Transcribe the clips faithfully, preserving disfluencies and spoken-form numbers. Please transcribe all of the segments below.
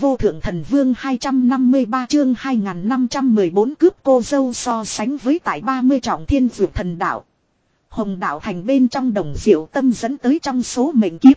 vô thượng thần vương hai trăm năm mươi ba chương hai nghìn năm trăm mười bốn cướp cô dâu so sánh với tại ba mươi trọng thiên vượt thần đạo. Hồng đạo thành bên trong đồng diệu tâm dẫn tới trong số mệnh kiếp.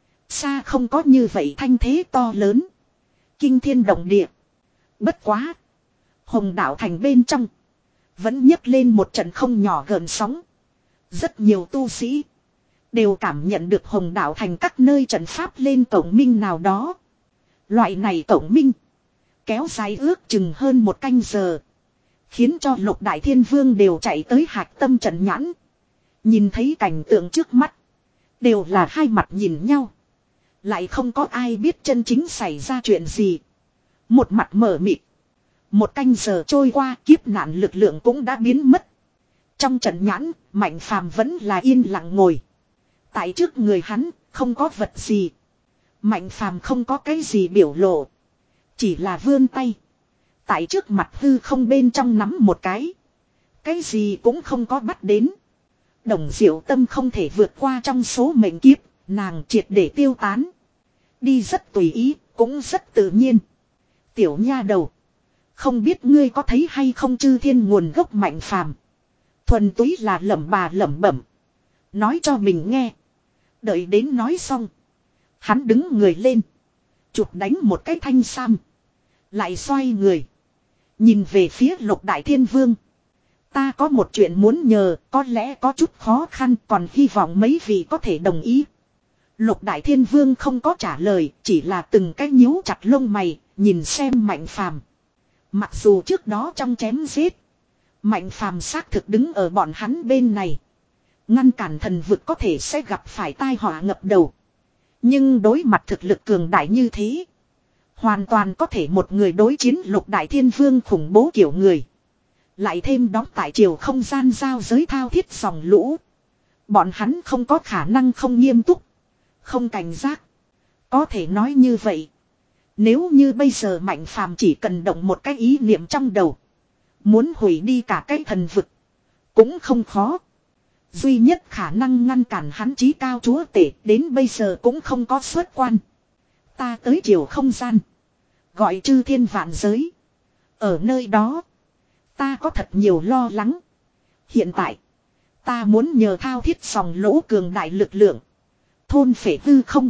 Xa không có như vậy thanh thế to lớn. Kinh thiên động địa. Bất quá. Hồng đạo thành bên trong. Vẫn nhấc lên một trận không nhỏ gợn sóng. Rất nhiều tu sĩ. Đều cảm nhận được hồng đạo thành các nơi trận pháp lên cổng minh nào đó. Loại này cổng minh. Kéo dài ước chừng hơn một canh giờ. Khiến cho lục đại thiên vương đều chạy tới hạc tâm trận nhãn. Nhìn thấy cảnh tượng trước mắt. Đều là hai mặt nhìn nhau. Lại không có ai biết chân chính xảy ra chuyện gì. Một mặt mở mịt. Một canh giờ trôi qua kiếp nạn lực lượng cũng đã biến mất. Trong trận nhãn, Mạnh Phàm vẫn là yên lặng ngồi. Tại trước người hắn, không có vật gì. Mạnh Phàm không có cái gì biểu lộ. Chỉ là vươn tay. Tại trước mặt hư không bên trong nắm một cái. Cái gì cũng không có bắt đến. Đồng diệu tâm không thể vượt qua trong số mệnh kiếp, nàng triệt để tiêu tán. Đi rất tùy ý, cũng rất tự nhiên. Tiểu nha đầu. Không biết ngươi có thấy hay không chư thiên nguồn gốc Mạnh Phàm. Thuần túy là lẩm bà lẩm bẩm. Nói cho mình nghe. Đợi đến nói xong. Hắn đứng người lên. Chụp đánh một cái thanh sam. Lại xoay người. Nhìn về phía lục đại thiên vương. Ta có một chuyện muốn nhờ, có lẽ có chút khó khăn, còn hy vọng mấy vị có thể đồng ý. Lục đại thiên vương không có trả lời, chỉ là từng cái nhíu chặt lông mày, nhìn xem Mạnh Phàm. Mặc dù trước đó trong chém giết, Mạnh Phàm xác thực đứng ở bọn hắn bên này. Ngăn cản thần vực có thể sẽ gặp phải tai họa ngập đầu. Nhưng đối mặt thực lực cường đại như thế, hoàn toàn có thể một người đối chiến lục đại thiên vương khủng bố kiểu người. Lại thêm đóng tại chiều không gian giao giới thao thiết dòng lũ. Bọn hắn không có khả năng không nghiêm túc, không cảnh giác. Có thể nói như vậy. Nếu như bây giờ Mạnh Phàm chỉ cần động một cái ý niệm trong đầu. Muốn hủy đi cả cái thần vực. Cũng không khó. Duy nhất khả năng ngăn cản hắn chí cao chúa tể đến bây giờ cũng không có xuất quan. Ta tới chiều không gian. Gọi chư thiên vạn giới. Ở nơi đó. Ta có thật nhiều lo lắng. Hiện tại. Ta muốn nhờ thao thiết dòng lỗ cường đại lực lượng. Thôn phệ hư không.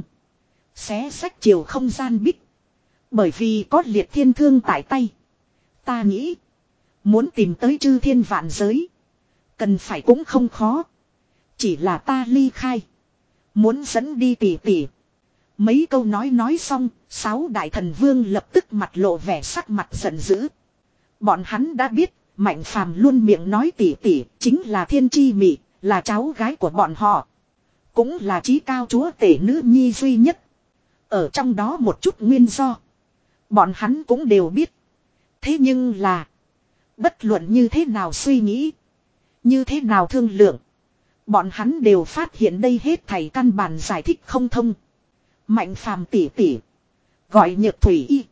Xé sách chiều không gian bích. Bởi vì có liệt thiên thương tại tay. Ta nghĩ. Muốn tìm tới chư thiên vạn giới. Cần phải cũng không khó. Chỉ là ta ly khai. Muốn dẫn đi tỉ tỉ. Mấy câu nói nói xong. Sáu đại thần vương lập tức mặt lộ vẻ sắc mặt giận dữ. Bọn hắn đã biết. Mạnh Phàm luôn miệng nói tỉ tỉ. Chính là thiên chi mị. Là cháu gái của bọn họ. Cũng là chí cao chúa tể nữ nhi duy nhất. Ở trong đó một chút nguyên do. Bọn hắn cũng đều biết. Thế nhưng là. Bất luận như thế nào suy nghĩ. Như thế nào thương lượng. Bọn hắn đều phát hiện đây hết thảy căn bản giải thích không thông. Mạnh Phàm tỉ tỉ. Gọi Nhược Thủy Y.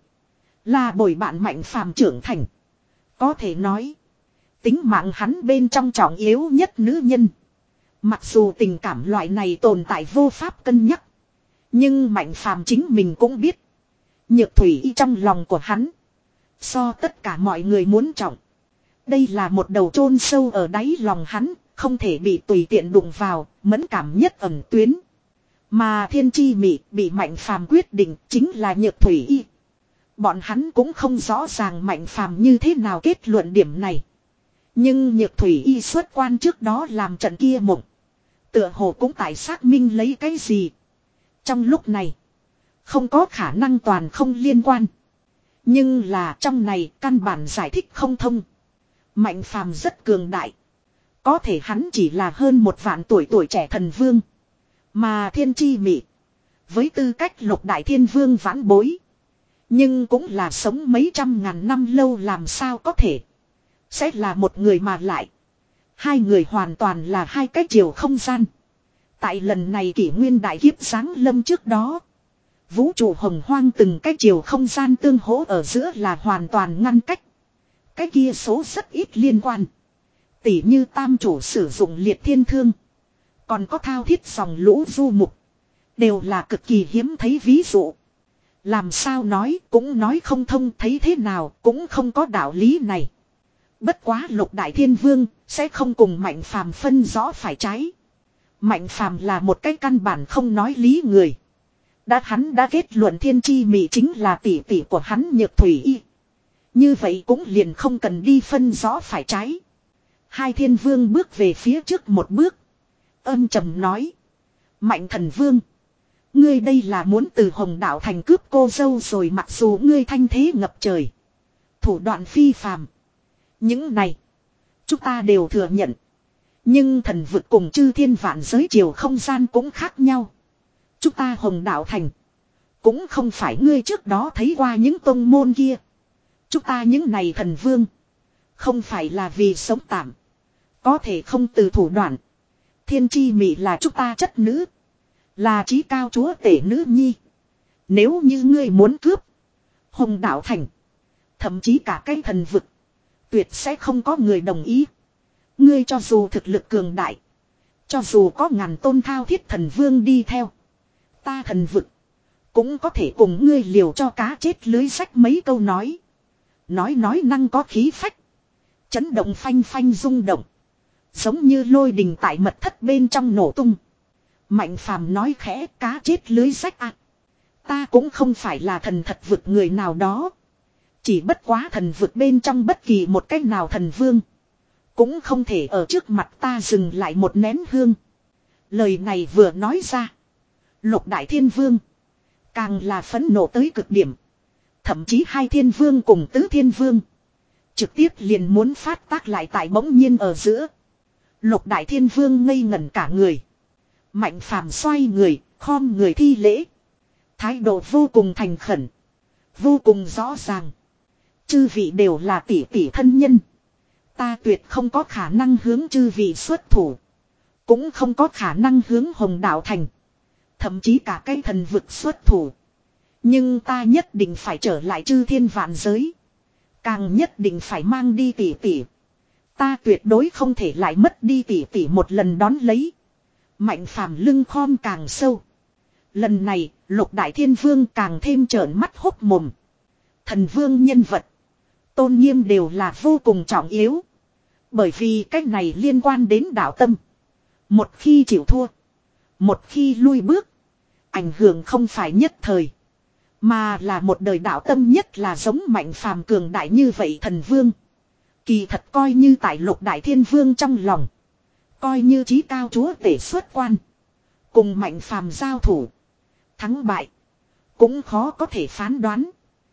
Là bồi bạn Mạnh Phàm trưởng thành. Có thể nói. Tính mạng hắn bên trong trọng yếu nhất nữ nhân. Mặc dù tình cảm loại này tồn tại vô pháp cân nhắc. Nhưng Mạnh Phàm chính mình cũng biết. Nhược Thủy Y trong lòng của hắn. So tất cả mọi người muốn trọng. Đây là một đầu chôn sâu ở đáy lòng hắn. Không thể bị tùy tiện đụng vào. Mẫn cảm nhất ẩn tuyến. Mà thiên chi mị bị Mạnh Phàm quyết định chính là Nhược Thủy Y. Bọn hắn cũng không rõ ràng Mạnh Phàm như thế nào kết luận điểm này. Nhưng Nhược Thủy Y xuất quan trước đó làm trận kia mộng. Tựa hồ cũng tại xác minh lấy cái gì. Trong lúc này. Không có khả năng toàn không liên quan. Nhưng là trong này căn bản giải thích không thông. Mạnh Phàm rất cường đại. Có thể hắn chỉ là hơn một vạn tuổi tuổi trẻ thần vương. Mà thiên chi mị. Với tư cách lục đại thiên vương vãn bối. Nhưng cũng là sống mấy trăm ngàn năm lâu làm sao có thể. Sẽ là một người mà lại. Hai người hoàn toàn là hai cái chiều không gian. Tại lần này kỷ nguyên đại kiếp giáng lâm trước đó. Vũ trụ hồng hoang từng cái chiều không gian tương hỗ ở giữa là hoàn toàn ngăn cách. Cái kia số rất ít liên quan. Tỉ như tam chủ sử dụng liệt thiên thương. Còn có thao thiết dòng lũ du mục. Đều là cực kỳ hiếm thấy ví dụ. Làm sao nói cũng nói không thông, thấy thế nào cũng không có đạo lý này. Bất quá Lục Đại Thiên Vương sẽ không cùng Mạnh Phàm phân rõ phải trái. Mạnh Phàm là một cái căn bản không nói lý người. Đã hắn đã kết luận Thiên Chi Mị chính là tỷ tỷ của hắn Nhược Thủy Y. Như vậy cũng liền không cần đi phân rõ phải trái. Hai Thiên Vương bước về phía trước một bước. Âm trầm nói. Mạnh Thần Vương. Ngươi đây là muốn từ Hồng Đạo Thành cướp cô dâu rồi, mặc dù ngươi thanh thế ngập trời. Thủ đoạn phi phàm. Những này. Chúng ta đều thừa nhận. Nhưng thần vực cùng chư thiên vạn giới chiều không gian cũng khác nhau. Chúng ta Hồng Đạo Thành. Cũng không phải ngươi trước đó thấy qua những tông môn kia. Chúng ta những này thần vương. Không phải là vì sống tạm. Có thể không từ thủ đoạn. Thiên Chi Mị là chúng ta chất nữ. Là chí cao chúa tể nữ nhi. Nếu như ngươi muốn cướp Hồng Đạo Thành. Thậm chí cả cái thần vực. Tuyệt sẽ không có người đồng ý. Ngươi cho dù thực lực cường đại. Cho dù có ngàn tôn thao thiết thần vương đi theo. Ta thần vực. Cũng có thể cùng ngươi liều cho cá chết lưới rách mấy câu nói. Nói nói năng có khí phách. Chấn động phanh phanh rung động. Giống như lôi đình tại mật thất bên trong nổ tung. Mạnh Phàm nói khẽ, cá chết lưới rách à. Ta cũng không phải là thần thật vực người nào đó. Chỉ bất quá thần vực bên trong bất kỳ một cách nào thần vương. Cũng không thể ở trước mặt ta dừng lại một nén hương. Lời này vừa nói ra. Lục Đại Thiên Vương. Càng là phẫn nộ tới cực điểm. Thậm chí hai Thiên Vương cùng tứ Thiên Vương. Trực tiếp liền muốn phát tác lại tại bỗng nhiên ở giữa. Lục Đại Thiên Vương ngây ngẩn cả người. Mạnh Phàm xoay người, khom người thi lễ. Thái độ vô cùng thành khẩn. Vô cùng rõ ràng. Chư vị đều là tỷ tỷ thân nhân. Ta tuyệt không có khả năng hướng chư vị xuất thủ. Cũng không có khả năng hướng Hồng Đạo Thành. Thậm chí cả cái thần vực xuất thủ. Nhưng ta nhất định phải trở lại chư thiên vạn giới. Càng nhất định phải mang đi tỷ tỷ. Ta tuyệt đối không thể lại mất đi tỷ tỷ một lần đón lấy. Mạnh Phàm lưng khom càng sâu. Lần này, Lục Đại Thiên Vương càng thêm trợn mắt hốc mồm. Thần vương nhân vật. Tôn nghiêm đều là vô cùng trọng yếu. Bởi vì cách này liên quan đến đạo tâm. Một khi chịu thua. Một khi lui bước. Ảnh hưởng không phải nhất thời. Mà là một đời đạo tâm, nhất là giống Mạnh Phàm cường đại như vậy thần vương. Kỳ thật coi như tại Lục Đại Thiên Vương trong lòng. Coi như chí cao chúa tể xuất quan. Cùng Mạnh Phàm giao thủ. Thắng bại. Cũng khó có thể phán đoán.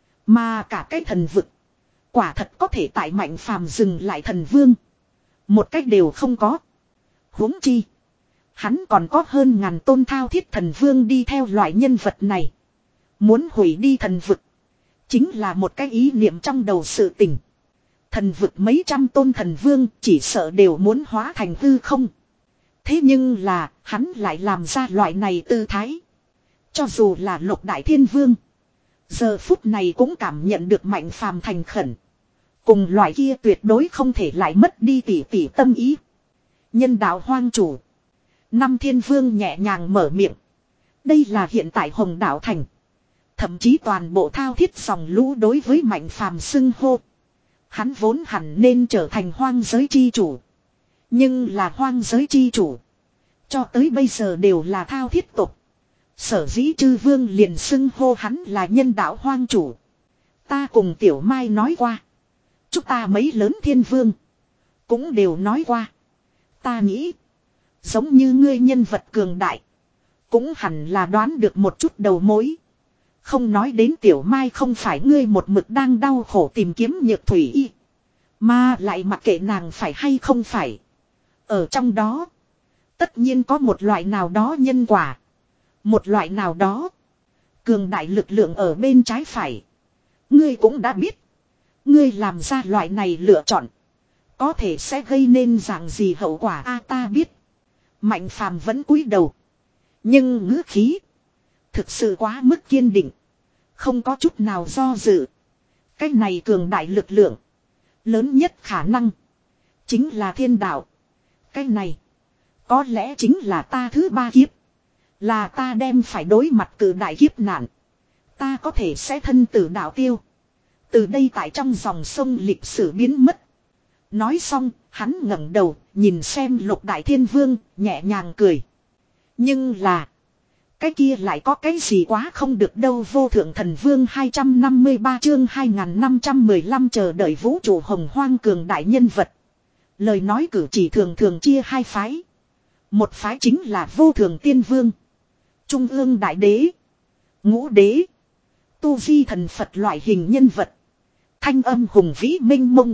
Mà cả cái thần vực. Quả thật có thể tại Mạnh Phàm dừng lại thần vương. Một cách đều không có. Huống chi. Hắn còn có hơn ngàn tôn thao thiết thần vương đi theo loại nhân vật này. Muốn hủy đi thần vực. Chính là một cái ý niệm trong đầu sự tình. Thần vực mấy trăm tôn thần vương chỉ sợ đều muốn hóa thành hư không. Thế nhưng là hắn lại làm ra loại này tư thái. Cho dù là Lục Đại Thiên Vương. Giờ phút này cũng cảm nhận được Mạnh Phàm thành khẩn. Cùng loại kia tuyệt đối không thể lại mất đi tỷ tỷ tâm ý. Nhân đạo hoang chủ. Năm Thiên Vương nhẹ nhàng mở miệng. Đây là hiện tại Hồng Đạo Thành. Thậm chí toàn bộ thao thiết dòng lũ đối với Mạnh Phàm xưng hô. Hắn vốn hẳn nên trở thành hoang giới chi chủ. Nhưng là hoang giới chi chủ. Cho tới bây giờ đều là thao thiết tục. Sở dĩ chư vương liền xưng hô hắn là nhân đạo hoang chủ. Ta cùng Tiểu Mai nói qua. Chúng ta mấy lớn thiên vương. Cũng đều nói qua. Ta nghĩ. Giống như ngươi nhân vật cường đại. Cũng hẳn là đoán được một chút đầu mối. Không nói đến Tiểu Mai không phải ngươi một mực đang đau khổ tìm kiếm Nhược Thủy Y. Mà lại mặc kệ nàng phải hay không phải. Ở trong đó. Tất nhiên có một loại nào đó nhân quả. Một loại nào đó. Cường đại lực lượng ở bên trái phải. Ngươi cũng đã biết. Ngươi làm ra loại này lựa chọn. Có thể sẽ gây nên dạng gì hậu quả a ta biết. Mạnh Phàm vẫn cúi đầu. Nhưng ngữ khí. Thực sự quá mức kiên định. Không có chút nào do dự. Cái này cường đại lực lượng. Lớn nhất khả năng. Chính là thiên đạo. Cái này. Có lẽ chính là ta thứ ba kiếp. Là ta đem phải đối mặt cử đại kiếp nạn. Ta có thể sẽ thân tử đạo tiêu. Từ đây tại trong dòng sông lịch sử biến mất. Nói xong, hắn ngẩng đầu, nhìn xem Lục Đại Thiên Vương, nhẹ nhàng cười. Nhưng là, cái kia lại có cái gì quá không được đâu. Vô Thượng Thần Vương hai trăm năm mươi ba chương hai nghìn năm trăm mười lăm chờ đợi vũ trụ hồng hoang cường đại nhân vật. Lời nói cử chỉ thường thường chia hai phái. Một phái chính là Vô Thượng Tiên Vương, Trung ương Đại Đế, Ngũ Đế, Tu Vi Thần Phật loại hình nhân vật. Thanh âm hùng vĩ minh mông,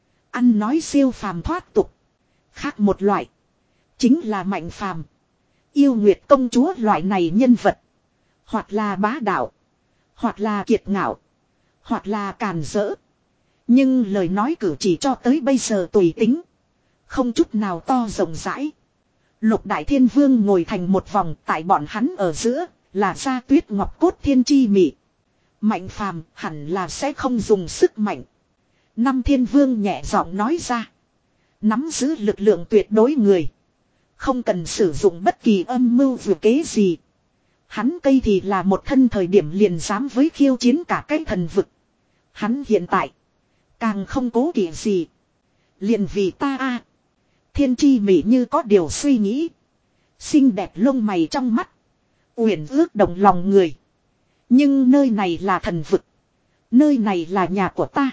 ăn nói siêu phàm thoát tục. Khác một loại chính là Mạnh Phàm, Yêu Nguyệt công chúa loại này nhân vật. Hoặc là bá đạo, hoặc là kiệt ngạo, hoặc là càn rỡ. Nhưng lời nói cử chỉ cho tới bây giờ tùy tính, không chút nào to rộng rãi. Lục Đại Thiên Vương ngồi thành một vòng, tại bọn hắn ở giữa là Gia Tuyết Ngọc Cốt Thiên Chi Mị. Mạnh Phàm hẳn là sẽ không dùng sức mạnh. Năm Thiên Vương nhẹ giọng nói ra. Nắm giữ lực lượng tuyệt đối người, không cần sử dụng bất kỳ âm mưu vừa kế gì. Hắn cây thì là một thân thời điểm liền dám với khiêu chiến cả cái thần vực. Hắn hiện tại càng không cố kỵ gì. Liền vì ta a. Thiên Chi Mị như có điều suy nghĩ. Xinh đẹp lông mày trong mắt, uyển ước động lòng người. Nhưng nơi này là thần vực, nơi này là nhà của ta.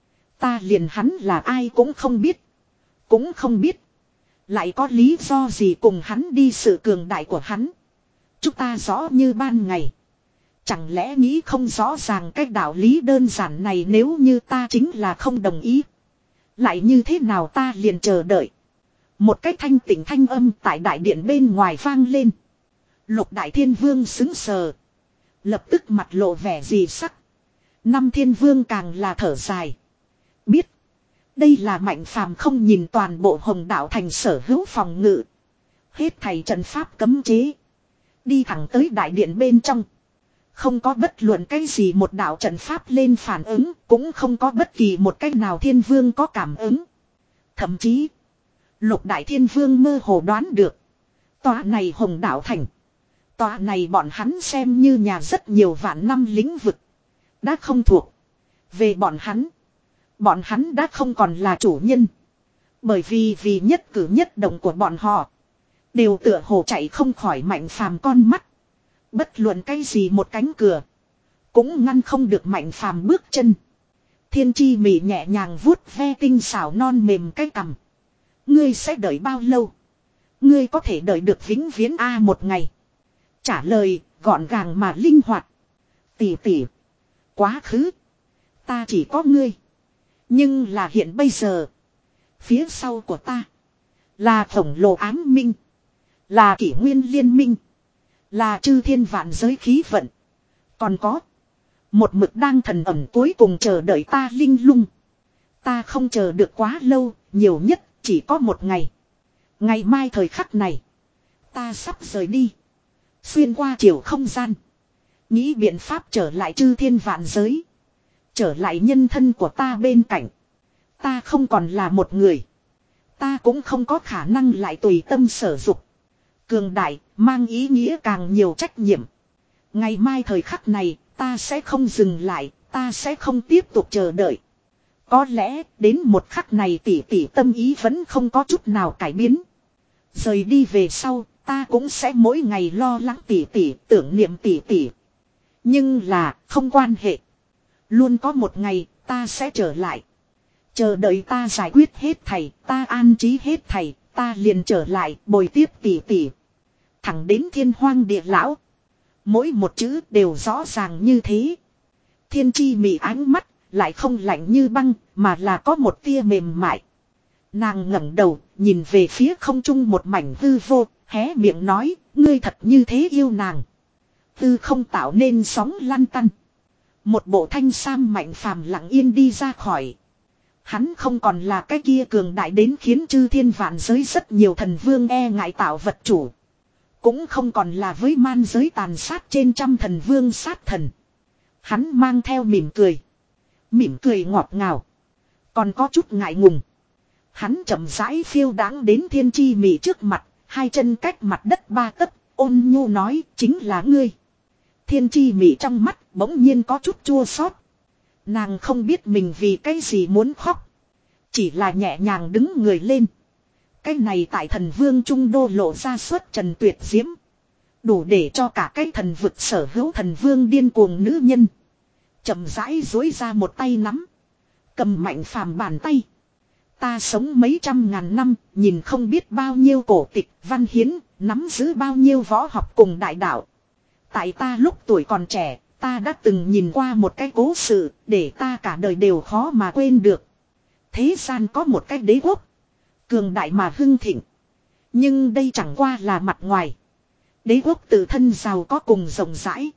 Ta liền hắn là ai cũng không biết. Cũng không biết lại có lý do gì cùng hắn đi sự cường đại của hắn. Chúng ta rõ như ban ngày. Chẳng lẽ nghĩ không rõ ràng cái đạo lý đơn giản này. Nếu như ta chính là không đồng ý, lại như thế nào ta liền chờ đợi. Một cái thanh tỉnh thanh âm tại đại điện bên ngoài vang lên. Lục Đại Thiên Vương xứng sờ, lập tức mặt lộ vẻ dị sắc. Năm Thiên Vương càng là thở dài. Biết đây là Mạnh Phàm không nhìn toàn bộ Hồng Đạo Thành sở hữu phòng ngự, hết thầy trận pháp cấm chế, đi thẳng tới đại điện bên trong. Không có bất luận cái gì một đạo trận pháp lên phản ứng, cũng không có bất kỳ một cách nào Thiên Vương có cảm ứng. Thậm chí Lục Đại Thiên Vương mơ hồ đoán được, tòa này Hồng Đạo Thành, tòa này bọn hắn xem như nhà rất nhiều vạn năm lĩnh vực, đã không thuộc về bọn hắn. Bọn hắn đã không còn là chủ nhân. Bởi vì vì nhất cử nhất động của bọn họ đều tựa hồ chạy không khỏi Mạnh Phàm con mắt. Bất luận cái gì một cánh cửa cũng ngăn không được Mạnh Phàm bước chân. Thiên Chi Mị nhẹ nhàng vuốt ve tinh xảo non mềm cái cằm. Ngươi sẽ đợi bao lâu? Ngươi có thể đợi được vĩnh viễn a một ngày. Trả lời gọn gàng mà linh hoạt. Tỷ tỷ, quá khứ ta chỉ có ngươi. Nhưng là hiện bây giờ, phía sau của ta là khổng lồ ám minh, là kỷ nguyên liên minh, là chư thiên vạn giới khí vận. Còn có một mực đang thần ẩn cuối cùng chờ đợi ta linh lung. Ta không chờ được quá lâu, nhiều nhất chỉ có một ngày. Ngày mai thời khắc này, ta sắp rời đi, xuyên qua chiều không gian, nghĩ biện pháp trở lại chư thiên vạn giới, trở lại nhân thân của ta bên cạnh. Ta không còn là một người, ta cũng không có khả năng lại tùy tâm sở dục. Cường đại mang ý nghĩa càng nhiều trách nhiệm. Ngày mai thời khắc này, ta sẽ không dừng lại, ta sẽ không tiếp tục chờ đợi. Có lẽ đến một khắc này tỷ tỷ tâm ý vẫn không có chút nào cải biến. Rời đi về sau, ta cũng sẽ mỗi ngày lo lắng tỷ tỷ, tưởng niệm tỷ tỷ. Nhưng là không quan hệ. Luôn có một ngày ta sẽ trở lại. Chờ đợi ta giải quyết hết thầy, ta an trí hết thầy, ta liền trở lại bồi tiếp tỷ tỷ. Thẳng đến thiên hoang địa lão. Mỗi một chữ đều rõ ràng như thế. Thiên Chi Mị ánh mắt lại không lạnh như băng, mà là có một tia mềm mại. Nàng ngẩng đầu, nhìn về phía không trung một mảnh hư vô, hé miệng nói, ngươi thật như thế yêu nàng. Hư không tạo nên sóng lăn tăn. Một bộ thanh sam Mạnh Phàm lặng yên đi ra khỏi. Hắn không còn là cái kia cường đại đến khiến chư thiên vạn giới rất nhiều thần vương e ngại tạo vật chủ. Cũng không còn là với man giới tàn sát trên trăm thần vương sát thần. Hắn mang theo mỉm cười. Mỉm cười ngọt ngào. Còn có chút ngại ngùng. Hắn chậm rãi phiêu đáng đến Thiên Chi Mị trước mặt. Hai chân cách mặt đất ba tấc, ôn nhu nói chính là ngươi. Thiên Chi Mị trong mắt bỗng nhiên có chút chua xót. Nàng không biết mình vì cái gì muốn khóc. Chỉ là nhẹ nhàng đứng người lên. Cái này tại thần vương trung đô lộ ra xuất trần tuyệt diễm. Đủ để cho cả cái thần vực sở hữu thần vương điên cuồng nữ nhân. Chậm rãi dối ra một tay nắm. Cầm mạnh phàm bàn tay. Ta sống mấy trăm ngàn năm, nhìn không biết bao nhiêu cổ tịch, văn hiến, nắm giữ bao nhiêu võ học cùng đại đạo. Tại ta lúc tuổi còn trẻ, ta đã từng nhìn qua một cái cố sự, để ta cả đời đều khó mà quên được. Thế gian có một cái đế quốc, cường đại mà hưng thịnh. Nhưng đây chẳng qua là mặt ngoài. Đế quốc tự thân giàu có cùng rộng rãi.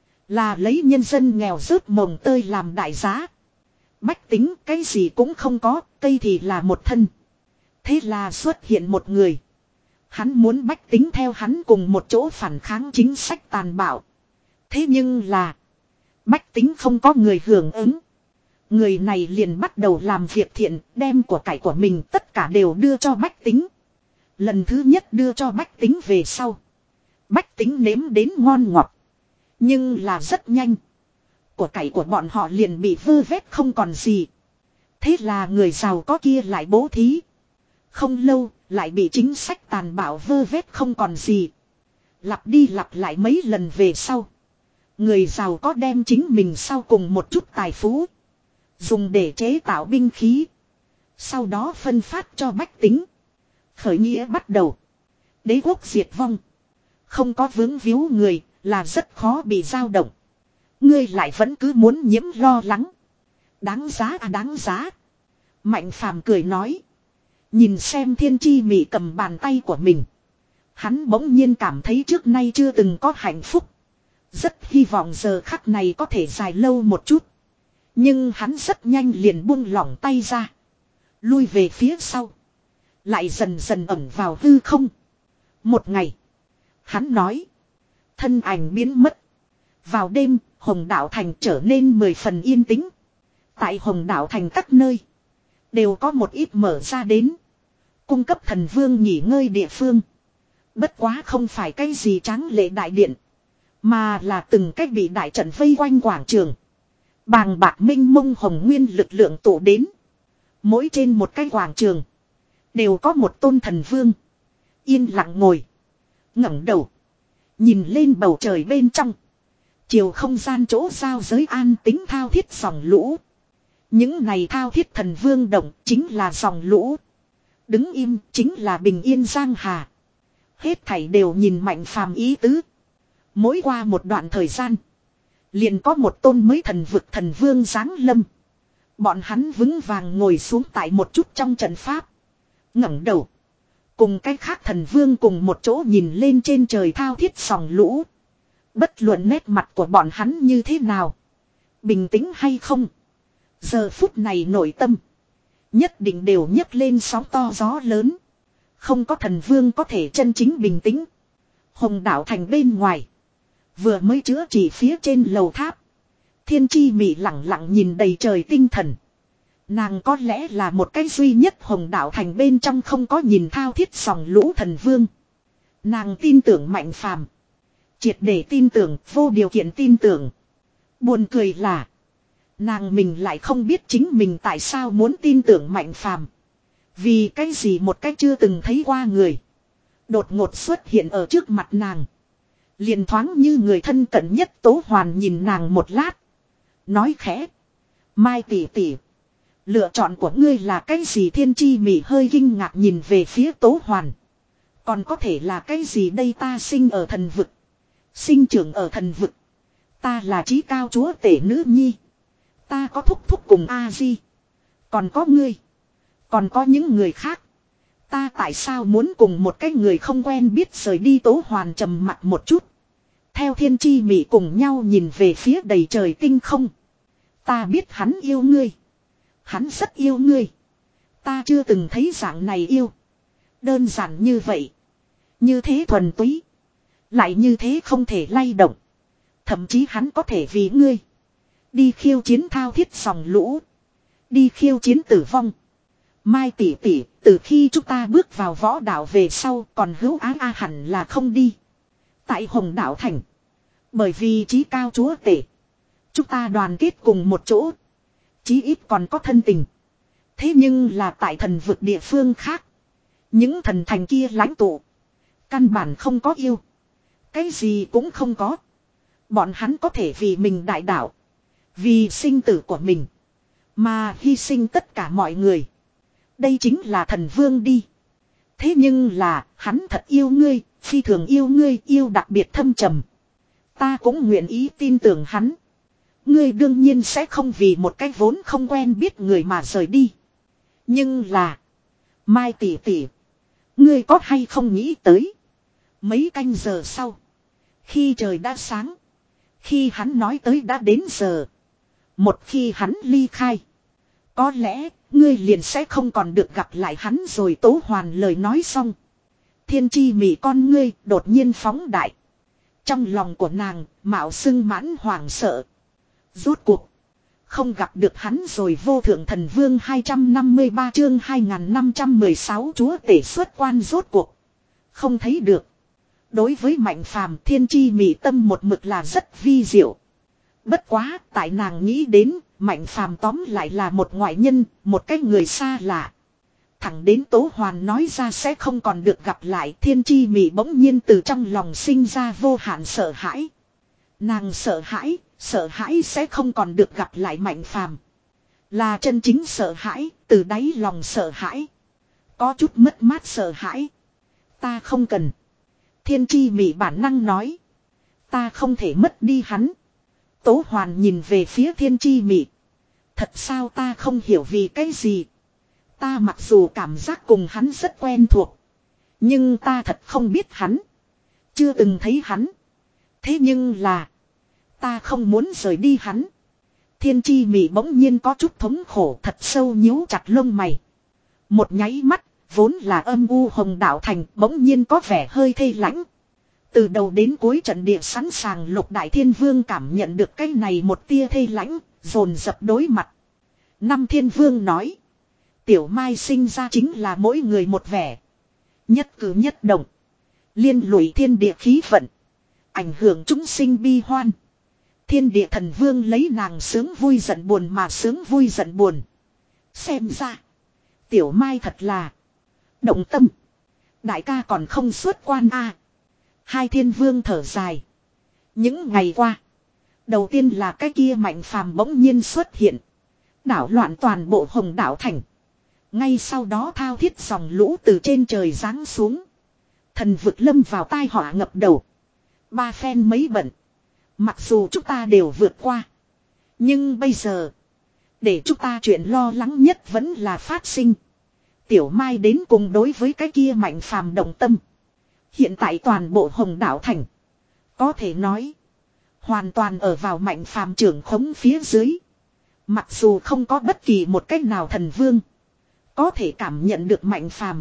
Là lấy nhân dân nghèo rớt mồng tơi làm đại giá. Bách tính cái gì cũng không có, cây thì là một thân. Thế là xuất hiện một người. Hắn muốn bách tính theo hắn cùng một chỗ phản kháng chính sách tàn bạo. Thế nhưng là bách tính không có người hưởng ứng. Người này liền bắt đầu làm việc thiện, đem của cải của mình tất cả đều đưa cho bách tính. Lần thứ nhất đưa cho bách tính về sau. Bách tính nếm đến ngon ngọt. Nhưng là rất nhanh. Của cải của bọn họ liền bị vơ vét không còn gì. Thế là người giàu có kia lại bố thí. Không lâu lại bị chính sách tàn bạo vơ vét không còn gì. Lặp đi lặp lại mấy lần về sau. Người giàu có đem chính mình sau cùng một chút tài phú. Dùng để chế tạo binh khí. Sau đó phân phát cho bách tính. Khởi nghĩa bắt đầu. Đế quốc diệt vong. Không có vướng víu người là rất khó bị dao động. Ngươi lại vẫn cứ muốn nhiễm lo lắng. Đáng giá à đáng giá. Mạnh phàm cười nói. Nhìn xem thiên chi mị cầm bàn tay của mình. Hắn bỗng nhiên cảm thấy trước nay chưa từng có hạnh phúc. Rất hy vọng giờ khắc này có thể dài lâu một chút. Nhưng hắn rất nhanh liền buông lỏng tay ra. Lui về phía sau. Lại dần dần ẩn vào hư không. Một ngày. Hắn nói. Thân ảnh biến mất. Vào đêm, Hồng Đạo Thành trở nên mười phần yên tĩnh. Tại Hồng Đạo Thành các nơi. Đều có một ít mở ra đến. Cung cấp thần vương nghỉ ngơi địa phương. Bất quá không phải cái gì tráng lệ đại điện. Mà là từng cách bị đại trận vây quanh quảng trường. Bàng bạc minh mông hồng nguyên lực lượng tụ đến. Mỗi trên một cái quảng trường. Đều có một tôn thần vương. Yên lặng ngồi. ngẩng đầu. Nhìn lên bầu trời bên trong. Chiều không gian chỗ giao giới an tính thao thiết dòng lũ. Những này thao thiết thần vương động chính là dòng lũ. Đứng im chính là bình yên giang hà. Hết thảy đều nhìn Mạnh Phàm ý tứ. Mỗi qua một đoạn thời gian. Liền có một tôn mới thần vực thần vương giáng lâm. Bọn hắn vững vàng ngồi xuống tại một chút trong trận pháp. ngẩng đầu. Cùng cách khác thần vương cùng một chỗ nhìn lên trên trời thao thiết sòng lũ. Bất luận nét mặt của bọn hắn như thế nào. Bình tĩnh hay không. Giờ phút này nội tâm. Nhất định đều nhấc lên sóng to gió lớn. Không có thần vương có thể chân chính bình tĩnh. Hồng Đạo Thành bên ngoài. Vừa mới chữa trị phía trên lầu tháp. Thiên chi mị lặng lặng nhìn đầy trời tinh thần. Nàng có lẽ là một cái duy nhất Hồng Đạo Thành bên trong không có nhìn thao thiết sòng lũ thần vương. Nàng tin tưởng Mạnh Phàm. Triệt để tin tưởng, vô điều kiện tin tưởng. Buồn cười là. Nàng mình lại không biết chính mình tại sao muốn tin tưởng Mạnh Phàm. Vì cái gì một cái chưa từng thấy qua người. Đột ngột xuất hiện ở trước mặt nàng. Liền thoáng như người thân cận nhất Tố Hoàn nhìn nàng một lát. Nói khẽ. Mai tỷ tỷ. Lựa chọn của ngươi là cái gì? Thiên chi mỉ hơi kinh ngạc nhìn về phía Tố Hoàn. Còn có thể là cái gì đây? Ta sinh ở thần vực. Sinh trưởng ở thần vực. Ta là trí cao chúa tể nữ nhi. Ta có thúc thúc cùng A-di. Còn có ngươi. Còn có những người khác. Ta tại sao muốn cùng một cái người không quen biết rời đi? Tố Hoàn trầm mặt một chút. Theo thiên chi mị cùng nhau nhìn về phía đầy trời tinh không. Ta biết hắn yêu ngươi. Hắn rất yêu ngươi. Ta chưa từng thấy dạng này yêu. Đơn giản như vậy. Như thế thuần túy. Lại như thế không thể lay động. Thậm chí hắn có thể vì ngươi. Đi khiêu chiến thao thiết sòng lũ. Đi khiêu chiến tử vong. Mai tỷ tỷ, từ khi chúng ta bước vào võ đạo về sau còn hữu á a hẳn là không đi. Tại Hồng Đạo Thành. Bởi vì trí cao chúa tể. Chúng ta đoàn kết cùng một chỗ. Chí ít còn có thân tình. Thế nhưng là tại thần vực địa phương khác. Những thần thành kia lãnh tụ. Căn bản không có yêu. Cái gì cũng không có. Bọn hắn có thể vì mình đại đạo. Vì sinh tử của mình. Mà hy sinh tất cả mọi người. Đây chính là thần vương đi. Thế nhưng là hắn thật yêu ngươi. Phi thường yêu ngươi, yêu đặc biệt thâm trầm. Ta cũng nguyện ý tin tưởng hắn. Ngươi đương nhiên sẽ không vì một cái vốn không quen biết người mà rời đi. Nhưng là. Mai tỷ tỷ. Ngươi có hay không nghĩ tới. Mấy canh giờ sau. Khi trời đã sáng. Khi hắn nói tới đã đến giờ. Một khi hắn ly khai. Có lẽ ngươi liền sẽ không còn được gặp lại hắn rồi. Tố Hoàn lời nói xong. Thiên chi mỉ con ngươi đột nhiên phóng đại. Trong lòng của nàng mạo xưng mãn hoảng sợ. Rốt cuộc. Không gặp được hắn rồi. Vô thượng thần vương hai trăm năm mươi ba chương hai nghìn năm trăm mười sáu chúa tể xuất quan rốt cuộc. Không thấy được. Đối với Mạnh Phàm, thiên chi mị tâm một mực là rất vi diệu. Bất quá tại nàng nghĩ đến Mạnh Phàm tóm lại là một ngoại nhân, một cái người xa lạ. Thẳng đến Tố Hoàn nói ra sẽ không còn được gặp lại, thiên chi mị bỗng nhiên từ trong lòng sinh ra vô hạn sợ hãi. Nàng sợ hãi, sợ hãi sẽ không còn được gặp lại Mạnh Phàm. Là chân chính sợ hãi, từ đáy lòng sợ hãi. Có chút mất mát sợ hãi. Ta không cần. Thiên chi mị bản năng nói. Ta không thể mất đi hắn. Tố Hoàn nhìn về phía thiên chi mị. Thật sao ta không hiểu vì cái gì. Ta mặc dù cảm giác cùng hắn rất quen thuộc. Nhưng ta thật không biết hắn. Chưa từng thấy hắn. Thế nhưng là. Ta không muốn rời đi hắn. Thiên chi mị bỗng nhiên có chút thống khổ thật sâu nhíu chặt lông mày. Một nháy mắt. Vốn là âm u hồng đạo thành bỗng nhiên có vẻ hơi thê lãnh. Từ đầu đến cuối trận địa sẵn sàng Lục Đại Thiên Vương cảm nhận được cái này một tia thê lãnh, dồn dập đối mặt. Năm Thiên Vương nói. Tiểu Mai sinh ra chính là mỗi người một vẻ. Nhất cử nhất động. Liên lụy thiên địa khí vận. Ảnh hưởng chúng sinh bi hoan. Thiên địa thần vương lấy nàng sướng vui giận buồn mà sướng vui giận buồn. Xem ra. Tiểu Mai thật là. Động tâm. Đại ca còn không xuất quan a. À. Hai thiên vương thở dài. Những ngày qua. Đầu tiên là cái kia Mạnh Phàm bỗng nhiên xuất hiện. Đảo loạn toàn bộ hồng đảo thành. Ngay sau đó thao thiết dòng lũ từ trên trời giáng xuống. Thần vực lâm vào tai họa ngập đầu. Ba phen mấy bận. Mặc dù chúng ta đều vượt qua. Nhưng bây giờ. Để chúng ta chuyện lo lắng nhất vẫn là phát sinh. Tiểu Mai đến cùng đối với cái kia Mạnh Phàm động tâm. Hiện tại toàn bộ hồng đảo thành. Có thể nói. Hoàn toàn ở vào Mạnh Phàm trưởng khống phía dưới. Mặc dù không có bất kỳ một cách nào thần vương. Có thể cảm nhận được Mạnh Phàm.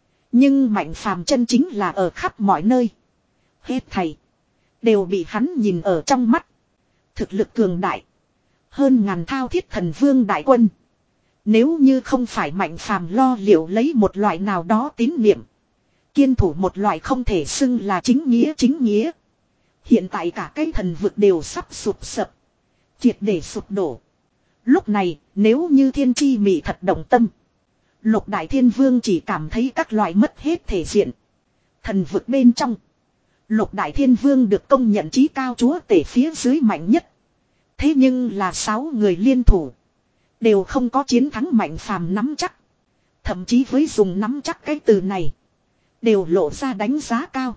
Nhưng Mạnh Phàm chân chính là ở khắp mọi nơi. Hết thầy. Đều bị hắn nhìn ở trong mắt. Thực lực cường đại. Hơn ngàn thao thiết thần vương đại quân. Nếu như không phải Mạnh Phàm lo liệu lấy một loại nào đó tín niệm. Kiên thủ một loại không thể xưng là chính nghĩa chính nghĩa. Hiện tại cả cái thần vực đều sắp sụp sập. Triệt để sụp đổ. Lúc này nếu như thiên chi mị thật động tâm. Lục Đại Thiên Vương chỉ cảm thấy các loại mất hết thể diện. Thần vực bên trong. Lục Đại Thiên Vương được công nhận trí cao chúa tể phía dưới mạnh nhất. Thế nhưng là sáu người liên thủ. Đều không có chiến thắng Mạnh Phàm nắm chắc. Thậm chí với dùng nắm chắc cái từ này. Đều lộ ra đánh giá cao.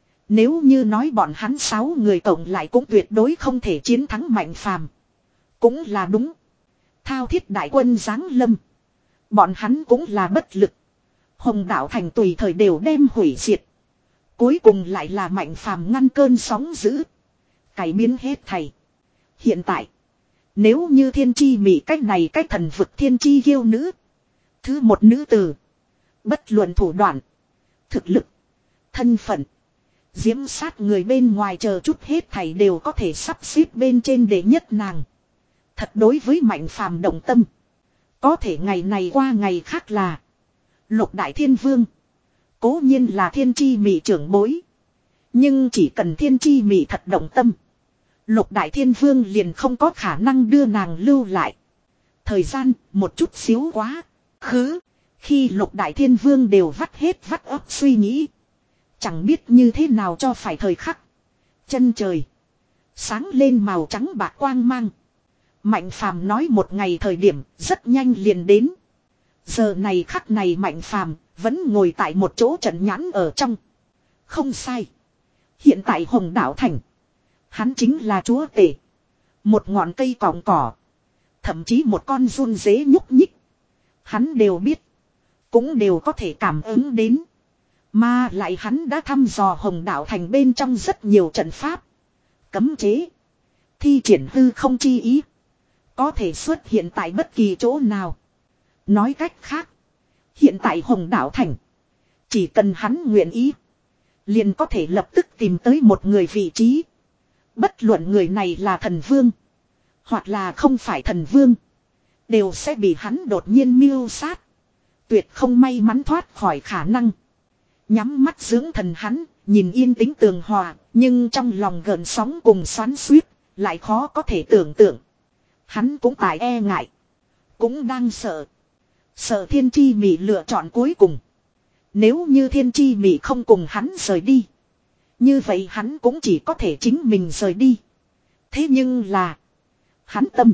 Nếu như nói bọn hắn sáu người cộng lại cũng tuyệt đối không thể chiến thắng Mạnh Phàm. Cũng là đúng. Thao thiết đại quân giáng lâm. Bọn hắn cũng là bất lực. Hồng đảo thành tùy thời đều đem hủy diệt. Cuối cùng lại là Mạnh Phàm ngăn cơn sóng dữ. Cải biến hết thầy. Hiện tại. Nếu như thiên chi mị cách này cách thần vực thiên chi yêu nữ. Thứ một nữ tử. Bất luận thủ đoạn. Thực lực. Thân phận. Diễm sát người bên ngoài chờ chút hết thảy đều có thể sắp xếp bên trên đệ nhất nàng. Thật đối với Mạnh Phàm động tâm. Có thể ngày này qua ngày khác là. Lục Đại Thiên Vương. Cố nhiên là thiên chi mị trưởng bối. Nhưng chỉ cần thiên chi mị thật động tâm. Lục Đại Thiên Vương liền không có khả năng đưa nàng lưu lại. Thời gian một chút xíu quá khứ. Khi Lục Đại Thiên Vương đều vắt hết vắt óc suy nghĩ. Chẳng biết như thế nào cho phải thời khắc. Chân trời sáng lên màu trắng bạc quang mang. Mạnh Phàm nói một ngày thời điểm rất nhanh liền đến. Giờ này khắc này Mạnh Phàm vẫn ngồi tại một chỗ trận nhãn ở trong. Không sai. Hiện tại Hồng Đảo Thành, hắn chính là chúa tể. Một ngọn cây cỏng cỏ, thậm chí một con giun dế nhúc nhích, hắn đều biết, cũng đều có thể cảm ứng đến. Mà lại hắn đã thăm dò Hồng Đảo Thành bên trong rất nhiều trận pháp, cấm chế, thi triển hư không chi ý, có thể xuất hiện tại bất kỳ chỗ nào. Nói cách khác, hiện tại Hồng Đảo Thành, chỉ cần hắn nguyện ý, liền có thể lập tức tìm tới một người vị trí. Bất luận người này là thần vương, hoặc là không phải thần vương, đều sẽ bị hắn đột nhiên mưu sát. Tuyệt không may mắn thoát khỏi khả năng. Nhắm mắt dưỡng thần hắn, nhìn yên tĩnh tường hòa, nhưng trong lòng gợn sóng cùng xoắn xuýt, lại khó có thể tưởng tượng. Hắn cũng tại e ngại, cũng đang sợ. Sợ Thiên Chi Mị lựa chọn cuối cùng. Nếu như Thiên Chi Mị không cùng hắn rời đi, như vậy hắn cũng chỉ có thể chính mình rời đi. Thế nhưng là, hắn tâm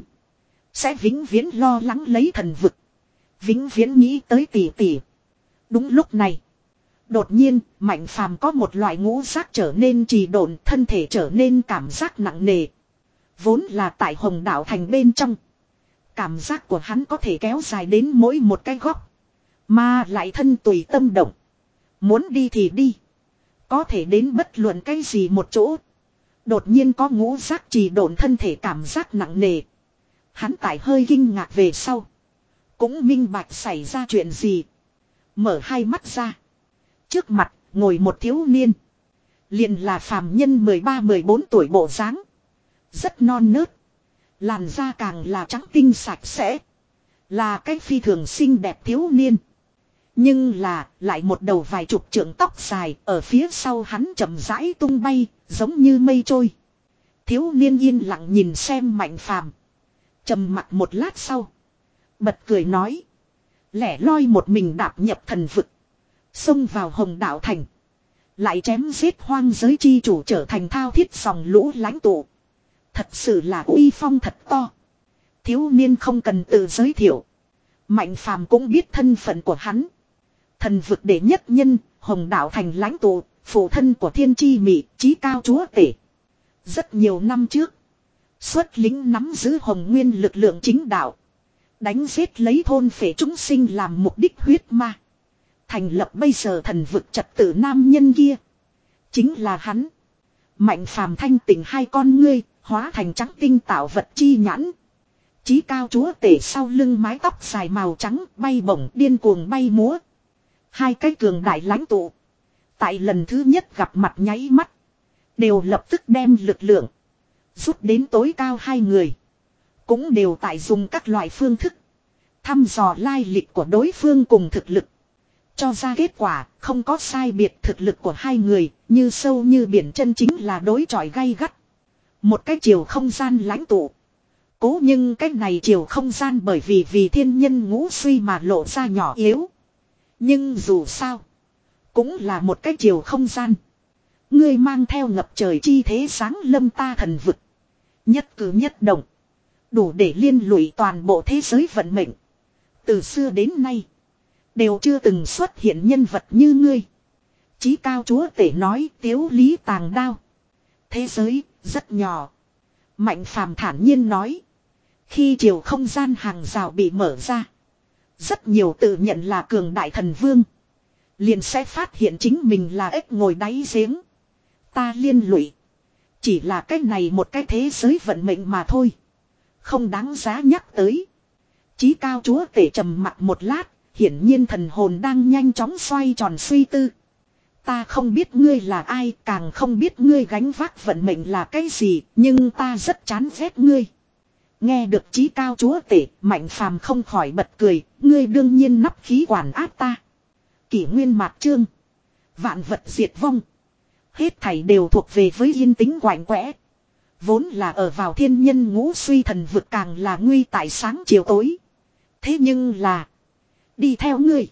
sẽ vĩnh viễn lo lắng lấy thần vực, vĩnh viễn nghĩ tới tỷ tỷ. Đúng lúc này, đột nhiên Mạnh Phàm có một loại ngũ giác trở nên trì độn, thân thể trở nên cảm giác nặng nề. Vốn là tại Hồng Đảo Thành bên trong, cảm giác của hắn có thể kéo dài đến mỗi một cái góc, mà lại thân tùy tâm động. Muốn đi thì đi, có thể đến bất luận cái gì một chỗ. Đột nhiên có ngũ giác trì độn, thân thể cảm giác nặng nề. Hắn tại hơi kinh ngạc về sau, cũng minh bạch xảy ra chuyện gì. Mở hai mắt ra, trước mặt ngồi một thiếu niên, liền là phàm nhân mười ba mười bốn tuổi bộ dáng, rất non nớt, làn da càng là trắng tinh sạch sẽ, là cái phi thường xinh đẹp thiếu niên. Nhưng là lại một đầu vài chục trượng tóc dài ở phía sau hắn chậm rãi tung bay, giống như mây trôi. Thiếu niên yên lặng nhìn xem Mạnh Phàm, trầm mặc một lát sau, bật cười nói: lẻ loi một mình đạp nhập thần vực, xông vào Hồng Đảo Thành, lại chém giết hoang giới chi chủ, trở thành thao thiết dòng lũ lãnh tụ, thật sự là uy phong thật to. Thiếu niên không cần tự giới thiệu, Mạnh Phàm cũng biết thân phận của hắn. Thần vực đệ nhất nhân, Hồng Đảo Thành lãnh tụ, phụ thân của Thiên Chi Mị, chí cao chúa tể. Rất nhiều năm trước, xuất lính nắm giữ Hồng Nguyên lực lượng chính đạo, đánh giết lấy thôn phệ chúng sinh làm mục đích huyết ma, thành lập bây giờ thần vực trật tự nam nhân kia, chính là hắn. Mạnh Phàm thanh tỉnh hai con ngươi, hóa thành trắng tinh tạo vật chi nhãn. Chí cao chúa tể sau lưng mái tóc dài màu trắng bay bổng điên cuồng bay múa. Hai cái cường đại lãnh tụ, tại lần thứ nhất gặp mặt nháy mắt, đều lập tức đem lực lượng rút đến tối cao. Hai người cũng đều tại dùng các loại phương thức thăm dò lai lịch của đối phương cùng thực lực. Cho ra kết quả không có sai biệt, thực lực của hai người như sâu như biển, chân chính là đối chọi gay gắt. Một cái chiều không gian lãnh tụ, cố nhưng cái này chiều không gian bởi vì vì thiên nhân ngũ suy mà lộ ra nhỏ yếu. Nhưng dù sao, cũng là một cái chiều không gian. Ngươi mang theo ngập trời chi thế sáng lâm ta thần vực, nhất cử nhất động đủ để liên lụy toàn bộ thế giới vận mệnh. Từ xưa đến nay, đều chưa từng xuất hiện nhân vật như ngươi. Chí cao chúa tể nói, tiếu lý tàng đao. Thế giới rất nhỏ. Mạnh Phàm thản nhiên nói. Khi chiều không gian hàng rào bị mở ra, rất nhiều tự nhận là cường đại thần vương liền sẽ phát hiện chính mình là ếch ngồi đáy giếng. Ta liên lụy chỉ là cái này một cái thế giới vận mệnh mà thôi, không đáng giá nhắc tới. Chí cao chúa tể trầm mặc một lát, hiển nhiên thần hồn đang nhanh chóng xoay tròn suy tư. Ta không biết ngươi là ai, càng không biết ngươi gánh vác vận mệnh là cái gì, nhưng ta rất chán ghét ngươi. Nghe được chí cao chúa tể, Mạnh Phàm không khỏi bật cười, ngươi đương nhiên nắp khí quản áp ta. Kỷ nguyên mạt chương, vạn vật diệt vong, hết thảy đều thuộc về với yên tĩnh quạnh quẽ. Vốn là ở vào thiên nhân ngũ suy thần vực càng là nguy tại sáng chiều tối. Thế nhưng là. Đi theo ngươi.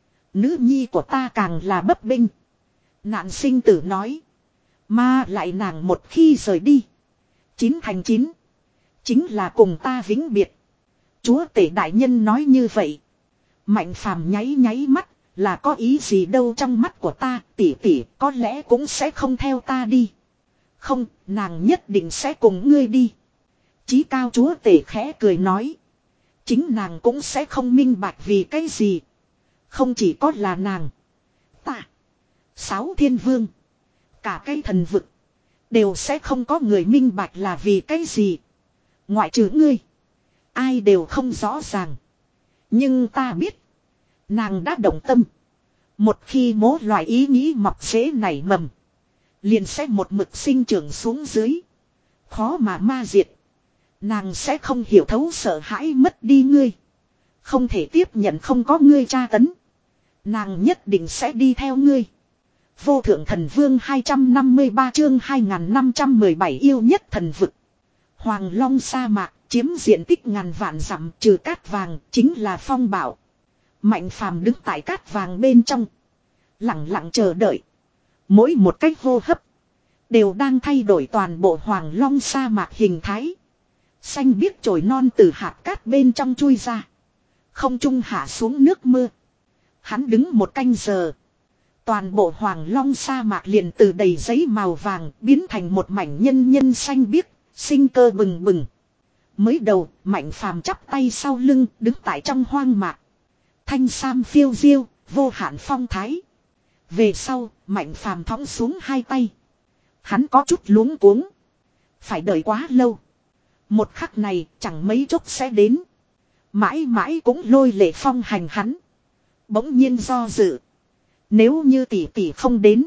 Nữ nhi của ta càng là bấp bênh. Nạn sinh tử nói. Mà lại nàng một khi rời đi. Chín thành chín. Chính là cùng ta vĩnh biệt. Chúa tể đại nhân nói như vậy. Mạnh phàm nháy nháy mắt. Là có ý gì đâu trong mắt của ta. Tỷ tỷ có lẽ cũng sẽ không theo ta đi. Không, nàng nhất định sẽ cùng ngươi đi. Chí cao chúa tể khẽ cười nói. Chính nàng cũng sẽ không minh bạch vì cái gì. Không chỉ có là nàng. Ta. Sáu thiên vương. Cả cái thần vực. Đều sẽ không có người minh bạch là vì cái gì. Ngoại trừ ngươi. Ai đều không rõ ràng. Nhưng ta biết. Nàng đã động tâm. Một khi mố loại ý nghĩ mọc rễ nảy mầm. Liền sẽ một mực sinh trưởng xuống dưới. Khó mà ma diệt. Nàng sẽ không hiểu thấu sợ hãi mất đi ngươi. Không thể tiếp nhận không có ngươi tra tấn. Nàng nhất định sẽ đi theo ngươi. Vô thượng thần vương hai trăm năm mươi ba chương hai nghìn năm trăm mười bảy yêu nhất thần vực. Hoàng Long sa mạc chiếm diện tích ngàn vạn dặm trừ cát vàng chính là phong bảo. Mạnh phàm đứng tại cát vàng bên trong. Lặng lặng chờ đợi. Mỗi một cách hô hấp. Đều đang thay đổi toàn bộ Hoàng Long sa mạc hình thái. Xanh biếc chồi non từ hạt cát bên trong chui ra. Không trung hạ xuống nước mưa. Hắn đứng một canh giờ. Toàn bộ Hoàng Long sa mạc liền từ đầy giấy màu vàng biến thành một mảnh nhân nhân xanh biếc, sinh cơ bừng bừng. Mới đầu, Mạnh phàm chắp tay sau lưng, đứng tại trong hoang mạc. Thanh sam phiêu diêu, vô hạn phong thái. Về sau, Mạnh phàm thõng xuống hai tay. Hắn có chút luống cuống. Phải đợi quá lâu. Một khắc này chẳng mấy chốc sẽ đến. Mãi mãi cũng lôi lệ phong hành hắn. Bỗng nhiên do dự. Nếu như tỷ tỷ không đến.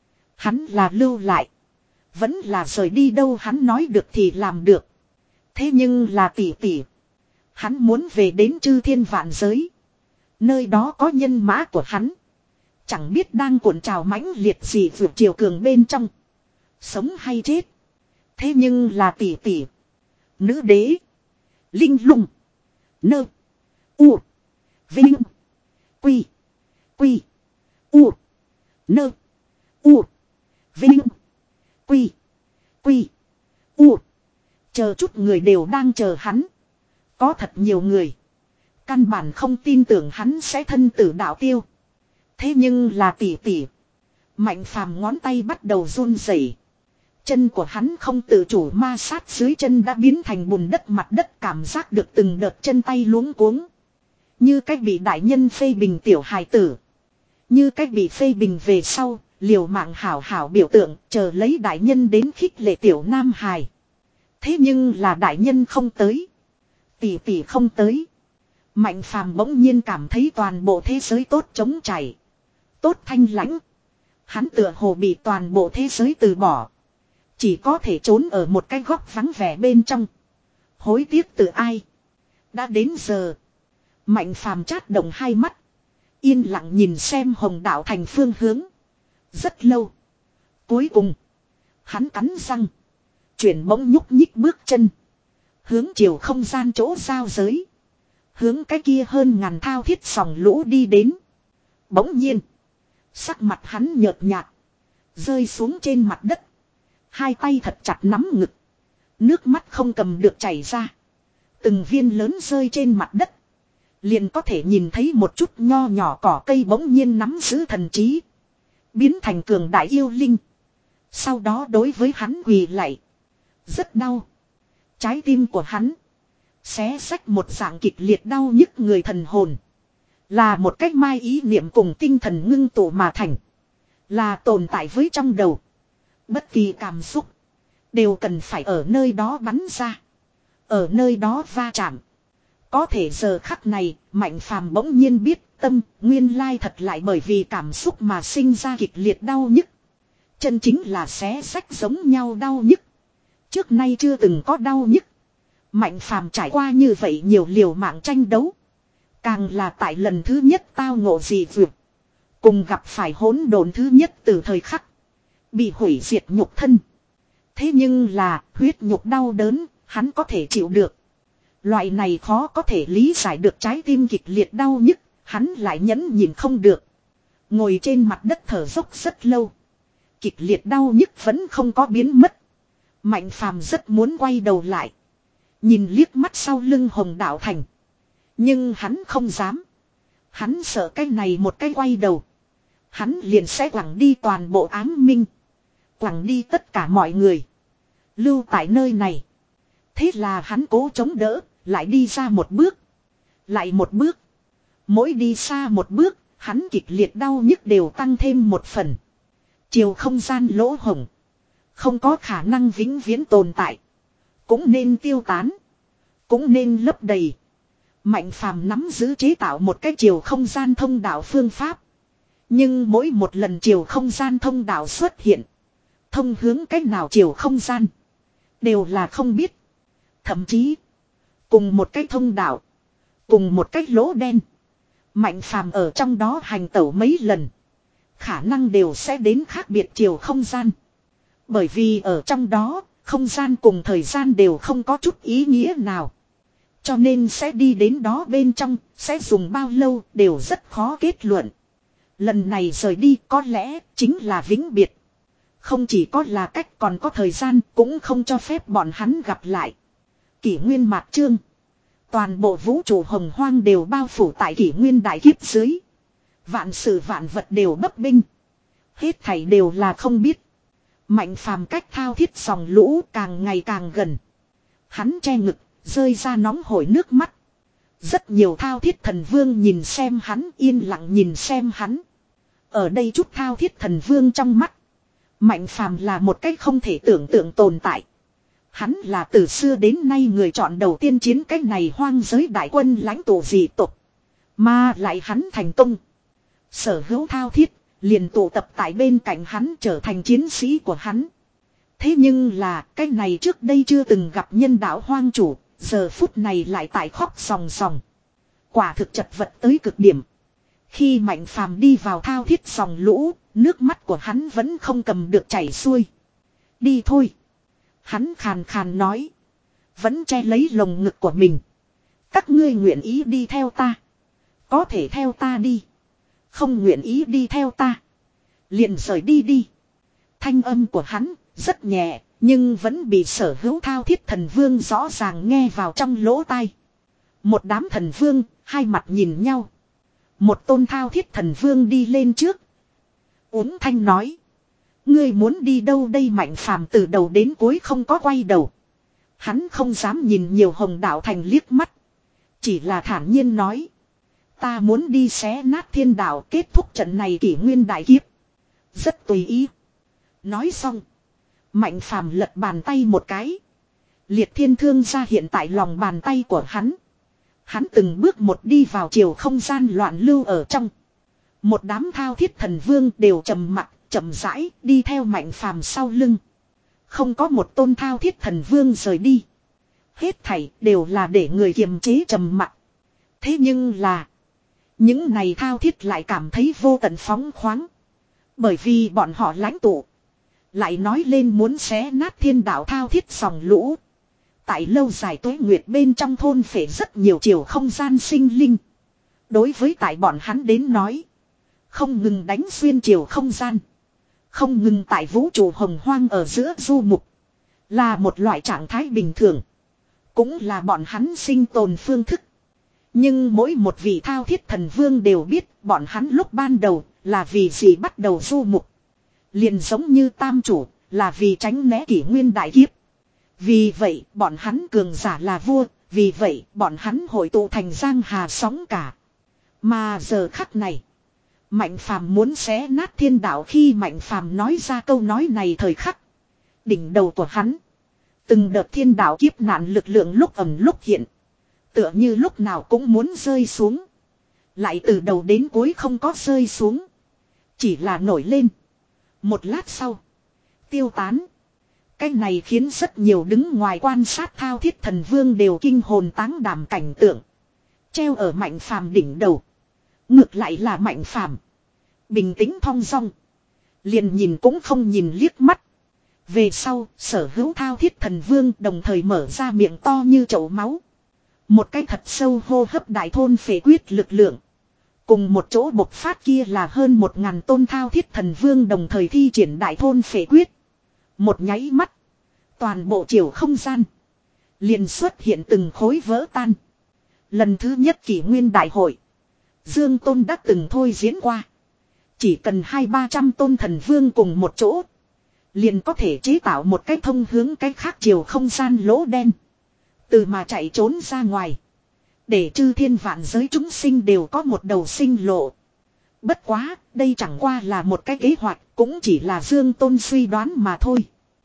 Hắn là lưu lại. Vẫn là rời đi đâu hắn nói được thì làm được. Thế nhưng là tỷ tỷ. Hắn muốn về đến chư thiên vạn giới. Nơi đó có nhân mã của hắn. Chẳng biết đang cuộn trào mãnh liệt gì vượt chiều cường bên trong. Sống hay chết. Thế nhưng là tỷ tỷ. Nữ đế. Linh lung. Nơ. U. Vinh. Quy. Quy. U. Nơ. U. Vinh. Quy. Quy. U. Chờ chút người đều đang chờ hắn. Có thật nhiều người. Căn bản không tin tưởng hắn sẽ thân tử đạo tiêu. Thế nhưng là tỷ tỷ. Mạnh phàm ngón tay bắt đầu run rẩy. Chân của hắn không tự chủ ma sát dưới chân đã biến thành bùn đất mặt đất cảm giác được từng đợt chân tay luống cuống. Như cách bị đại nhân phê bình tiểu hài tử. Như cách bị phê bình về sau, liều mạng hảo hảo biểu tượng chờ lấy đại nhân đến khích lệ tiểu nam hài. Thế nhưng là đại nhân không tới. Tỷ tỷ không tới. Mạnh phàm bỗng nhiên cảm thấy toàn bộ thế giới tốt trống chảy. Tốt thanh lãnh. Hắn tựa hồ bị toàn bộ thế giới từ bỏ. Chỉ có thể trốn ở một cái góc vắng vẻ bên trong. Hối tiếc từ ai. Đã đến giờ. Mạnh phàm chát động hai mắt. Yên lặng nhìn xem hồng đạo thành phương hướng. Rất lâu. Cuối cùng. Hắn cắn răng. Chuyển bỗng nhúc nhích bước chân. Hướng chiều không gian chỗ giao giới. Hướng cái kia hơn ngàn thao thiết sòng lũ đi đến. Bỗng nhiên. Sắc mặt hắn nhợt nhạt. Rơi xuống trên mặt đất. Hai tay thật chặt nắm ngực. Nước mắt không cầm được chảy ra. Từng viên lớn rơi trên mặt đất. Liền có thể nhìn thấy một chút nho nhỏ cỏ cây bỗng nhiên nắm giữ thần trí. Biến thành cường đại yêu linh. Sau đó đối với hắn quỳ lạy. Rất đau. Trái tim của hắn. Xé xách một dạng kịch liệt đau nhức người thần hồn. Là một cách mai ý niệm cùng tinh thần ngưng tụ mà thành. Là tồn tại với trong đầu. Bất kỳ cảm xúc. Đều cần phải ở nơi đó bắn ra. Ở nơi đó va chạm. Có thể giờ khắc này. Mạnh phàm bỗng nhiên biết tâm. Nguyên lai thật lại bởi vì cảm xúc mà sinh ra kịch liệt đau nhức. Chân chính là xé xách giống nhau đau nhức. Trước nay chưa từng có đau nhức. Mạnh phàm trải qua như vậy nhiều liều mạng tranh đấu. Càng là tại lần thứ nhất tao ngộ dị vượt. Cùng gặp phải hỗn độn thứ nhất từ thời khắc. Bị hủy diệt nhục thân. Thế nhưng là huyết nhục đau đớn, hắn có thể chịu được. Loại này khó có thể lý giải được trái tim kịch liệt đau nhức, hắn lại nhẫn nhịn không được. Ngồi trên mặt đất thở dốc rất lâu. Kịch liệt đau nhức vẫn không có biến mất. Mạnh Phàm rất muốn quay đầu lại. Nhìn liếc mắt sau lưng Hồng Đạo Thành. Nhưng hắn không dám. Hắn sợ cái này một cái quay đầu. Hắn liền sẽ quẳng đi toàn bộ ám minh. Quẳng đi tất cả mọi người. Lưu tại nơi này. Thế là hắn cố chống đỡ. Lại đi ra một bước. Lại một bước. Mỗi đi xa một bước. Hắn kịch liệt đau nhức đều tăng thêm một phần. Chiều không gian lỗ hổng. Không có khả năng vĩnh viễn tồn tại. Cũng nên tiêu tán. Cũng nên lấp đầy. Mạnh Phàm nắm giữ chế tạo một cái chiều không gian thông đạo phương pháp. Nhưng mỗi một lần chiều không gian thông đạo xuất hiện. Thông hướng cách nào chiều không gian. Đều là không biết. Thậm chí. Cùng một cái thông đạo. Cùng một cái lỗ đen. Mạnh Phàm ở trong đó hành tẩu mấy lần. Khả năng đều sẽ đến khác biệt chiều không gian. Bởi vì ở trong đó, không gian cùng thời gian đều không có chút ý nghĩa nào. Cho nên sẽ đi đến đó bên trong, sẽ dùng bao lâu đều rất khó kết luận. Lần này rời đi có lẽ chính là vĩnh biệt. Không chỉ có là cách còn có thời gian cũng không cho phép bọn hắn gặp lại. Kỷ nguyên mạt chương. Toàn bộ vũ trụ hồng hoang đều bao phủ tại kỷ nguyên đại kiếp dưới. Vạn sự vạn vật đều bấp bênh. Hết thảy đều là không biết. Mạnh Phàm cách thao thiết dòng lũ càng ngày càng gần. Hắn che ngực, rơi ra nóng hổi nước mắt. Rất nhiều thao thiết thần vương nhìn xem hắn, yên lặng nhìn xem hắn. Ở đây chút thao thiết thần vương trong mắt. Mạnh Phàm là một cách không thể tưởng tượng tồn tại. Hắn là từ xưa đến nay người chọn đầu tiên chiến cách này hoang giới đại quân lãnh tụ dị tộc. Mà lại hắn thành công. Sở hữu thao thiết liền tụ tập tại bên cạnh hắn trở thành chiến sĩ của hắn. Thế nhưng là cái này trước đây chưa từng gặp nhân đạo hoang chủ, giờ phút này lại tại khóc sòng sòng. Quả thực chật vật tới cực điểm. Khi Mạnh Phàm đi vào thao thiết dòng lũ, nước mắt của hắn vẫn không cầm được chảy xuôi. Đi thôi. Hắn khàn khàn nói. Vẫn che lấy lồng ngực của mình. Các ngươi nguyện ý đi theo ta. Có thể theo ta đi. Không nguyện ý đi theo ta. Liền rời đi đi. Thanh âm của hắn rất nhẹ. Nhưng vẫn bị sở hữu thao thiết thần vương rõ ràng nghe vào trong lỗ tai. Một đám thần vương, hai mặt nhìn nhau. Một tôn thao thiết thần vương đi lên trước. Uống thanh nói. Ngươi muốn đi đâu đây? Mạnh Phàm từ đầu đến cuối không có quay đầu. Hắn không dám nhìn nhiều Hồng Đạo Thành liếc mắt. Chỉ là thản nhiên nói. Ta muốn đi xé nát thiên đạo kết thúc trận này kỷ nguyên đại kiếp. Rất tùy ý. Nói xong. Mạnh Phàm lật bàn tay một cái. Liệt thiên thương ra hiện tại lòng bàn tay của hắn. Hắn từng bước một đi vào chiều không gian loạn lưu ở trong. Một đám thao thiết thần vương đều trầm mặc, chậm rãi đi theo Mạnh Phàm sau lưng. Không có một tôn thao thiết thần vương rời đi. Hết thảy đều là để người kiềm chế trầm mặc. Thế nhưng là những này thao thiết lại cảm thấy vô tận phóng khoáng. Bởi vì bọn họ lãnh tụ lại nói lên muốn xé nát thiên đạo thao thiết dòng lũ. Tại lâu dài tuế nguyệt bên trong thôn phệ rất nhiều chiều không gian sinh linh. Đối với tại bọn hắn đến nói. Không ngừng đánh xuyên chiều không gian. Không ngừng tại vũ trụ hồng hoang ở giữa du mục. Là một loại trạng thái bình thường. Cũng là bọn hắn sinh tồn phương thức. Nhưng mỗi một vị thao thiết thần vương đều biết bọn hắn lúc ban đầu là vì gì bắt đầu du mục. Liền giống như tam chủ là vì tránh né kỷ nguyên đại kiếp. Vì vậy bọn hắn cường giả là vua. Vì vậy bọn hắn hội tụ thành giang hà sóng cả. Mà giờ khắc này. Mạnh Phàm muốn xé nát thiên đạo. Khi Mạnh Phàm nói ra câu nói này thời khắc. Đỉnh đầu của hắn. Từng đợt thiên đạo kiếp nạn lực lượng lúc ẩn lúc hiện. Tựa như lúc nào cũng muốn rơi xuống. Lại từ đầu đến cuối không có rơi xuống. Chỉ là nổi lên. Một lát sau. Tiêu tán. Cái này khiến rất nhiều đứng ngoài quan sát thao thiết thần vương đều kinh hồn táng đảm cảnh tượng. Treo ở Mạnh Phàm đỉnh đầu. Ngược lại là Mạnh Phàm bình tĩnh thong dong. Liền nhìn cũng không nhìn liếc mắt. Về sau, sở hữu thao thiết thần vương đồng thời mở ra miệng to như chậu máu. Một cái thật sâu hô hấp đại thôn phệ quyết lực lượng. Cùng một chỗ bộc phát kia là hơn một ngàn tôn thao thiết thần vương đồng thời thi triển đại thôn phệ quyết. Một nháy mắt. Toàn bộ chiều không gian. Liền xuất hiện từng khối vỡ tan. Lần thứ nhất kỷ nguyên đại hội. Dương Tôn đã từng thôi diễn qua. Chỉ cần hai ba trăm tôn thần vương cùng một chỗ. Liền có thể chế tạo một cái thông hướng cái khác chiều không gian lỗ đen. Từ mà chạy trốn ra ngoài. Để chư thiên vạn giới chúng sinh đều có một đầu sinh lộ. Bất quá, đây chẳng qua là một cái kế hoạch, cũng chỉ là Dương Tôn suy đoán mà thôi.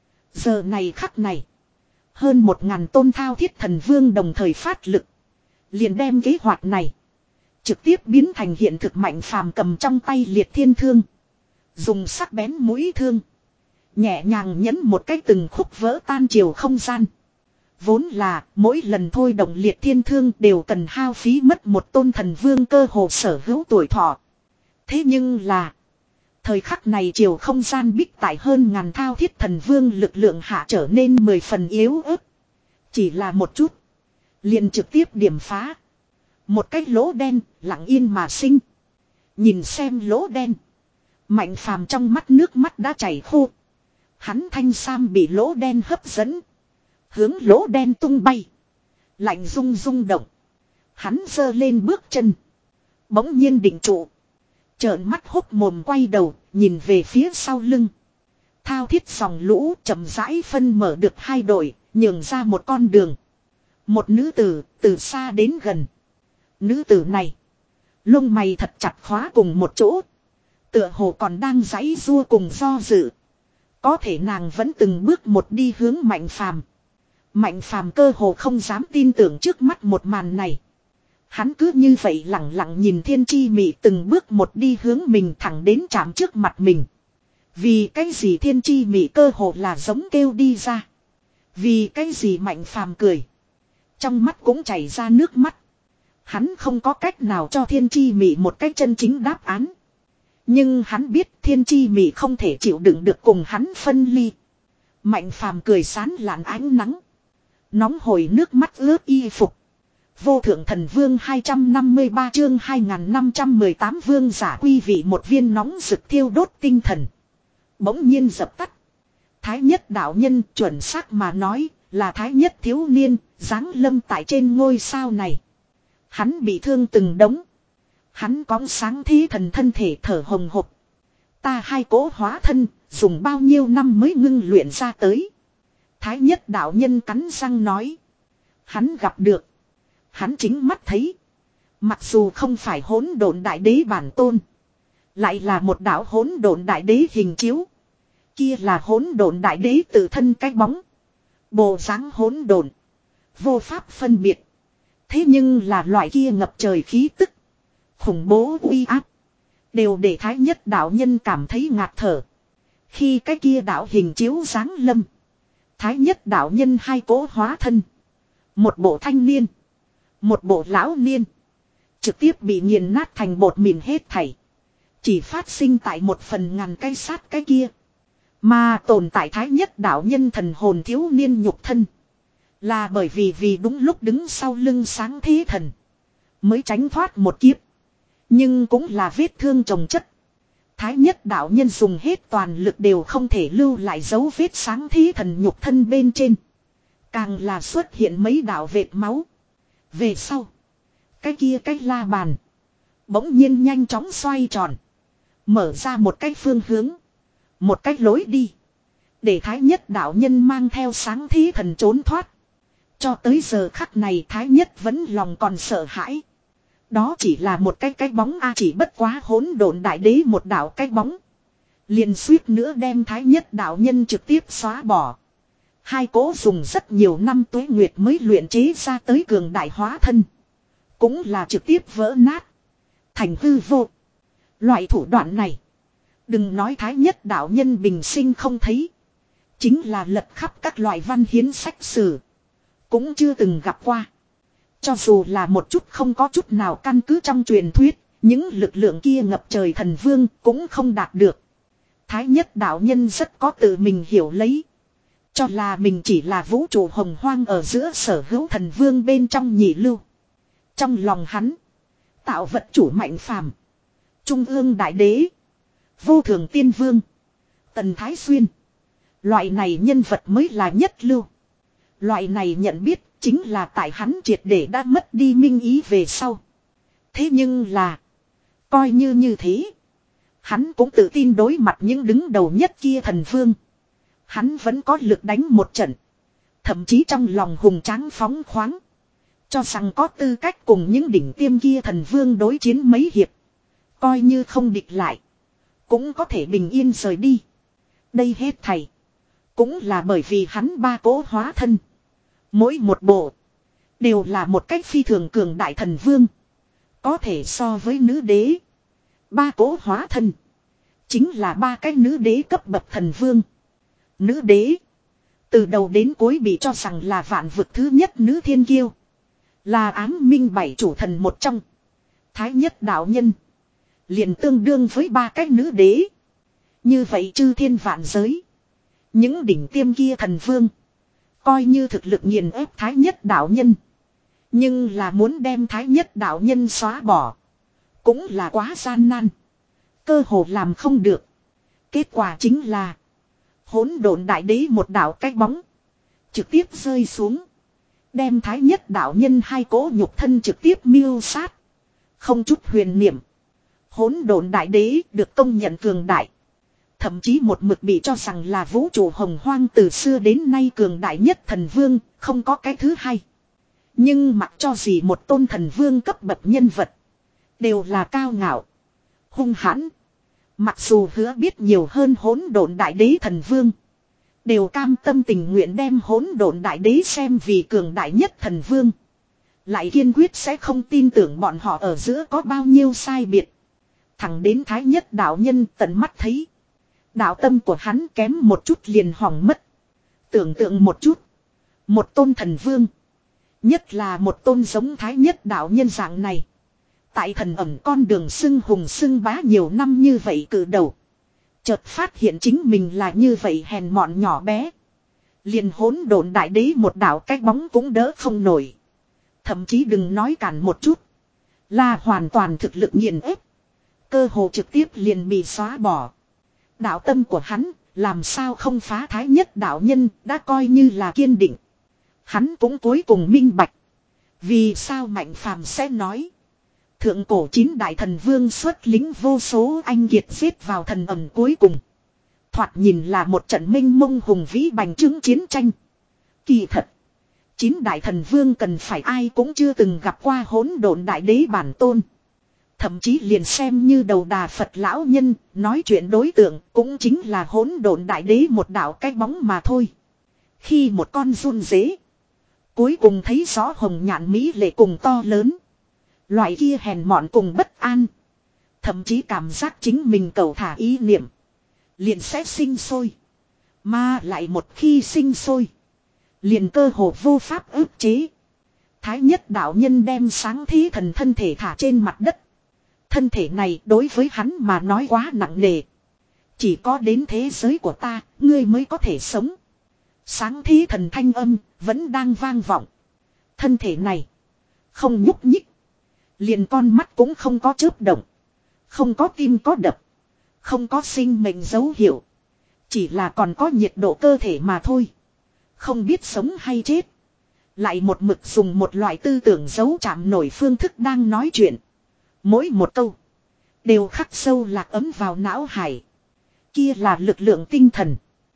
Giờ này khắc này. Hơn một ngàn tôn thao thiết thần vương đồng thời phát lực. Liền đem kế hoạch này. Trực tiếp biến thành hiện thực. Mạnh phàm cầm trong tay liệt thiên thương. Dùng sắc bén mũi thương. Nhẹ nhàng nhấn một cái từng khúc vỡ tan chiều không gian. Vốn là mỗi lần thôi động liệt thiên thương đều cần hao phí mất một tôn thần vương cơ hồ sở hữu tuổi thọ. Thế nhưng là. Thời khắc này chiều không gian bích tại hơn ngàn thao thiết thần vương lực lượng hạ trở nên mười phần yếu ớt. Chỉ là một chút. Liền trực tiếp điểm phá. Một cái lỗ đen lặng yên mà sinh. Nhìn xem lỗ đen. Mạnh phàm trong mắt nước mắt đã chảy khô. Hắn thanh sam bị lỗ đen hấp dẫn. Hướng lỗ đen tung bay. Lạnh rung rung động. Hắn giơ lên bước chân. Bỗng nhiên định trụ. Trợn mắt hốc mồm quay đầu. Nhìn về phía sau lưng. Thao thiết dòng lũ chậm rãi phân mở được hai đội. Nhường ra một con đường. Một nữ tử từ xa đến gần. Nữ tử này. Lông mày thật chặt khóa cùng một chỗ. Tựa hồ còn đang giãy giụa cùng do dự. Có thể nàng vẫn từng bước một đi hướng Mạnh phàm. Mạnh phàm cơ hồ không dám tin tưởng trước mắt một màn này. Hắn cứ như vậy lặng lặng nhìn thiên chi mị từng bước một đi hướng mình thẳng đến chạm trước mặt mình. Vì cái gì thiên chi mị cơ hồ là giống kêu đi ra. Vì cái gì Mạnh phàm cười. Trong mắt cũng chảy ra nước mắt. Hắn không có cách nào cho thiên chi mị một cách chân chính đáp án. Nhưng hắn biết thiên chi mị không thể chịu đựng được cùng hắn phân ly. Mạnh phàm cười sán lạn ánh nắng. Nóng hổi nước mắt ướt y phục. Vô thượng thần vương hai trăm năm mươi ba chương hai nghìn năm trăm mười tám vương giả quy vị một viên nóng rực thiêu đốt tinh thần. Bỗng nhiên dập tắt. Thái nhất đạo nhân chuẩn xác mà nói là thái nhất thiếu niên giáng lâm tại trên ngôi sao này. Hắn bị thương từng đống. Hắn cõng sáng thí thần thân thể thở hồng hộc. Ta hai cỗ hóa thân dùng bao nhiêu năm mới ngưng luyện ra tới. Thái nhất đạo nhân cắn răng nói. Hắn gặp được. Hắn chính mắt thấy. Mặc dù không phải hỗn độn đại đế bản tôn. Lại là một đạo hỗn độn đại đế hình chiếu. Kia là hỗn độn đại đế tự thân cái bóng. Bộ dáng hỗn độn. Vô pháp phân biệt. Thế nhưng là loại kia ngập trời khí tức. Khủng bố uy áp. Đều để thái nhất đạo nhân cảm thấy ngạt thở. Khi cái kia đạo hình chiếu giáng lâm. Thái nhất đạo nhân hai cỗ hóa thân. Một bộ thanh niên. Một bộ lão niên. Trực tiếp bị nghiền nát thành bột mịn hết thảy. Chỉ phát sinh tại một phần ngàn cái sát cái kia. Mà tồn tại thái nhất đạo nhân thần hồn thiếu niên nhục thân. Là bởi vì vì đúng lúc đứng sau lưng sáng thế thần. Mới tránh thoát một kiếp. Nhưng cũng là vết thương chồng chất. Thái nhất đạo nhân dùng hết toàn lực đều không thể lưu lại dấu vết sáng thế thần nhục thân bên trên. Càng là xuất hiện mấy đạo vệt máu. Về sau. Cái kia cái la bàn. Bỗng nhiên nhanh chóng xoay tròn. Mở ra một cái phương hướng. Một cái lối đi. Để thái nhất đạo nhân mang theo sáng thế thần trốn thoát. Cho tới giờ khắc này thái nhất vẫn lòng còn sợ hãi. Đó chỉ là một cái cái bóng a chỉ bất quá hỗn độn đại đế một đạo cái bóng. Liền suýt nữa đem thái nhất đạo nhân trực tiếp xóa bỏ. Hai cố dùng rất nhiều năm tuế nguyệt mới luyện chế ra tới cường đại hóa thân. Cũng là trực tiếp vỡ nát. Thành hư vô. Loại thủ đoạn này. Đừng nói thái nhất đạo nhân bình sinh không thấy. Chính là lật khắp các loại văn hiến sách sử. Cũng chưa từng gặp qua. Cho dù là một chút không có chút nào căn cứ trong truyền thuyết. Những lực lượng kia ngập trời thần vương cũng không đạt được. Thái nhất đạo nhân rất có tự mình hiểu lấy. Cho là mình chỉ là vũ trụ hồng hoang ở giữa sở hữu thần vương bên trong nhị lưu. Trong lòng hắn, tạo vật chủ mạnh phàm, trung ương đại đế, vô thường tiên vương, Tần Thái Xuyên. Loại này nhân vật mới là nhất lưu. Loại này nhận biết chính là tại hắn triệt để đã mất đi minh ý về sau. Thế nhưng là, coi như như thế, hắn cũng tự tin đối mặt những đứng đầu nhất kia thần vương. Hắn vẫn có lực đánh một trận. Thậm chí trong lòng hùng tráng phóng khoáng, cho rằng có tư cách cùng những đỉnh tiêm kia thần vương đối chiến mấy hiệp. Coi như không địch lại, cũng có thể bình yên rời đi. Đây hết thảy cũng là bởi vì hắn ba cỗ hóa thân. Mỗi một bộ đều là một cách phi thường cường đại thần vương. Có thể so với nữ đế. Ba cỗ hóa thân chính là ba cái nữ đế cấp bậc thần vương. Nữ đế từ đầu đến cuối bị cho rằng là vạn vực thứ nhất nữ thiên kiêu, là ám minh bảy chủ thần một trong. Thái nhất đạo nhân liền tương đương với ba cái nữ đế. Như vậy chư thiên vạn giới, những đỉnh tiêm kia thần vương, coi như thực lực nghiền ép thái nhất đạo nhân, nhưng là muốn đem thái nhất đạo nhân xóa bỏ cũng là quá gian nan, cơ hồ làm không được. Kết quả chính là hỗn độn đại đế một đạo cái bóng trực tiếp rơi xuống, đem thái nhất đạo nhân hai cỗ nhục thân trực tiếp miêu sát. Không chút huyền niệm, hỗn độn đại đế được công nhận cường đại, thậm chí một mực bị cho rằng là vũ trụ hồng hoang từ xưa đến nay cường đại nhất thần vương, không có cái thứ hai. Nhưng mặc cho gì một tôn thần vương cấp bậc nhân vật, đều là cao ngạo, hung hãn. Mặc dù hứa biết nhiều hơn hỗn độn đại đế thần vương, đều cam tâm tình nguyện đem hỗn độn đại đế xem vì cường đại nhất thần vương, lại kiên quyết sẽ không tin tưởng bọn họ ở giữa có bao nhiêu sai biệt. Thẳng đến thái nhất đạo nhân tận mắt thấy, đạo tâm của hắn kém một chút liền hỏng mất. Tưởng tượng một chút, một tôn thần vương, nhất là một tôn giống thái nhất đạo nhân dạng này, tại thần ẩm con đường xưng hùng xưng bá nhiều năm như vậy cử đầu, chợt phát hiện chính mình là như vậy hèn mọn nhỏ bé, liền hỗn độn đại đế một đạo cái bóng cũng đỡ không nổi. Thậm chí đừng nói cản một chút, là hoàn toàn thực lực nghiền ép, cơ hồ trực tiếp liền bị xóa bỏ. Đạo tâm của hắn làm sao không phá thái nhất đạo nhân đã coi như là kiên định. Hắn cũng cuối cùng minh bạch, vì sao Mạnh Phàm sẽ nói thượng cổ chín đại thần vương xuất lính vô số anh kiệt giết vào thần ẩm cuối cùng. Thoạt nhìn là một trận minh mông hùng vĩ bành trướng chiến tranh. Kỳ thật, chín đại thần vương cần phải ai cũng chưa từng gặp qua hỗn độn đại đế bản tôn. Thậm chí liền xem như đầu đà Phật lão nhân, nói chuyện đối tượng cũng chính là hỗn độn đại đế một đạo cái bóng mà thôi. Khi một con run dế cuối cùng thấy rõ hồng nhạn mỹ lệ cùng to lớn, loại kia hèn mọn cùng bất an, thậm chí cảm giác chính mình cầu thả ý niệm liền sẽ sinh sôi. Mà lại một khi sinh sôi, liền cơ hồ vô pháp ức chế. Thái nhất đạo nhân đem sáng thí thần thân thể thả trên mặt đất. Thân thể này đối với hắn mà nói quá nặng nề. Chỉ có đến thế giới của ta, ngươi mới có thể sống. Sáng thí thần thanh âm vẫn đang vang vọng. Thân thể này không nhúc nhích, liền con mắt cũng không có chớp động, không có tim có đập, không có sinh mệnh dấu hiệu, chỉ là còn có nhiệt độ cơ thể mà thôi. Không biết sống hay chết, lại một mực dùng một loại tư tưởng giấu chạm nổi phương thức đang nói chuyện. Mỗi một câu đều khắc sâu lạc ấm vào não hải. Kia là lực lượng tinh thần.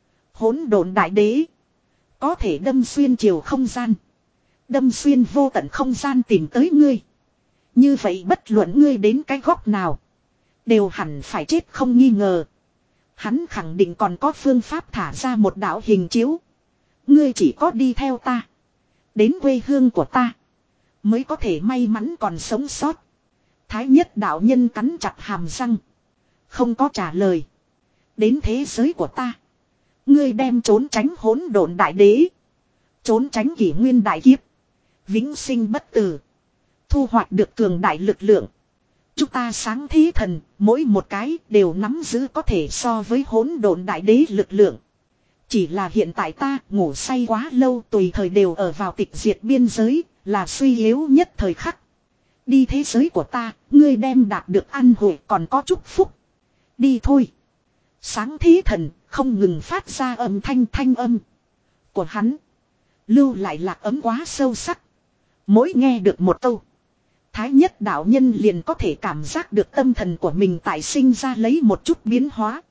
Hỗn độn đại đế có thể đâm xuyên chiều không gian, đâm xuyên vô tận không gian tìm tới ngươi. Như vậy bất luận ngươi đến cái góc nào, đều hẳn phải chết không nghi ngờ. Hắn khẳng định còn có phương pháp thả ra một đạo hình chiếu. Ngươi chỉ có đi theo ta, đến quê hương của ta, mới có thể may mắn còn sống sót. Thái nhất đạo nhân cắn chặt hàm răng, không có trả lời. Đến thế giới của ta, ngươi đem trốn tránh hỗn độn đại đế, trốn tránh kỷ nguyên đại kiếp, vĩnh sinh bất tử, thu hoạch được cường đại lực lượng. Chúng ta sáng thí thần, mỗi một cái đều nắm giữ có thể so với hỗn độn đại đế lực lượng. Chỉ là hiện tại ta ngủ say quá lâu, tùy thời đều ở vào tịch diệt biên giới, là suy yếu nhất thời khắc. Đi thế giới của ta, ngươi đem đạt được an ủi còn có chúc phúc. Đi thôi. Sáng thế thần không ngừng phát ra âm thanh thanh âm của hắn. Lưu lại lạc ấm quá sâu sắc. Mỗi nghe được một câu, Thái Nhất đạo nhân liền có thể cảm giác được tâm thần của mình tại sinh ra lấy một chút biến hóa.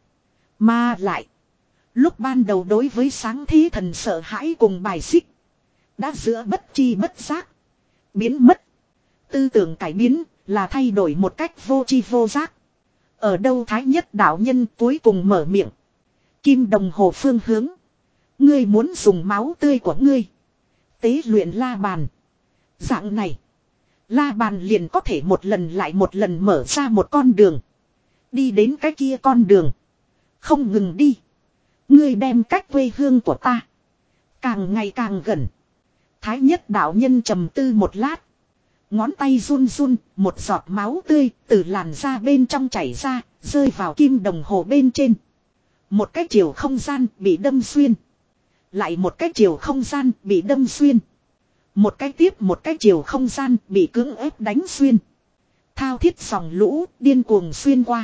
Mà lại, lúc ban đầu đối với sáng thế thần sợ hãi cùng bài xích, đã giữa bất chi bất giác biến mất. Tư tưởng cải biến là thay đổi một cách vô chi vô giác. Ở đâu Thái Nhất đạo nhân cuối cùng mở miệng. Kim đồng hồ phương hướng. Ngươi muốn dùng máu tươi của ngươi tế luyện la bàn. Dạng này, la bàn liền có thể một lần lại một lần mở ra một con đường. Đi đến cái kia con đường, không ngừng đi. Ngươi đem cách quê hương của ta càng ngày càng gần. Thái Nhất đạo nhân trầm tư một lát. Ngón tay run run, một giọt máu tươi từ làn da bên trong chảy ra, rơi vào kim đồng hồ bên trên. Một cái chiều không gian bị đâm xuyên. Lại một cái chiều không gian bị đâm xuyên. Một cái tiếp một cái chiều không gian bị cưỡng ép đánh xuyên. Thao thiết dòng lũ điên cuồng xuyên qua.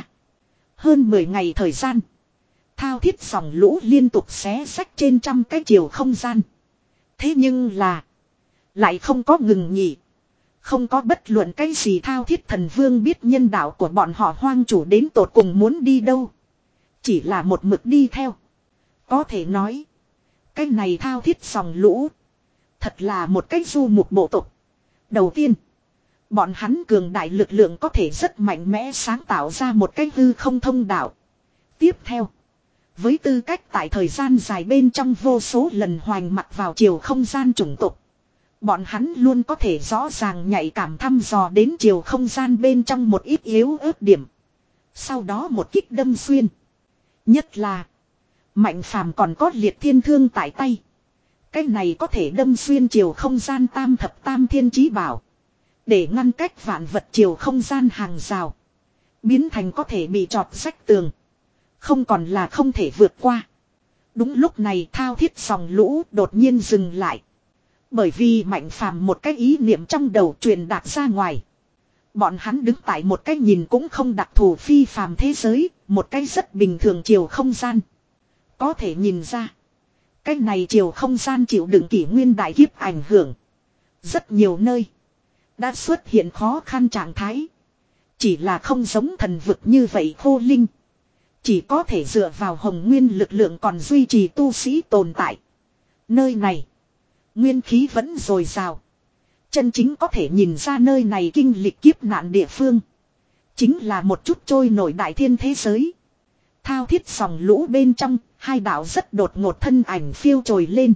Hơn mười ngày thời gian, thao thiết dòng lũ liên tục xé xách trên trăm cái chiều không gian. Thế nhưng là, lại không có ngừng nghỉ. Không có bất luận cái gì thao thiết thần vương biết nhân đạo của bọn họ hoang chủ đến tột cùng muốn đi đâu. Chỉ là một mực đi theo. Có thể nói, cái này thao thiết dòng lũ thật là một cái du mục bộ tộc. Đầu tiên, bọn hắn cường đại lực lượng có thể rất mạnh mẽ sáng tạo ra một cái hư không thông đạo. Tiếp theo, với tư cách tại thời gian dài bên trong vô số lần hoành mặc vào chiều không gian chủng tộc, bọn hắn luôn có thể rõ ràng nhạy cảm thăm dò đến chiều không gian bên trong một ít yếu ớt điểm. Sau đó một kích đâm xuyên. Nhất là, Mạnh Phàm còn có liệt thiên thương tại tay. Cái này có thể đâm xuyên chiều không gian tam thập tam thiên chí bảo. Để ngăn cách vạn vật chiều không gian hàng rào. Biến thành có thể bị chọt rách tường. Không còn là không thể vượt qua. Đúng lúc này thao thiết dòng lũ đột nhiên dừng lại. Bởi vì Mạnh Phàm một cái ý niệm trong đầu truyền đạt ra ngoài. Bọn hắn đứng tại một cái nhìn cũng không đặc thù phi phàm thế giới. Một cái rất bình thường chiều không gian. Có thể nhìn ra, cái này chiều không gian chịu đựng kỷ nguyên đại kiếp ảnh hưởng. Rất nhiều nơi đã xuất hiện khó khăn trạng thái. Chỉ là không giống thần vực như vậy khô linh. Chỉ có thể dựa vào hồng nguyên lực lượng còn duy trì tu sĩ tồn tại. Nơi này, nguyên khí vẫn dồi dào. Chân chính có thể nhìn ra nơi này kinh lịch kiếp nạn địa phương. Chính là một chút trôi nổi đại thiên thế giới. Thao thiết dòng lũ bên trong, hai đạo rất đột ngột thân ảnh phiêu trồi lên.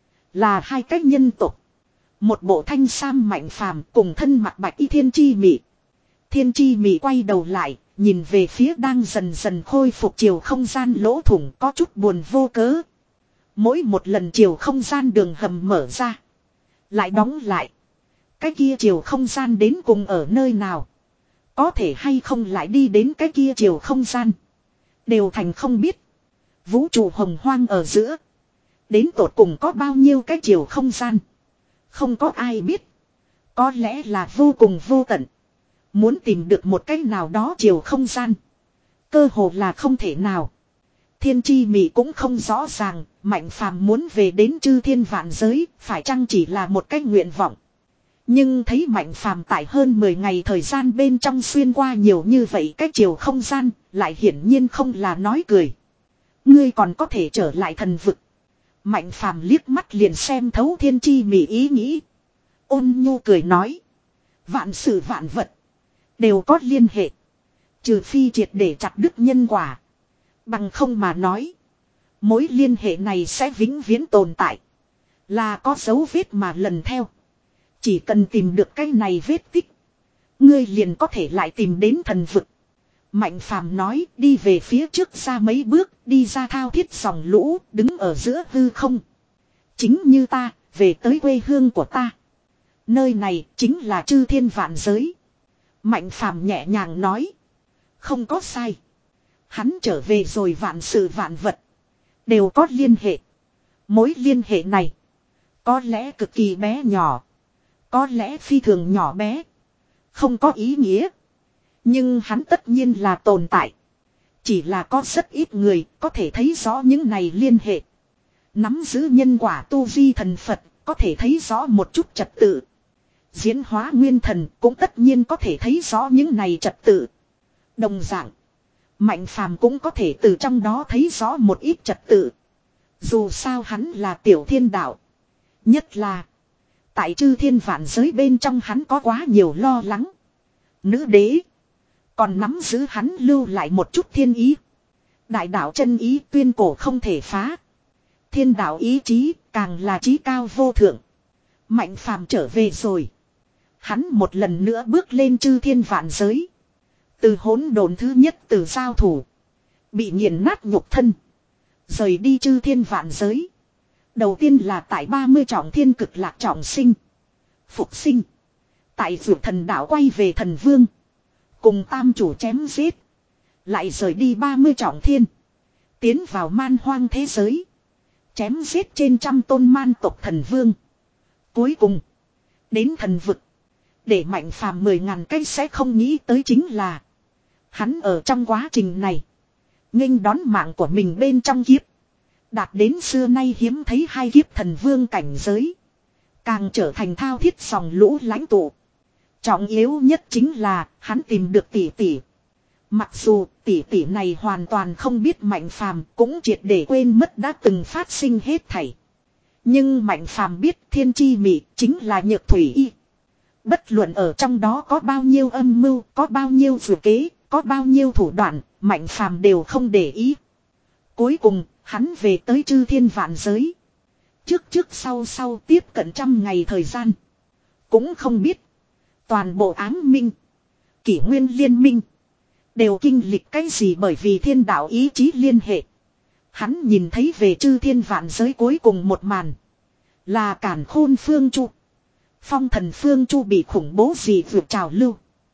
Là hai cách nhân tộc. Một bộ thanh sam Mạnh Phàm cùng thân mặc bạch y Thiên Chi Mị. Thiên Chi Mị quay đầu lại, nhìn về phía đang dần dần khôi phục chiều không gian lỗ thủng có chút buồn vô cớ. Mỗi một lần chiều không gian đường hầm mở ra, lại đóng lại. Cái kia chiều không gian đến cùng ở nơi nào? Có thể hay không lại đi đến cái kia chiều không gian? Đều thành không biết. Vũ trụ hồng hoang ở giữa, đến tột cùng có bao nhiêu cái chiều không gian? Không có ai biết. Có lẽ là vô cùng vô tận. Muốn tìm được một cái nào đó chiều không gian, cơ hồ là không thể nào. Thiên Chi Mị cũng không rõ ràng, Mạnh Phàm muốn về đến chư thiên vạn giới, phải chăng chỉ là một cái nguyện vọng. Nhưng thấy Mạnh Phàm tại hơn mười ngày thời gian bên trong xuyên qua nhiều như vậy cái chiều không gian, lại hiển nhiên không là nói cười. Ngươi còn có thể trở lại thần vực. Mạnh Phàm liếc mắt liền xem thấu Thiên Chi Mị ý nghĩ. Ôn nhu cười nói. Vạn sự vạn vật đều có liên hệ. Trừ phi triệt để chặt đứt nhân quả. Bằng không mà nói, mối liên hệ này sẽ vĩnh viễn tồn tại. Là có dấu vết mà lần theo. Chỉ cần tìm được cái này vết tích, ngươi liền có thể lại tìm đến thần vực. Mạnh Phàm nói, đi về phía trước ra mấy bước, đi ra thao thiết dòng lũ, đứng ở giữa hư không. Chính như ta, về tới quê hương của ta. Nơi này chính là chư thiên vạn giới. Mạnh Phàm nhẹ nhàng nói. Không có sai. Hắn trở về rồi, vạn sự vạn vật đều có liên hệ. Mối liên hệ này. Có lẽ cực kỳ bé nhỏ. Có lẽ phi thường nhỏ bé. Không có ý nghĩa. Nhưng hắn tất nhiên là tồn tại. Chỉ là có rất ít người có thể thấy rõ những này liên hệ. Nắm giữ nhân quả tu vi thần Phật có thể thấy rõ một chút trật tự. Diễn hóa nguyên thần cũng tất nhiên có thể thấy rõ những này trật tự. Đồng dạng. Mạnh phàm cũng có thể từ trong đó thấy rõ một ít trật tự. Dù sao hắn là tiểu thiên đạo. Nhất là. Tại chư thiên vạn giới bên trong hắn có quá nhiều lo lắng. Nữ đế. Còn nắm giữ hắn lưu lại một chút thiên ý. Đại đạo chân ý tuyên cổ không thể phá. Thiên đạo ý chí càng là chí cao vô thượng. Mạnh phàm trở về rồi. Hắn một lần nữa bước lên chư thiên vạn giới. Từ hỗn độn thứ nhất từ giao thủ. Bị nghiền nát nhục thân. Rời đi chư thiên vạn giới. Đầu tiên là tại ba mươi trọng thiên cực lạc trọng sinh. Phục sinh. Tại vượt thần đạo quay về thần vương. Cùng tam chủ chém giết. Lại rời đi ba mươi trọng thiên. Tiến vào man hoang thế giới. Chém giết trên trăm tôn man tộc thần vương. Cuối cùng. Đến thần vực. Để mạnh phàm mười ngàn cách sẽ không nghĩ tới chính là. Hắn ở trong quá trình này. Nghênh đón mạng của mình bên trong kiếp. Đạt đến xưa nay hiếm thấy hai kiếp thần vương cảnh giới. Càng trở thành thao thiết dòng lũ lãnh tụ. Trọng yếu nhất chính là hắn tìm được tỷ tỷ. Mặc dù tỷ tỷ này hoàn toàn không biết Mạnh Phàm cũng triệt để quên mất đã từng phát sinh hết thảy. Nhưng Mạnh Phàm biết thiên chi mị chính là nhược thủy y. Bất luận ở trong đó có bao nhiêu âm mưu, có bao nhiêu dự kế, có bao nhiêu thủ đoạn, Mạnh Phàm đều không để ý. Cuối cùng, hắn về tới chư thiên vạn giới. Trước trước sau sau tiếp cận trăm ngày thời gian. Cũng không biết. Toàn bộ ám minh. Kỷ nguyên liên minh. Đều kinh lịch cái gì bởi vì thiên đạo ý chí liên hệ. Hắn nhìn thấy về chư thiên vạn giới cuối cùng một màn. Là cản khôn phương chu. Phong thần phương chu bị khủng bố gì vượt trào lưu.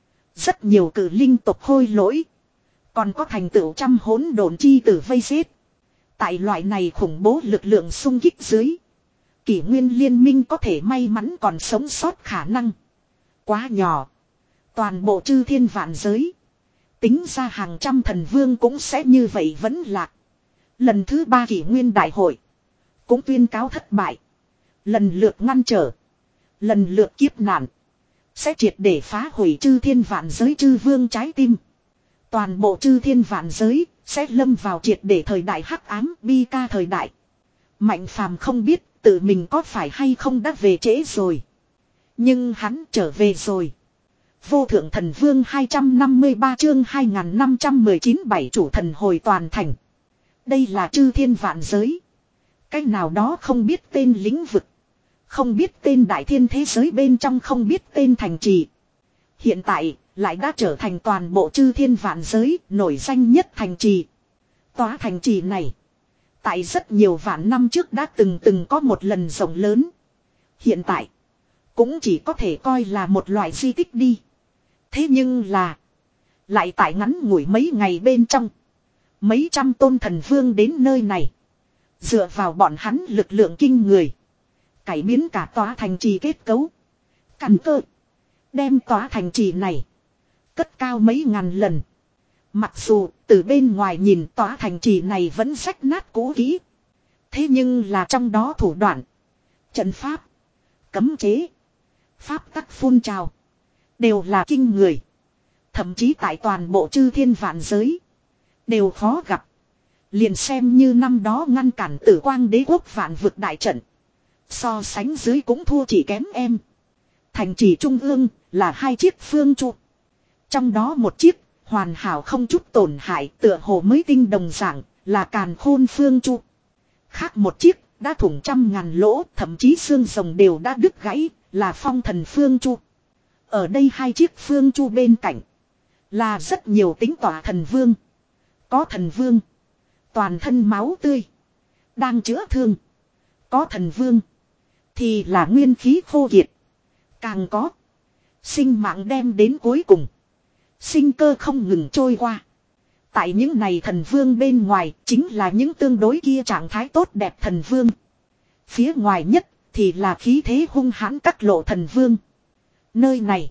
Rất nhiều cử linh tộc hôi lỗi. Còn có thành tựu trăm hỗn độn chi tử vây giết. Tại loại này khủng bố lực lượng xung kích dưới. Kỷ nguyên liên minh có thể may mắn còn sống sót khả năng. Quá nhỏ. Toàn bộ chư thiên vạn giới. Tính ra hàng trăm thần vương cũng sẽ như vậy vẫn lạc. Lần thứ ba kỷ nguyên đại hội. Cũng tuyên cáo thất bại. Lần lượt ngăn trở. Lần lượt kiếp nạn. Sẽ triệt để phá hủy chư thiên vạn giới chư vương trái tim. Toàn bộ chư thiên vạn giới. Sẽ lâm vào triệt để thời đại hắc ám bi ca thời đại. Mạnh phàm không biết tự mình có phải hay không đã về trễ rồi. Nhưng hắn trở về rồi. Vô thượng thần vương hai trăm năm mươi ba chương hai nghìn năm trăm mười chín bảy chủ thần hồi toàn thành. Đây là chư thiên vạn giới. Cách nào đó không biết tên lĩnh vực. Không biết tên đại thiên thế giới bên trong không biết tên thành trì. Hiện tại lại đã trở thành toàn bộ chư thiên vạn giới nổi danh nhất thành trì. Tòa thành trì này. Tại rất nhiều vạn năm trước đã từng từng có một lần rộng lớn. Hiện tại. Cũng chỉ có thể coi là một loại di tích đi. Thế nhưng là. Lại tại ngắn ngủi mấy ngày bên trong. Mấy trăm tôn thần vương đến nơi này. Dựa vào bọn hắn lực lượng kinh người. Cải biến cả tòa thành trì kết cấu. Căn cơ. Đem tòa thành trì này. Cất cao mấy ngàn lần. Mặc dù từ bên ngoài nhìn tòa thành trì này vẫn rách nát cũ kỹ. Thế nhưng là trong đó thủ đoạn. Trận pháp. Cấm chế. Pháp tắc phun trào. Đều là kinh người. Thậm chí tại toàn bộ chư thiên vạn giới. Đều khó gặp. Liền xem như năm đó ngăn cản Tử Quang Đế quốc vạn vực đại trận. So sánh dưới cũng thua chỉ kém em. Thành trì trung ương là hai chiếc phương trụ. Trong đó một chiếc hoàn hảo không chút tổn hại tựa hồ mới tinh đồng dạng là càn khôn phương trụ. Khác một chiếc đã thủng trăm ngàn lỗ thậm chí xương rồng đều đã đứt gãy là phong thần phương trụ. Ở đây hai chiếc phương trụ bên cạnh là rất nhiều tính tỏa thần vương. Có thần vương toàn thân máu tươi đang chữa thương. Có thần vương thì là nguyên khí khô kiệt. Càng có sinh mạng đem đến cuối cùng. Sinh cơ không ngừng trôi qua. Tại những này thần vương bên ngoài chính là những tương đối kia trạng thái tốt đẹp thần vương. Phía ngoài nhất thì là khí thế hung hãn các lộ thần vương. Nơi này,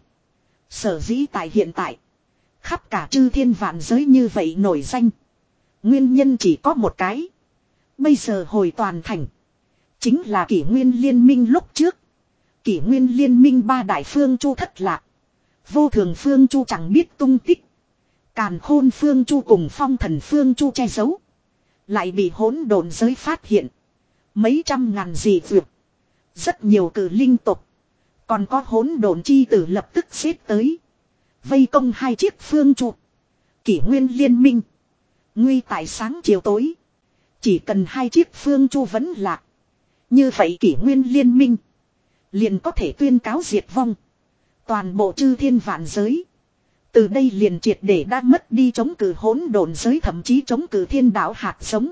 sở dĩ tại hiện tại, khắp cả chư thiên vạn giới như vậy nổi danh. Nguyên nhân chỉ có một cái. Bây giờ hồi toàn thành, chính là kỷ nguyên liên minh lúc trước. Kỷ nguyên liên minh ba đại phương chu thất lạc. Vô thường phương chu chẳng biết tung tích. Càn khôn phương chu cùng phong thần phương chu che giấu. Lại bị hỗn độn giới phát hiện. Mấy trăm ngàn dị vượt. Rất nhiều cử linh tục. Còn có hỗn độn chi tử lập tức xếp tới. Vây công hai chiếc phương chu. Kỷ nguyên liên minh. Nguy tại sáng chiều tối. Chỉ cần hai chiếc phương chu vẫn lạc. Như vậy kỷ nguyên liên minh liền có thể tuyên cáo diệt vong. Toàn bộ chư thiên vạn giới. Từ đây liền triệt để đã mất đi chống cự hỗn độn giới, thậm chí chống cự thiên đạo hạt giống.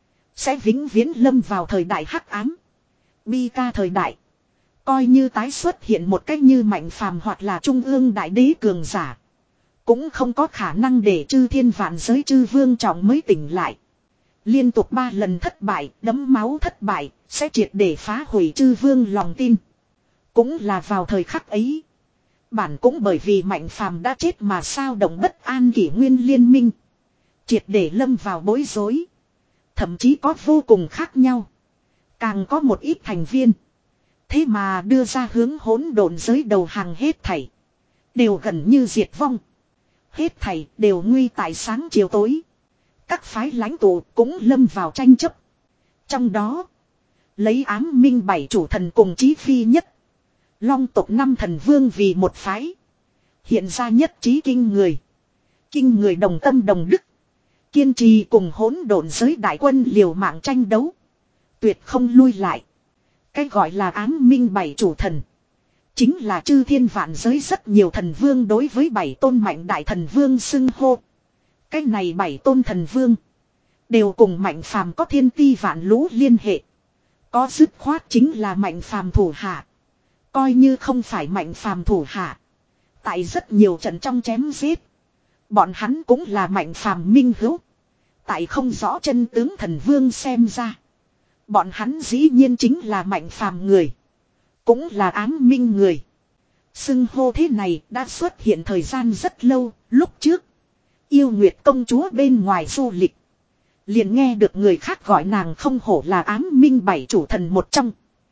Sẽ vĩnh viễn lâm vào thời đại hắc ám. Bi ca thời đại. Coi như tái xuất hiện một cách như Mạnh Phàm hoặc là trung ương đại đế cường giả. Cũng không có khả năng để chư thiên vạn giới chư vương trọng mới tỉnh lại. Liên tục ba lần thất bại, đấm máu thất bại, sẽ triệt để phá hủy chư vương lòng tin. Cũng là vào thời khắc ấy. Bản cũng bởi vì Mạnh Phàm đã chết mà sao động bất an kỷ nguyên liên minh. Triệt để lâm vào bối rối. Thậm chí có vô cùng khác nhau. Càng có một ít thành viên. Thế mà đưa ra hướng hỗn độn giới đầu hàng hết thảy. Đều gần như diệt vong. Hết thảy đều nguy tại sáng chiều tối. Các phái lãnh tụ cũng lâm vào tranh chấp. Trong đó, lấy ám minh bảy chủ thần cùng chí phi nhất. Long tộc năm thần vương vì một phái. Hiện ra nhất trí kinh người. Kinh người đồng tâm đồng đức. Kiên trì cùng hỗn độn giới đại quân liều mạng tranh đấu. Tuyệt không lui lại. Cái gọi là ám minh bảy chủ thần. Chính là chư thiên vạn giới rất nhiều thần vương đối với bảy tôn mạnh đại thần vương xưng hô. Cái này bảy tôn thần vương. Đều cùng Mạnh Phàm có thiên ti vạn lũ liên hệ. Có dứt khoát chính là Mạnh Phàm thủ hạ. Coi như không phải Mạnh Phàm thủ hạ. Tại rất nhiều trận trong chém giết. Bọn hắn cũng là Mạnh Phàm minh hữu. Tại không rõ chân tướng thần vương xem ra. Bọn hắn dĩ nhiên chính là Mạnh Phàm người. Cũng là ám minh người. Xưng hô thế này đã xuất hiện thời gian rất lâu. Lúc trước, Yêu Nguyệt công chúa bên ngoài du lịch. Liền nghe được người khác gọi nàng không hổ là ám minh bảy chủ thần một trong.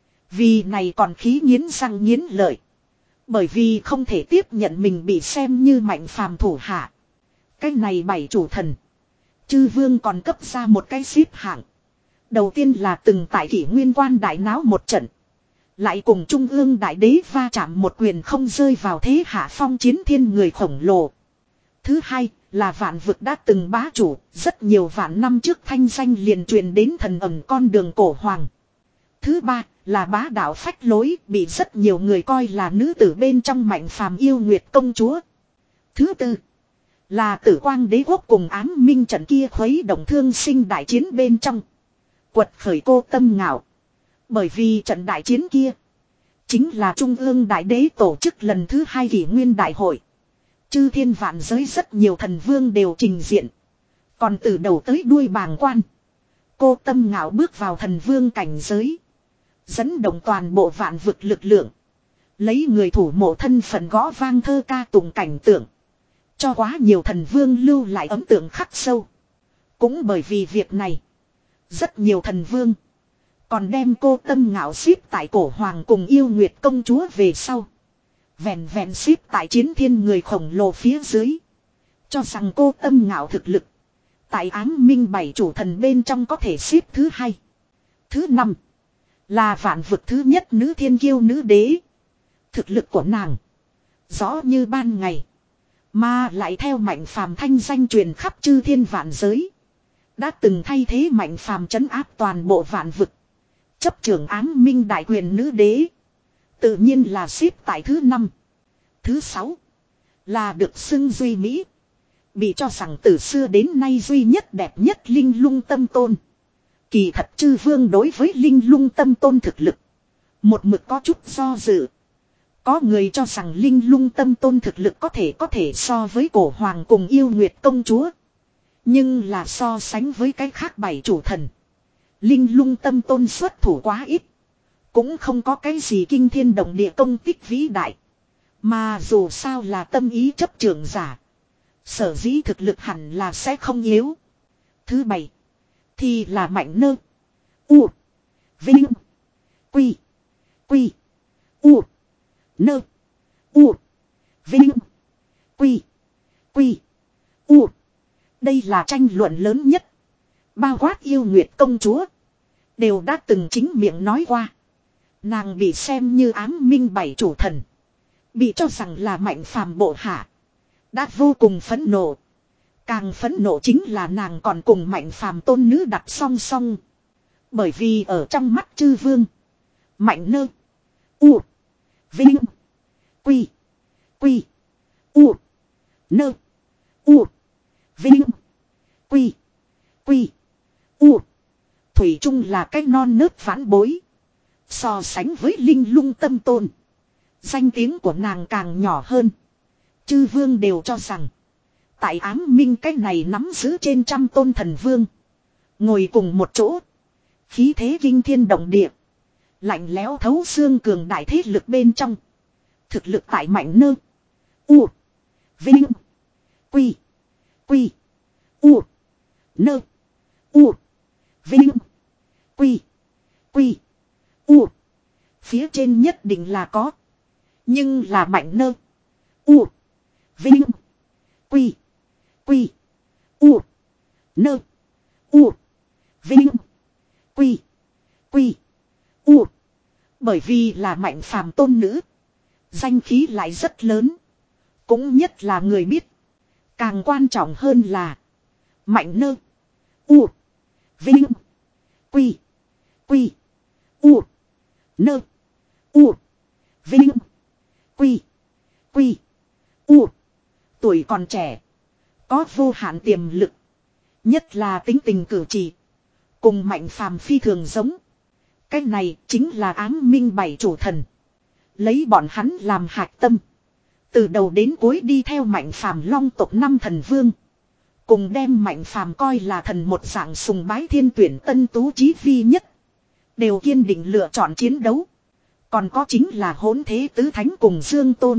Vì này còn khí nghiến răng nghiến lợi. Bởi vì không thể tiếp nhận mình bị xem như Mạnh Phàm thủ hạ. Cái này bảy chủ thần. Chư vương còn cấp ra một cái xếp hạng. Đầu tiên là từng tại kỷ nguyên quan đại náo một trận. Lại cùng trung ương đại đế va chạm một quyền không rơi vào thế hạ phong chiến thiên người khổng lồ. Thứ hai là vạn vực đã từng bá chủ. Rất nhiều vạn năm trước thanh danh liền truyền đến thần ẩm con đường cổ hoàng. Thứ ba là bá đạo phách lối, bị rất nhiều người coi là nữ tử bên trong Mạnh Phàm Yêu Nguyệt công chúa. Thứ tư là Tử Quang đế quốc cùng ám minh trận kia khuấy động thương sinh đại chiến bên trong. Quật khởi cô Tâm Ngạo. Bởi vì trận đại chiến kia chính là trung ương đại đế tổ chức lần thứ hai kỷ nguyên đại hội. Chư thiên vạn giới rất nhiều thần vương đều trình diện. Còn từ đầu tới đuôi bàng quan. Cô Tâm Ngạo bước vào thần vương cảnh giới. Dẫn động toàn bộ vạn vực lực lượng. Lấy người thủ mộ thân phận gõ vang thơ ca tụng cảnh tượng. Cho quá nhiều thần vương lưu lại ấn tượng khắc sâu. Cũng bởi vì việc này. Rất nhiều thần vương. Còn đem cô Tâm Ngạo xếp tại cổ hoàng cùng Yêu Nguyệt công chúa về sau. Vẹn vẹn xếp tại chiến thiên người khổng lồ phía dưới. Cho rằng cô Tâm Ngạo thực lực. Tại ám minh bảy chủ thần bên trong có thể xếp thứ hai. Thứ năm. Là vạn vực thứ nhất nữ thiên kiêu nữ đế. Thực lực của nàng. Rõ như ban ngày. Mà lại theo Mạnh Phàm thanh danh truyền khắp chư thiên vạn giới. Đã từng thay thế Mạnh Phàm trấn áp toàn bộ vạn vực. Chấp trưởng ám minh đại quyền nữ đế. Tự nhiên là xếp tại thứ năm. Thứ sáu. Là được xưng duy mỹ. Bị cho rằng từ xưa đến nay duy nhất đẹp nhất Linh Lung Tâm Tôn. Kỳ thật chư vương đối với Linh Lung Tâm Tôn thực lực. Một mực có chút do dự. Có người cho rằng Linh Lung Tâm Tôn thực lực có thể có thể so với cổ hoàng cùng Yêu Nguyệt công chúa. Nhưng là so sánh với cái khác bảy chủ thần. Linh Lung Tâm Tôn xuất thủ quá ít. Cũng không có cái gì kinh thiên động địa công tích vĩ đại. Mà dù sao là tâm ý chấp trưởng giả. Sở dĩ thực lực hẳn là sẽ không yếu. Thứ bảy. Thì là Mạnh Nơ. U. Vinh. Quy. Quy. U. Nơ. U. Vinh. Quy. Quy. U. Đây là tranh luận lớn nhất. Bao quát yêu nguyệt công chúa. Đều đã từng chính miệng nói qua. Nàng bị xem như ám minh bảy chủ thần. Bị cho rằng là Mạnh Phàm bộ hạ. Đã vô cùng phẫn nộ. Càng phẫn nộ chính là nàng còn cùng Mạnh Phàm tôn nữ đặt song song. Bởi vì ở trong mắt chư vương. Mạnh Nơ. U. Vinh. Quy. Quy. U. Nơ. U. Vinh. Quy. Quy. U. Thủy chung là cái non nớt phản bối. So sánh với Linh Lung Tâm Tôn. Danh tiếng của nàng càng nhỏ hơn. Chư vương đều cho rằng. Tại ám minh cái này nắm giữ trên trăm tôn thần vương. Ngồi cùng một chỗ. Khí thế kinh thiên động địa. Lạnh lẽo thấu xương cường đại thế lực bên trong. Thực lực tại Mạnh Nơ. U. Vinh. Quy. Quy. U. Nơ. U. Vinh. Quy. Quy. U. Phía trên nhất định là có. Nhưng là Mạnh Nơ. U. Vinh. Quy. Quy. U. Nơ. U. Vinh. Quy. Quy. U. Bởi vì là Mạnh Phàm tôn nữ. Danh khí lại rất lớn. Cũng nhất là người biết. Càng quan trọng hơn là. Mạnh Nơ. U. Vinh. Quy. Quy. U. Nơ. U. Vinh. Quy. Quy. U. Tuổi còn trẻ. Có vô hạn tiềm lực. Nhất là tính tình cử chỉ. Cùng Mạnh Phàm phi thường giống. Cái này chính là ám minh bảy chủ thần. Lấy bọn hắn làm hạch tâm. Từ đầu đến cuối đi theo Mạnh Phàm long tộc năm thần vương. Cùng đem Mạnh Phàm coi là thần một dạng sùng bái thiên tuyển tân tú chí vi nhất. Đều kiên định lựa chọn chiến đấu. Còn có chính là hỗn thế tứ thánh cùng Dương Tôn.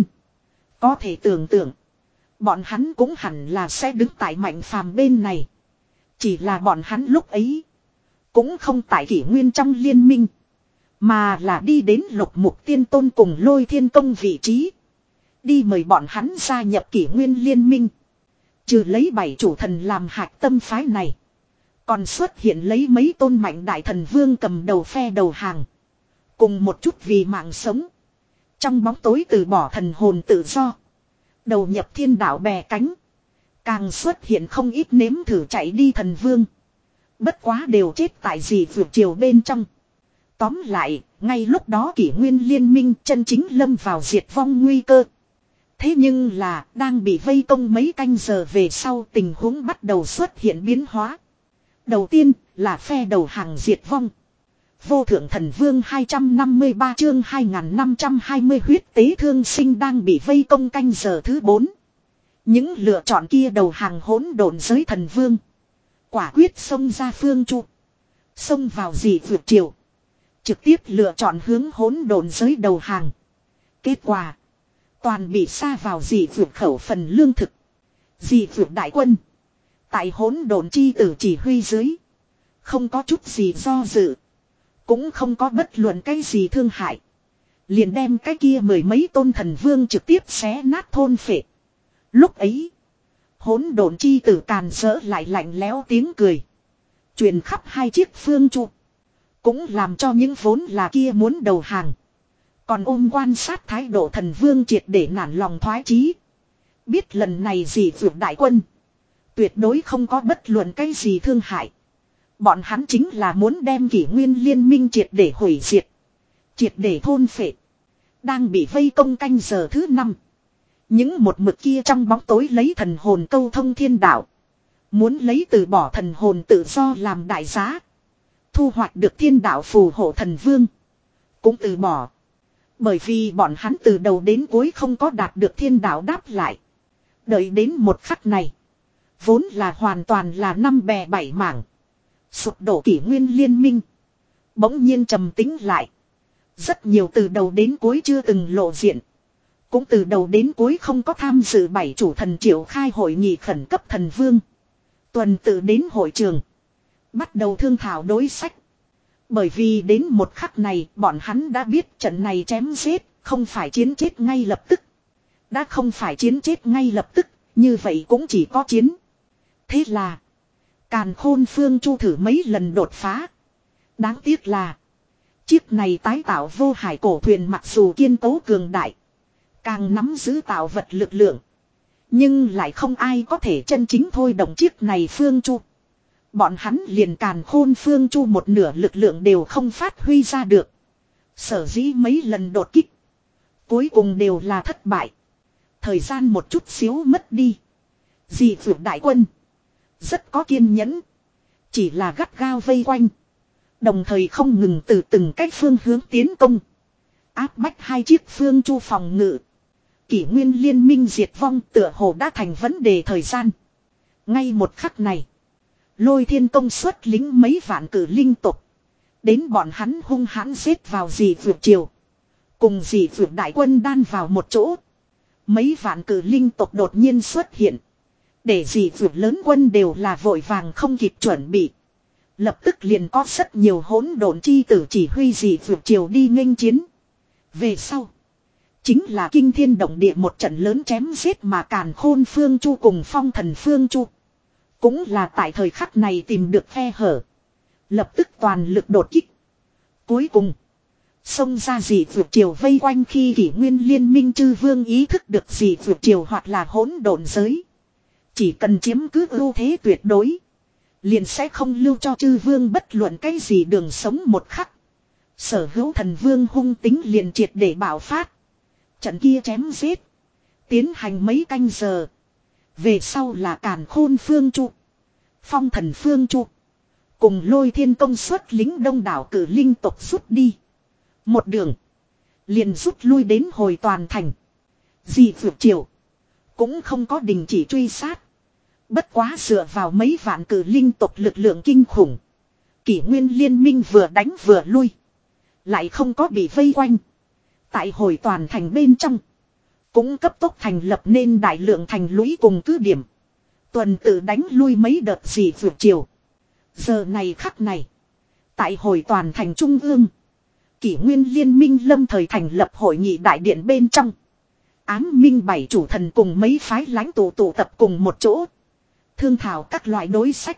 Có thể tưởng tượng. Bọn hắn cũng hẳn là sẽ đứng tại Mạnh Phàm bên này. Chỉ là bọn hắn lúc ấy. Cũng không tại kỷ nguyên trong liên minh. Mà là đi đến lục mục tiên tôn cùng lôi thiên công vị trí. Đi mời bọn hắn gia nhập kỷ nguyên liên minh. Trừ lấy bảy chủ thần làm hạch tâm phái này. Còn xuất hiện lấy mấy tôn mạnh đại thần vương cầm đầu phe đầu hàng. Cùng một chút vì mạng sống. Trong bóng tối từ bỏ thần hồn tự do. Đầu nhập thiên đạo bè cánh. Càng xuất hiện không ít nếm thử chạy đi thần vương. Bất quá đều chết tại gì vượt chiều bên trong. Tóm lại, ngay lúc đó kỷ nguyên liên minh chân chính lâm vào diệt vong nguy cơ. Thế nhưng là, đang bị vây công mấy canh giờ về sau tình huống bắt đầu xuất hiện biến hóa. Đầu tiên là phe đầu hàng diệt vong. Vô thượng thần vương hai trăm năm mươi ba chương hai nghìn năm trăm hai mươi huyết tế thương sinh đang bị vây công canh giờ thứ bốn. Những lựa chọn kia đầu hàng hỗn độn giới thần vương. Quả quyết xông ra phương trụ. Xông vào dị vượt triều. Trực tiếp lựa chọn hướng hỗn độn giới đầu hàng. Kết quả. Toàn bị sa vào dị vượt khẩu phần lương thực. Dị vượt đại quân. Tại hỗn độn chi tử chỉ huy dưới. Không có chút gì do dự. Cũng không có bất luận cái gì thương hại. Liền đem cái kia mười mấy tôn thần vương trực tiếp xé nát thôn phệ. Lúc ấy. Hỗn độn chi tử càn rỡ lại lạnh lẽo tiếng cười. Truyền khắp hai chiếc phương trụ. Cũng làm cho những vốn là kia muốn đầu hàng. Còn ôm quan sát thái độ thần vương triệt để nản lòng thoái chí. Biết lần này gì vượt đại quân. Tuyệt đối không có bất luận cái gì thương hại. Bọn hắn chính là muốn đem kỷ nguyên liên minh triệt để hủy diệt. Triệt để thôn phệ. Đang bị vây công canh giờ thứ năm. Những một mực kia trong bóng tối lấy thần hồn câu thông thiên đạo. Muốn lấy từ bỏ thần hồn tự do làm đại giá. Thu hoạch được thiên đạo phù hộ thần vương. Cũng từ bỏ. Bởi vì bọn hắn từ đầu đến cuối không có đạt được thiên đạo đáp lại. Đợi đến một khắc này. Vốn là hoàn toàn là năm bè bảy mảng. Sụp đổ kỷ nguyên liên minh. Bỗng nhiên trầm tính lại. Rất nhiều từ đầu đến cuối chưa từng lộ diện. Cũng từ đầu đến cuối không có tham dự bảy chủ thần triệu khai hội nghị khẩn cấp thần vương. Tuần tự đến hội trường. Bắt đầu thương thảo đối sách. Bởi vì đến một khắc này bọn hắn đã biết trận này chém giết, không phải chiến chết ngay lập tức. Đã không phải chiến chết ngay lập tức, như vậy cũng chỉ có chiến. Thế là, Càn Khôn Phương Chu thử mấy lần đột phá. Đáng tiếc là, chiếc này tái tạo vô hải cổ thuyền mặc dù kiên cố cường đại, càng nắm giữ tạo vật lực lượng. Nhưng lại không ai có thể chân chính thôi động chiếc này Phương Chu. Bọn hắn liền Càn Khôn Phương Chu một nửa lực lượng đều không phát huy ra được. Sở dĩ mấy lần đột kích, cuối cùng đều là thất bại. Thời gian một chút xíu mất đi. Dị vượt đại quân rất có kiên nhẫn, chỉ là gắt gao vây quanh, đồng thời không ngừng từ từng cách phương hướng tiến công, áp bách hai chiếc Phương Chu phòng ngự. Kỷ nguyên liên minh diệt vong tựa hồ đã thành vấn đề thời gian. Ngay một khắc này, Lôi Thiên Công xuất lính mấy vạn cử linh tục, đến bọn hắn hung hãn giết vào dị vượt triều, cùng dị vượt đại quân đan vào một chỗ. Mấy vạn cử linh tộc đột nhiên xuất hiện, để dị vượt lớn quân đều là vội vàng không kịp chuẩn bị. Lập tức liền có rất nhiều hỗn độn chi tử chỉ huy dị vượt triều đi nghênh chiến. Về sau, chính là kinh thiên động địa một trận lớn chém giết mà Càn Khôn Phương Chu cùng Phong Thần Phương Chu cũng là tại thời khắc này tìm được khe hở, lập tức toàn lực đột kích. Cuối cùng, xông ra dị vượt triều vây quanh. Khi kỷ nguyên liên minh chư vương ý thức được dị vượt triều hoặc là hỗn độn giới, chỉ cần chiếm cứ ưu thế tuyệt đối, liền sẽ không lưu cho chư vương bất luận cái gì đường sống một khắc. Sở hữu thần vương hung tính liền triệt để bạo phát. Trận kia chém giết tiến hành mấy canh giờ. Về sau là Càn Khôn Phương Chu, Phong Thần Phương Chu cùng Lôi Thiên Công xuất lính đông đảo cử linh tộc rút đi. Một đường liền rút lui đến Hồi Toàn Thành. Dị vượt triều cũng không có đình chỉ truy sát. Bất quá dựa vào mấy vạn cử linh tộc lực lượng kinh khủng, kỷ nguyên liên minh vừa đánh vừa lui, lại không có bị vây quanh. Tại Hồi Toàn Thành bên trong, cũng cấp tốc thành lập nên đại lượng thành lũy cùng cứ điểm, tuần tự đánh lui mấy đợt dị vượt triều. Giờ này khắc này, tại Hồi Toàn Thành trung ương, kỷ nguyên liên minh lâm thời thành lập hội nghị đại điện bên trong. Ám minh bảy chủ thần cùng mấy phái lãnh tụ tụ tập cùng một chỗ, thương thảo các loại đối sách.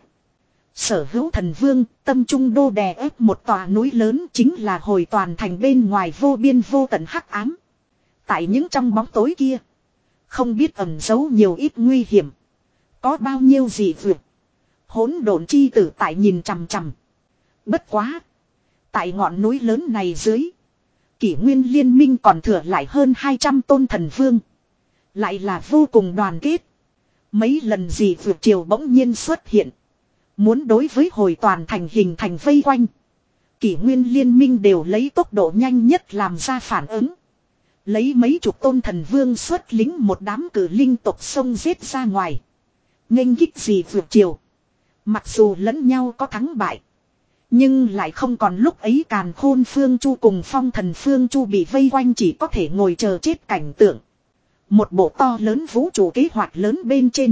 Sở hữu thần vương tâm trung đô đè ép một tòa núi lớn, chính là Hồi Toàn Thành bên ngoài vô biên vô tận hắc ám. Tại những trong bóng tối kia, không biết ẩn giấu nhiều ít nguy hiểm, có bao nhiêu dị vượt, hỗn độn chi tử tại nhìn chằm chằm. Bất quá, tại ngọn núi lớn này dưới, kỷ nguyên liên minh còn thừa lại hơn hai trăm tôn thần vương, lại là vô cùng đoàn kết. Mấy lần dị vượt triều bỗng nhiên xuất hiện, muốn đối với Hồi Toàn Thành hình thành vây quanh, kỷ nguyên liên minh đều lấy tốc độ nhanh nhất làm ra phản ứng. Lấy mấy chục tôn thần vương xuất lính một đám cử linh tộc xông giết ra ngoài, nghênh kích dị vượt triều. Mặc dù lẫn nhau có thắng bại, nhưng lại không còn lúc ấy Càn Khôn Phương Chu cùng Phong Thần Phương Chu bị vây quanh chỉ có thể ngồi chờ chết cảnh tượng. Một bộ to lớn vũ trụ kế hoạch lớn bên trên,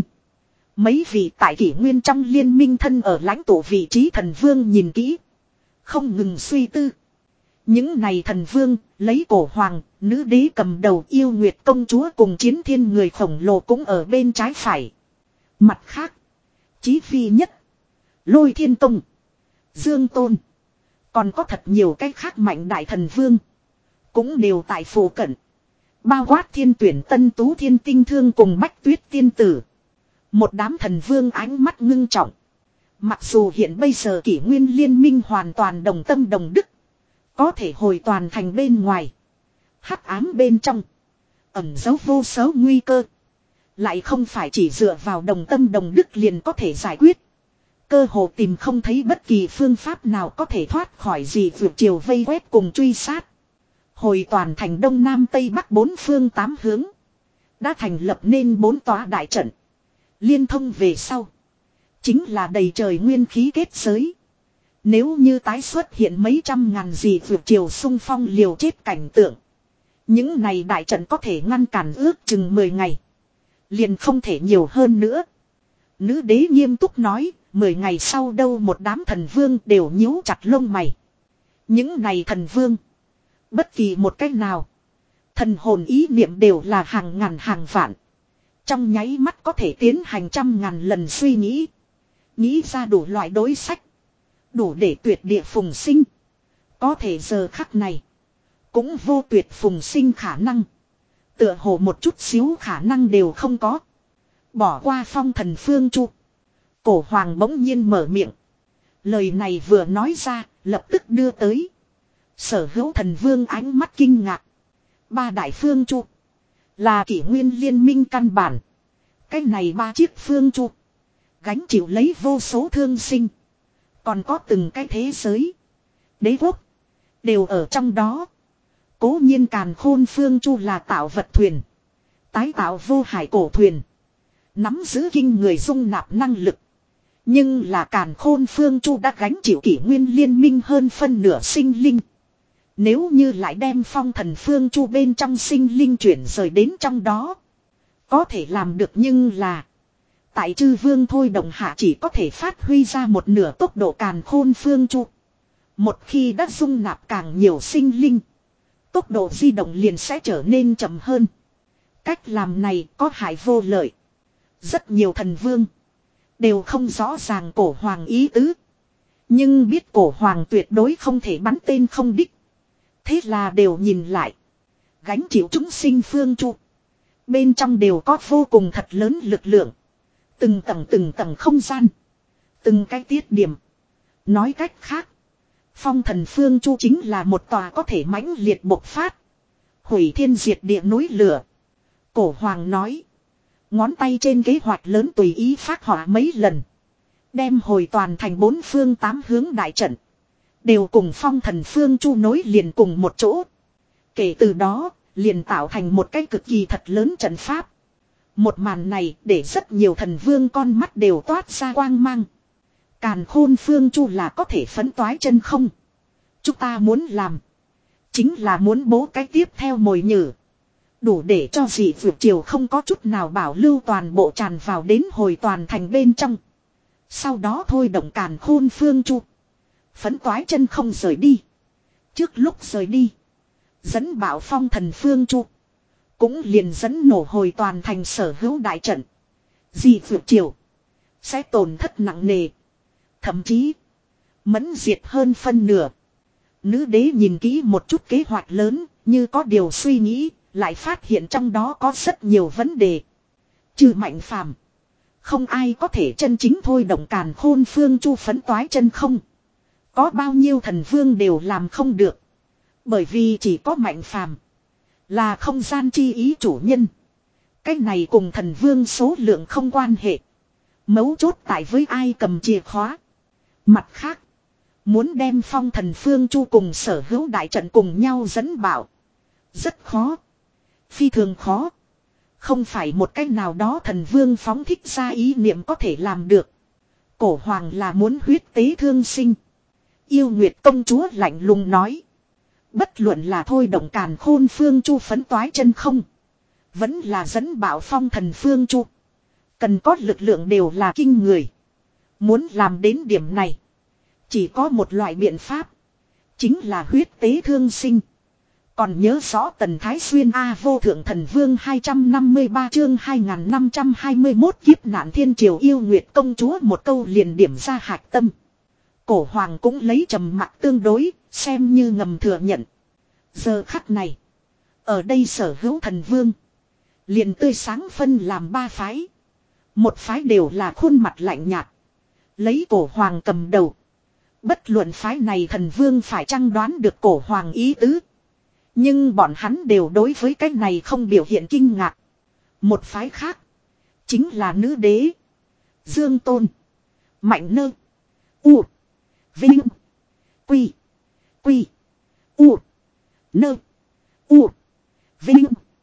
mấy vị tại kỷ nguyên trong liên minh thân ở lãnh tụ vị trí thần vương nhìn kỹ, không ngừng suy tư. Những này thần vương, lấy cổ hoàng, nữ đế cầm đầu yêu nguyệt công chúa cùng chiến thiên người khổng lồ cũng ở bên trái phải. Mặt khác, chí phi nhất, Lôi Thiên Công, Dương Tôn, còn có thật nhiều cách khác mạnh đại thần vương, cũng đều tại phủ cận. Bao quát Thiên Tuyển Tân Tú Thiên Tinh Thương cùng Bách Tuyết Tiên Tử. Một đám thần vương ánh mắt ngưng trọng. Mặc dù hiện bây giờ kỷ nguyên liên minh hoàn toàn đồng tâm đồng đức, có thể Hồi Toàn Thành bên ngoài, hắc ám bên trong, ẩn giấu vô số nguy cơ, lại không phải chỉ dựa vào đồng tâm đồng đức liền có thể giải quyết. Cơ hồ tìm không thấy bất kỳ phương pháp nào có thể thoát khỏi dị vượt triều vây quét cùng truy sát. Hồi Toàn Thành đông nam tây bắc bốn phương tám hướng, đã thành lập nên bốn tòa đại trận. Liên thông về sau, chính là đầy trời nguyên khí kết giới. Nếu như tái xuất hiện mấy trăm ngàn dị vượt triều xung phong liều chết cảnh tượng. Những này đại trận có thể ngăn cản ước chừng mười ngày. Liền không thể nhiều hơn nữa. Nữ đế nghiêm túc nói, mười ngày sau đâu một đám thần vương đều nhíu chặt lông mày. Những này thần vương. Bất kỳ một cách nào. Thần hồn ý niệm đều là hàng ngàn hàng vạn. Trong nháy mắt có thể tiến hành trăm ngàn lần suy nghĩ. Nghĩ ra đủ loại đối sách. Đủ để tuyệt địa phùng sinh. Có thể giờ khắc này. Cũng vô tuyệt phùng sinh khả năng. Tựa hồ một chút xíu khả năng đều không có. Bỏ qua phong thần phương chu. Cổ hoàng bỗng nhiên mở miệng. Lời này vừa nói ra, lập tức đưa tới. Sở hữu thần vương ánh mắt kinh ngạc. Ba đại phương chu. Là kỷ nguyên liên minh căn bản. Cái này ba chiếc phương chu. Gánh chịu lấy vô số thương sinh. Còn có từng cái thế giới. Đế quốc. Đều ở trong đó. Cố nhiên càn khôn phương chu là tạo vật thuyền. Tái tạo vô hải cổ thuyền. Nắm giữ kinh người dung nạp năng lực. Nhưng là càn khôn phương chu đã gánh chịu kỷ nguyên liên minh hơn phân nửa sinh linh. Nếu như lại đem phong thần phương chu bên trong sinh linh chuyển rời đến trong đó. Có thể làm được nhưng là. Tại chư vương thôi đồng hạ chỉ có thể phát huy ra một nửa tốc độ càn khôn phương chu. Một khi đã dung nạp càng nhiều sinh linh. Tốc độ di động liền sẽ trở nên chậm hơn. Cách làm này có hại vô lợi. Rất nhiều thần vương. Đều không rõ ràng cổ hoàng ý tứ. Nhưng biết cổ hoàng tuyệt đối không thể bắn tên không đích. Thế là đều nhìn lại. Gánh chịu chúng sinh phương chu. Bên trong đều có vô cùng thật lớn lực lượng. Từng tầng từng tầng không gian. Từng cái tiết điểm. Nói cách khác. Phong thần phương chu chính là một tòa có thể mãnh liệt bộc phát. Hủy thiên diệt địa núi lửa. Cổ hoàng nói. Ngón tay trên kế hoạch lớn tùy ý phát họa mấy lần. Đem hồi toàn thành bốn phương tám hướng đại trận. Đều cùng phong thần phương chu nối liền cùng một chỗ. Kể từ đó, liền tạo thành một cái cực kỳ thật lớn trận pháp. Một màn này để rất nhiều thần vương con mắt đều toát ra quang mang. Càn khôn phương chu là có thể phấn toái chân không. Chúng ta muốn làm. Chính là muốn bố cái tiếp theo mồi nhử. Đủ để cho dị vượt triều không có chút nào bảo lưu toàn bộ tràn vào đến hồi toàn thành bên trong. Sau đó thôi động càn khôn phương chu. Phấn toái chân không rời đi. Trước lúc rời đi. Dẫn bảo phong thần phương chu. Cũng liền dẫn nổ hồi toàn thành sở hữu đại trận. Dị vượt triều. Sẽ tổn thất nặng nề. Thậm chí. Mẫn diệt hơn phân nửa. Nữ đế nhìn kỹ một chút kế hoạch lớn. Như có điều suy nghĩ. Lại phát hiện trong đó có rất nhiều vấn đề. Trừ mạnh phàm. Không ai có thể chân chính thôi động càn khôn phương chu phấn toái chân không. Có bao nhiêu thần vương đều làm không được. Bởi vì chỉ có mạnh phàm. Là không gian chi ý chủ nhân. Cái này cùng thần vương số lượng không quan hệ. Mấu chốt tại với ai cầm chìa khóa. Mặt khác. Muốn đem phong thần phương chu cùng sở hữu đại trận cùng nhau dẫn bảo. Rất khó. Phi thường khó. Không phải một cách nào đó thần vương phóng thích ra ý niệm có thể làm được. Cổ hoàng là muốn huyết tế thương sinh. Yêu Nguyệt công chúa lạnh lùng nói. Bất luận là thôi động càn khôn phương chu phấn toái chân không. Vẫn là dẫn bảo phong thần phương chu. Cần có lực lượng đều là kinh người. Muốn làm đến điểm này. Chỉ có một loại biện pháp. Chính là huyết tế thương sinh. Còn nhớ rõ Tần Thái Xuyên A vô thượng thần vương hai trăm năm mươi ba chương hai nghìn năm trăm hai mươi mốt kiếp nạn thiên triều Yêu Nguyệt công chúa một câu liền điểm ra hạch tâm. Cổ hoàng cũng lấy trầm mặc tương đối, xem như ngầm thừa nhận. Giờ khắc này, ở đây sở hữu thần vương. Liền tươi sáng phân làm ba phái. Một phái đều là khuôn mặt lạnh nhạt. Lấy cổ hoàng cầm đầu. Bất luận phái này thần vương phải chăng đoán được cổ hoàng ý tứ. Nhưng bọn hắn đều đối với cái này không biểu hiện kinh ngạc. Một phái khác. Chính là nữ đế. Dương Tôn. Mạnh Nơ. U. Vinh. Quy. Quy. U. Nơ. U. Vinh.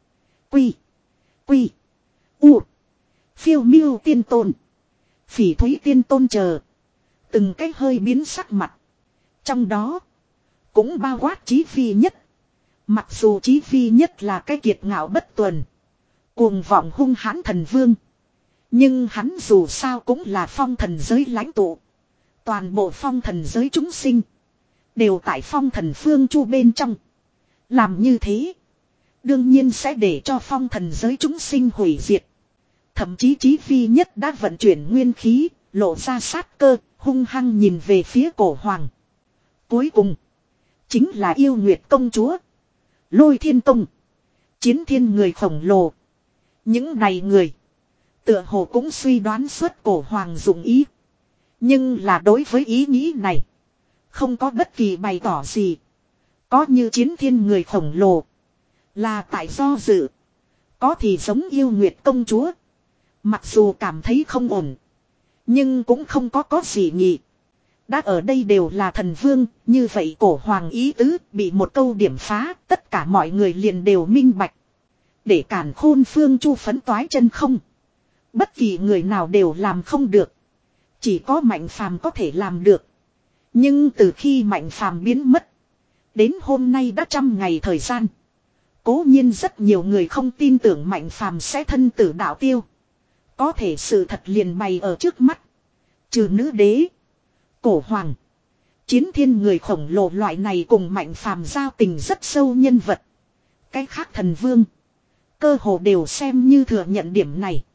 Quy. Quy. U. Phiêu miêu tiên tôn. Phỉ thúy tiên tôn chờ. Từng cái hơi biến sắc mặt. Trong đó, cũng bao quát Chí Phi Nhất. Mặc dù Chí Phi Nhất là cái kiệt ngạo bất tuần, cuồng vọng hung hãn thần vương. Nhưng hắn dù sao cũng là phong thần giới lãnh tụ. Toàn bộ phong thần giới chúng sinh đều tại phong thần phương chu bên trong. Làm như thế, đương nhiên sẽ để cho phong thần giới chúng sinh hủy diệt. Thậm chí Chí Phi Nhất đã vận chuyển nguyên khí, lộ ra sát cơ, hung hăng nhìn về phía cổ hoàng. Cuối cùng, chính là yêu nguyệt công chúa, Lôi Thiên Tông, Chiến Thiên người khổng lồ. Những này người, tựa hồ cũng suy đoán suốt cổ hoàng dụng ý. Nhưng là đối với ý nghĩ này, không có bất kỳ bày tỏ gì. Có như Chiến Thiên người khổng lồ, là tại do dự. Có thì giống yêu nguyệt công chúa, mặc dù cảm thấy không ổn, nhưng cũng không có có gì nhỉ. Đã ở đây đều là thần vương, như vậy cổ hoàng ý tứ bị một câu điểm phá, tất cả mọi người liền đều minh bạch. Để cản khôn phương chu phấn toái chân không. Bất kỳ người nào đều làm không được. Chỉ có Mạnh Phàm có thể làm được. Nhưng từ khi Mạnh Phàm biến mất, đến hôm nay đã trăm ngày thời gian. Cố nhiên rất nhiều người không tin tưởng Mạnh Phàm sẽ thân tử đạo tiêu. Có thể sự thật liền bày ở trước mắt. Trừ nữ đế, cổ hoàng, Chiến Thiên người khổng lồ loại này cùng Mạnh Phàm giao tình rất sâu nhân vật. Cái khác thần vương, cơ hồ đều xem như thừa nhận điểm này.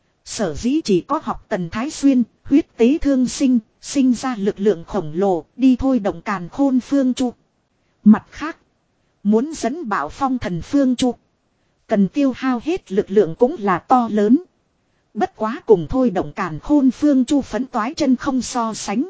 Sở dĩ chỉ có học Tần Thái Xuyên, huyết tế thương sinh, sinh ra lực lượng khổng lồ, đi thôi động càn khôn phương chu. Mặt khác, muốn dẫn bảo phong thần phương chu, cần tiêu hao hết lực lượng cũng là to lớn. Bất quá cùng thôi động càn khôn phương chu phấn toái chân không so sánh.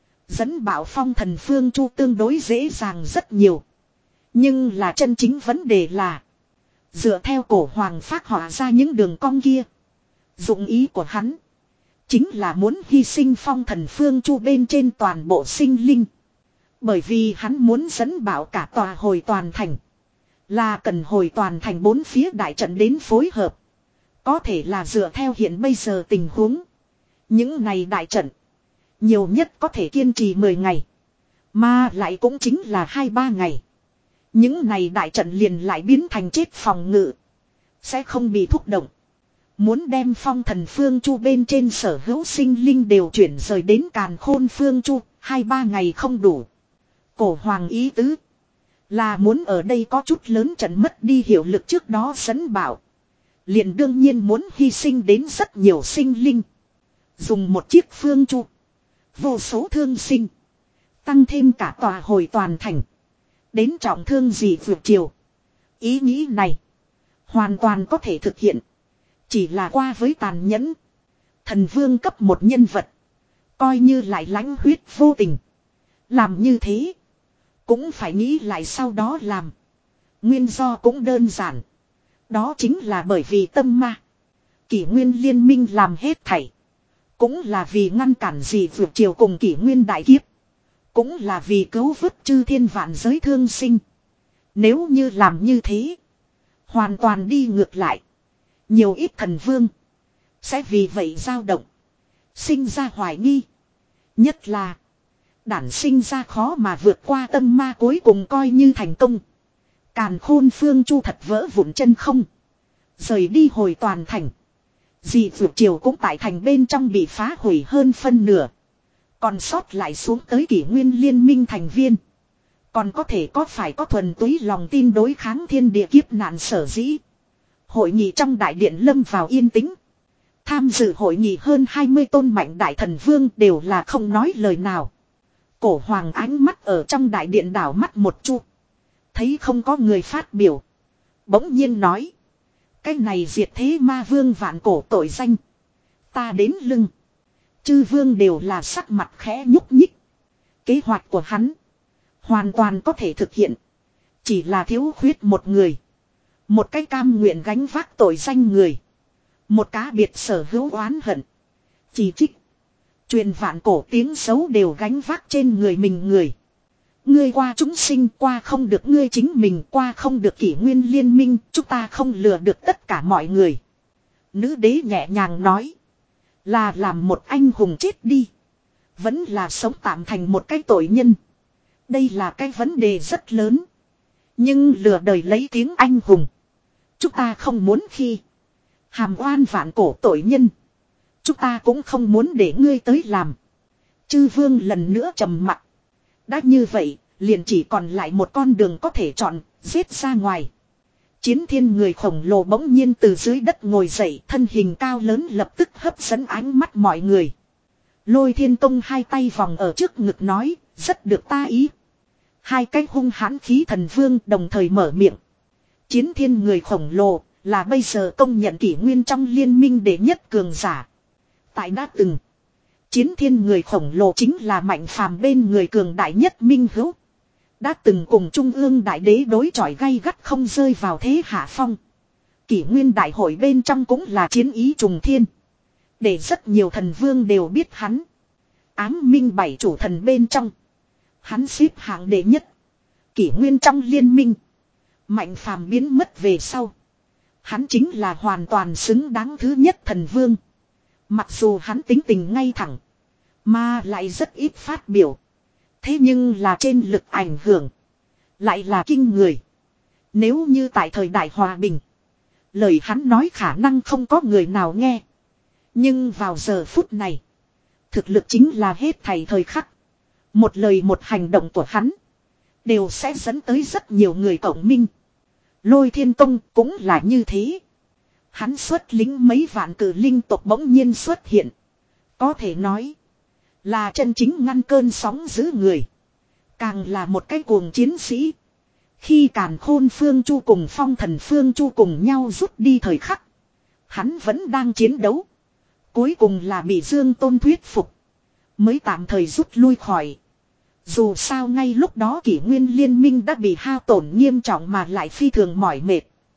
Dẫn bảo phong thần phương chu tương đối dễ dàng rất nhiều. Nhưng là chân chính vấn đề là, dựa theo cổ hoàng phác họa ra những đường cong kia, dụng ý của hắn chính là muốn hy sinh phong thần phương chu bên trên toàn bộ sinh linh. Bởi vì hắn muốn dẫn bảo cả tòa hồi toàn thành, là cần hồi toàn thành bốn phía đại trận đến phối hợp. Có thể là dựa theo hiện bây giờ tình huống, những này đại trận nhiều nhất có thể kiên trì mười ngày, mà lại cũng chính là hai ba ngày. Những này đại trận liền lại biến thành chết phòng ngự, sẽ không bị thúc động. Muốn đem phong thần phương chu bên trên sở hữu sinh linh đều chuyển rời đến càn khôn phương chu, hai ba ngày không đủ. Cổ hoàng ý tứ là muốn ở đây có chút lớn trận mất đi hiệu lực trước đó dẫn bảo, liền đương nhiên muốn hy sinh đến rất nhiều sinh linh. Dùng một chiếc phương chu, vô số thương sinh, tăng thêm cả tòa hồi toàn thành, đến trọng thương gì vượt chiều. Ý nghĩ này hoàn toàn có thể thực hiện, chỉ là qua với tàn nhẫn. Thần vương cấp một nhân vật, coi như lại lãnh huyết vô tình, làm như thế cũng phải nghĩ lại sau đó làm. Nguyên do cũng đơn giản, đó chính là bởi vì tâm ma. Kỷ nguyên liên minh làm hết thảy, cũng là vì ngăn cản gì vượt chiều cùng kỷ nguyên đại kiếp, cũng là vì cứu vớt chư thiên vạn giới thương sinh. Nếu như làm như thế, hoàn toàn đi ngược lại, nhiều ít thần vương sẽ vì vậy dao động, sinh ra hoài nghi. Nhất là đản sinh ra khó mà vượt qua tâm ma, cuối cùng coi như thành công. Càn khôn phương chu thật vỡ vụn chân không, rời đi hồi toàn thành. Dị vượt triều cũng tại thành bên trong bị phá hủy hơn phân nửa. Còn sót lại xuống tới kỷ nguyên liên minh thành viên, còn có thể có phải có thuần túy lòng tin đối kháng thiên địa kiếp nạn. Sở dĩ hội nghị trong đại điện lâm vào yên tĩnh. Tham dự hội nghị hơn hai mươi tôn mạnh đại thần vương đều là không nói lời nào. Cổ hoàng ánh mắt ở trong đại điện đảo mắt một chu, thấy không có người phát biểu, bỗng nhiên nói: cái này diệt thế ma vương vạn cổ tội danh, ta đến lưng. Chư vương đều là sắc mặt khẽ nhúc nhích. Kế hoạch của hắn hoàn toàn có thể thực hiện, chỉ là thiếu khuyết một người. Một cái cam nguyện gánh vác tội danh người, một cá biệt sở hữu oán hận, chỉ trích, truyền vạn cổ tiếng xấu đều gánh vác trên người mình người. Ngươi qua chúng sinh, qua không được ngươi chính mình, qua không được kỷ nguyên liên minh, chúng ta không lừa được tất cả mọi người. Nữ đế nhẹ nhàng nói: là làm một anh hùng chết đi, vẫn là sống tạm thành một cái tội nhân. Đây là cái vấn đề rất lớn. Nhưng lừa đời lấy tiếng anh hùng. Chúng ta không muốn khi hàm oan vạn cổ tội nhân. Chúng ta cũng không muốn để ngươi tới làm. Chư vương lần nữa trầm mặc. Đã như vậy, liền chỉ còn lại một con đường có thể chọn, giết ra ngoài. Chiến thiên người khổng lồ bỗng nhiên từ dưới đất ngồi dậy, thân hình cao lớn lập tức hấp dẫn ánh mắt mọi người. Lôi Thiên Tông hai tay vòng ở trước ngực nói, rất được ta ý. Hai cái hung hãn khí thần vương đồng thời mở miệng. Chiến thiên người khổng lồ là bây giờ công nhận kỷ nguyên trong liên minh đệ nhất cường giả. Tại đã từng, chiến thiên người khổng lồ chính là mạnh phàm bên người cường đại nhất minh hữu. Đã từng cùng trung ương đại đế đối chọi gay gắt không rơi vào thế hạ phong. Kỷ nguyên đại hội bên trong cũng là chiến ý trùng thiên. Để rất nhiều thần vương đều biết hắn. Ám minh bảy chủ thần bên trong, hắn xếp hạng đệ nhất. Kỷ nguyên trong liên minh, mạnh phàm biến mất về sau, hắn chính là hoàn toàn xứng đáng thứ nhất thần vương. Mặc dù hắn tính tình ngay thẳng, mà lại rất ít phát biểu. Thế nhưng là trên lực ảnh hưởng lại là kinh người. Nếu như tại thời đại hòa bình, lời hắn nói khả năng không có người nào nghe. Nhưng vào giờ phút này, thực lực chính là hết thảy thời khắc. Một lời một hành động của hắn đều sẽ dẫn tới rất nhiều người cộng minh. Lôi Thiên Tông cũng là như thế. Hắn xuất lính mấy vạn cử linh tộc bỗng nhiên xuất hiện. Có thể nói là chân chính ngăn cơn sóng giữ người. Càng là một cái cuồng chiến sĩ. Khi Càn Khôn Phương Chu cùng Phong Thần Phương Chu cùng nhau rút đi thời khắc, hắn vẫn đang chiến đấu. Cuối cùng là bị Dương Tôn thuyết phục, mới tạm thời rút lui khỏi. Dù sao ngay lúc đó kỷ nguyên liên minh đã bị hao tổn nghiêm trọng mà lại phi thường mỏi mệt.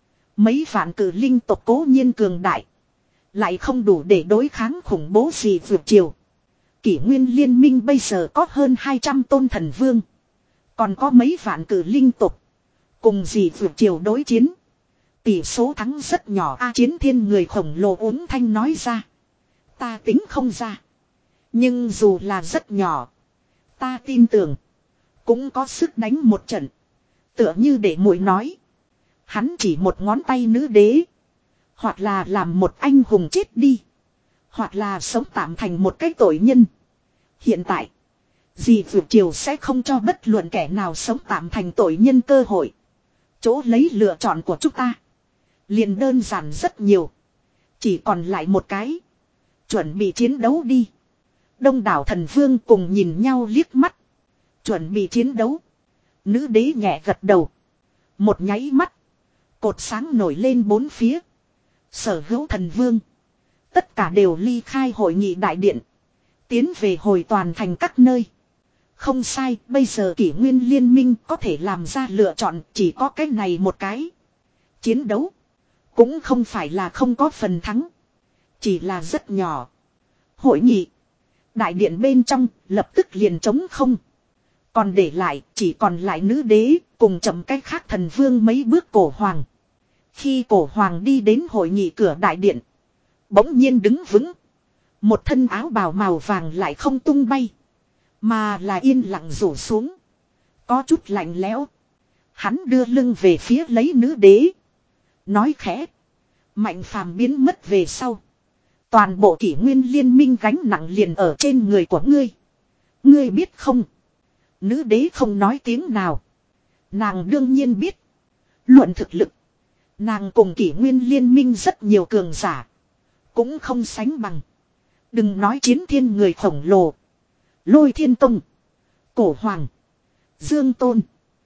Mấy vạn cử linh tộc cố nhiên cường đại, lại không đủ để đối kháng khủng bố gì vượt chiều. Kỷ nguyên liên minh bây giờ có hơn hai trăm tôn thần vương. Còn có mấy vạn cử linh tộc. Cùng gì vượt chiều đối chiến. Tỷ số thắng rất nhỏ. A Chiến thiên người khổng lồ uống thanh nói ra. Ta tính không ra. Nhưng dù là rất nhỏ, ta tin tưởng cũng có sức đánh một trận. Tựa như để muội nói, hắn chỉ một ngón tay nữ đế, hoặc là làm một anh hùng chết đi, hoặc là sống tạm thành một cái tội nhân. Hiện tại, dì vượt chiều sẽ không cho bất luận kẻ nào sống tạm thành tội nhân cơ hội. Chỗ lấy lựa chọn của chúng ta liền đơn giản rất nhiều. Chỉ còn lại một cái. Chuẩn bị chiến đấu đi. Đông đảo thần vương cùng nhìn nhau liếc mắt. Chuẩn bị chiến đấu. Nữ đế nhẹ gật đầu. Một nháy mắt, cột sáng nổi lên bốn phía. Sở hữu thần vương, tất cả đều ly khai hội nghị đại điện, tiến về hồi toàn thành các nơi. Không sai, bây giờ kỷ nguyên liên minh có thể làm ra lựa chọn chỉ có cái này một cái. Chiến đấu cũng không phải là không có phần thắng, chỉ là rất nhỏ. Hội nghị đại điện bên trong lập tức liền trống không. Còn để lại chỉ còn lại nữ đế cùng chậm cách khác thần vương mấy bước cổ hoàng. Khi cổ hoàng đi đến hội nghị cửa đại điện, bỗng nhiên đứng vững. Một thân áo bào màu vàng lại không tung bay, mà là yên lặng rủ xuống, có chút lạnh lẽo. Hắn đưa lưng về phía lấy nữ đế, nói khẽ. Mạnh phàm biến mất về sau, toàn bộ kỷ nguyên liên minh gánh nặng liền ở trên người của ngươi. Ngươi biết không? Nữ đế không nói tiếng nào. Nàng đương nhiên biết. Luận thực lực, nàng cùng kỷ nguyên liên minh rất nhiều cường giả cũng không sánh bằng. Đừng nói chiến thiên người khổng lồ, Lôi Thiên Tông, Cổ Hoàng, Dương Tôn,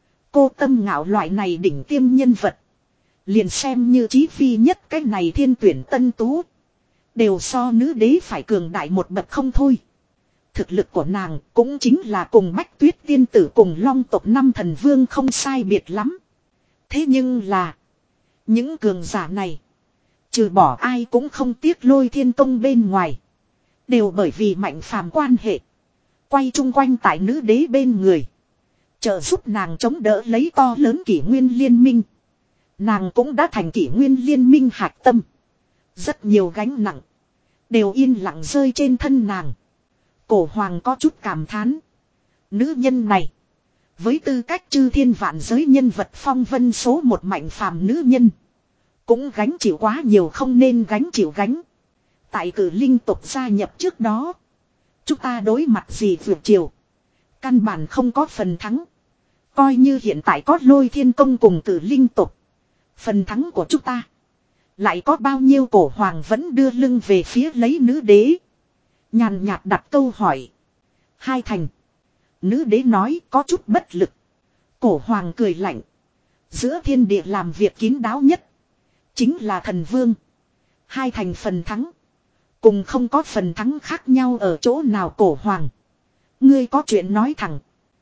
Cô Tâm Ngạo loại này đỉnh tiêm nhân vật, liền xem như chí phi nhất cái này thiên tuyển tân tú, đều so nữ đế phải cường đại một bậc không thôi. Thực lực của nàng cũng chính là cùng Bách Tuyết tiên tử cùng Long tộc năm thần vương không sai biệt lắm. Thế nhưng là, những cường giả này, trừ bỏ ai cũng không tiếc Lôi Thiên Tông bên ngoài, đều bởi vì mạnh phàm quan hệ, quay chung quanh tại nữ đế bên người, trợ giúp nàng chống đỡ lấy to lớn kỷ nguyên liên minh. Nàng cũng đã thành kỷ nguyên liên minh hạch tâm. Rất nhiều gánh nặng đều yên lặng rơi trên thân nàng. Cổ Hoàng có chút cảm thán. Nữ nhân này Với tư cách chư thiên vạn giới nhân vật phong vân số một mạnh phàm nữ nhân. Cũng gánh chịu quá nhiều không nên gánh chịu gánh. Tại cử linh tộc gia nhập trước đó. Chúng ta đối mặt gì vượt chiều. Căn bản không có phần thắng. Coi như hiện tại có lôi thiên công cùng cử linh tộc. Phần thắng của chúng ta. Lại có bao nhiêu cổ hoàng vẫn đưa lưng về phía lấy nữ đế. Nhàn nhạt đặt câu hỏi. Hai thành. Nữ đế nói có chút bất lực. Cổ hoàng cười lạnh. Giữa thiên địa làm việc kín đáo nhất. Chính là thần vương. Hai thành phần thắng. Cùng không có phần thắng khác nhau ở chỗ nào cổ hoàng. Ngươi có chuyện nói thẳng.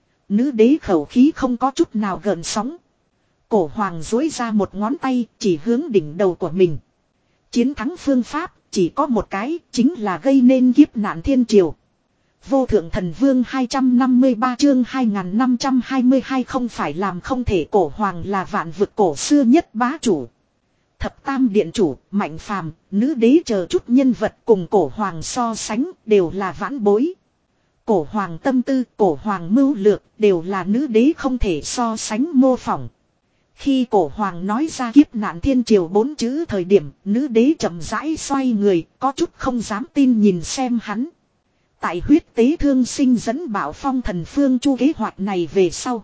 Nữ đế khẩu khí không có chút nào gợn sóng. Cổ hoàng dối ra một ngón tay chỉ hướng đỉnh đầu của mình. Chiến thắng phương pháp chỉ có một cái chính là gây nên kiếp nạn thiên triều. Vô thượng thần vương hai trăm năm mươi ba chương hai nghìn năm trăm hai mươi hai không phải làm không thể cổ hoàng là vạn vực cổ xưa nhất bá chủ. Thập tam điện chủ, mạnh phàm, nữ đế chờ chút nhân vật cùng cổ hoàng so sánh đều là vãn bối. Cổ hoàng tâm tư, cổ hoàng mưu lược đều là nữ đế không thể so sánh mô phỏng. Khi cổ hoàng nói ra kiếp nạn thiên triều bốn chữ thời điểm, nữ đế chậm rãi xoay người, có chút không dám tin nhìn xem hắn. Tại huyết tế thương sinh dẫn bảo phong thần phương chu kế hoạch này về sau.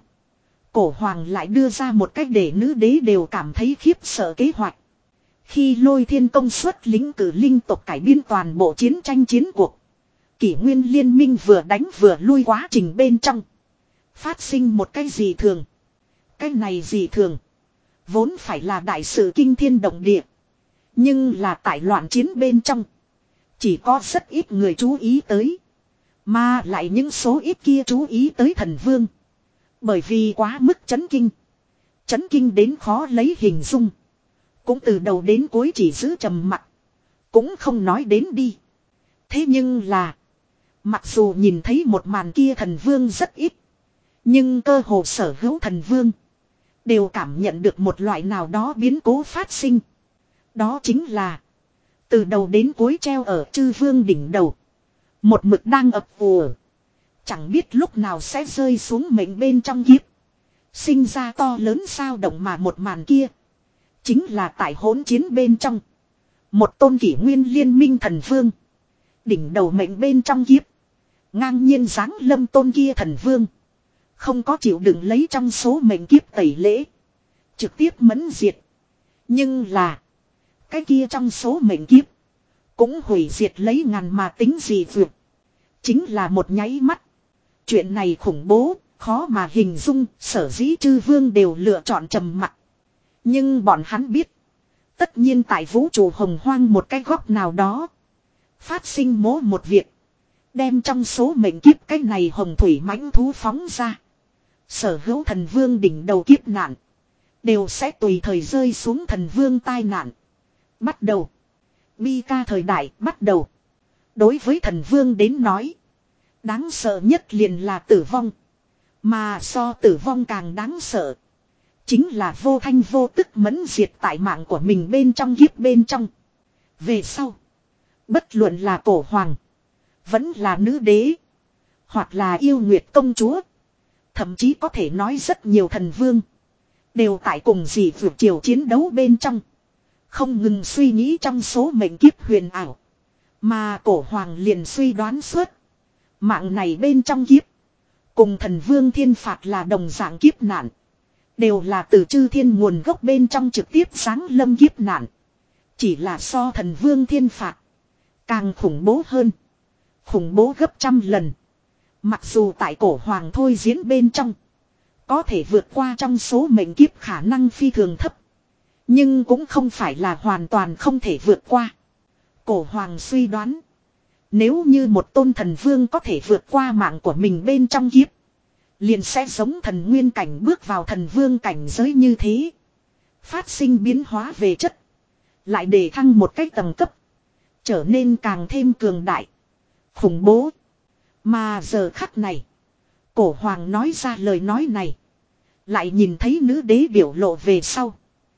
Cổ hoàng lại đưa ra một cách để nữ đế đều cảm thấy khiếp sợ kế hoạch. Khi lôi thiên công suất lính cử linh tộc cải biên toàn bộ chiến tranh chiến cuộc. Kỷ nguyên liên minh vừa đánh vừa lui quá trình bên trong. Phát sinh một cái gì thường. Cái này gì thường. Vốn phải là đại sự kinh thiên động địa. Nhưng là tại loạn chiến bên trong. Chỉ có rất ít người chú ý tới. Mà lại những số ít kia chú ý tới thần vương. Bởi vì quá mức chấn kinh. Chấn kinh đến khó lấy hình dung. Cũng từ đầu đến cuối chỉ giữ trầm mặc. Cũng không nói đến đi. Thế nhưng là. Mặc dù nhìn thấy một màn kia thần vương rất ít. Nhưng cơ hồ sở hữu thần vương. Đều cảm nhận được một loại nào đó biến cố phát sinh. Đó chính là. Từ đầu đến cuối treo ở chư vương đỉnh đầu. Một mực đang ập ùa. Chẳng biết lúc nào sẽ rơi xuống mệnh bên trong kiếp. Sinh ra to lớn sao động mà một màn kia. Chính là tại hỗn chiến bên trong. Một tôn kỷ nguyên liên minh thần vương. Đỉnh đầu mệnh bên trong kiếp. Ngang nhiên giáng lâm tôn kia thần vương. Không có chịu đựng lấy trong số mệnh kiếp tẩy lễ. Trực tiếp mẫn diệt. Nhưng là. Cái kia trong số mệnh kiếp. Cũng hủy diệt lấy ngàn mà tính gì vượt. Chính là một nháy mắt. Chuyện này khủng bố. Khó mà hình dung. Sở dĩ chư vương đều lựa chọn trầm mặc. Nhưng bọn hắn biết. Tất nhiên tại vũ trụ hồng hoang một cái góc nào đó. Phát sinh mố một việc. Đem trong số mệnh kiếp cái này hồng thủy mãnh thú phóng ra. Sở hữu thần vương đỉnh đầu kiếp nạn. Đều sẽ tùy thời rơi xuống thần vương tai nạn. Bắt đầu. Bi ca thời đại bắt đầu. Đối với thần vương đến nói. Đáng sợ nhất liền là tử vong. Mà so tử vong càng đáng sợ. Chính là vô thanh vô tức mẫn diệt tại mạng của mình bên trong kiếp bên trong. Về sau. Bất luận là cổ hoàng. Vẫn là nữ đế. Hoặc là yêu nguyệt công chúa. Thậm chí có thể nói rất nhiều thần vương. Đều tại cùng dì vượt chiều chiến đấu bên trong. Không ngừng suy nghĩ trong số mệnh kiếp huyền ảo. Mà cổ hoàng liền suy đoán suốt. Mạng này bên trong kiếp. Cùng thần vương thiên phạt là đồng dạng kiếp nạn. Đều là từ chư thiên nguồn gốc bên trong trực tiếp sáng lâm kiếp nạn. Chỉ là so thần vương thiên phạt. Càng khủng bố hơn. Khủng bố gấp trăm lần. Mặc dù tại cổ hoàng thôi diễn bên trong. Có thể vượt qua trong số mệnh kiếp khả năng phi thường thấp. Nhưng cũng không phải là hoàn toàn không thể vượt qua. Cổ hoàng suy đoán. Nếu như một tôn thần vương có thể vượt qua mạng của mình bên trong kiếp. Liền sẽ giống thần nguyên cảnh bước vào thần vương cảnh giới như thế. Phát sinh biến hóa về chất. Lại để thăng một cách tầng cấp. Trở nên càng thêm cường đại. Khủng bố. Mà giờ khắc này. Cổ hoàng nói ra lời nói này. Lại nhìn thấy nữ đế biểu lộ về sau.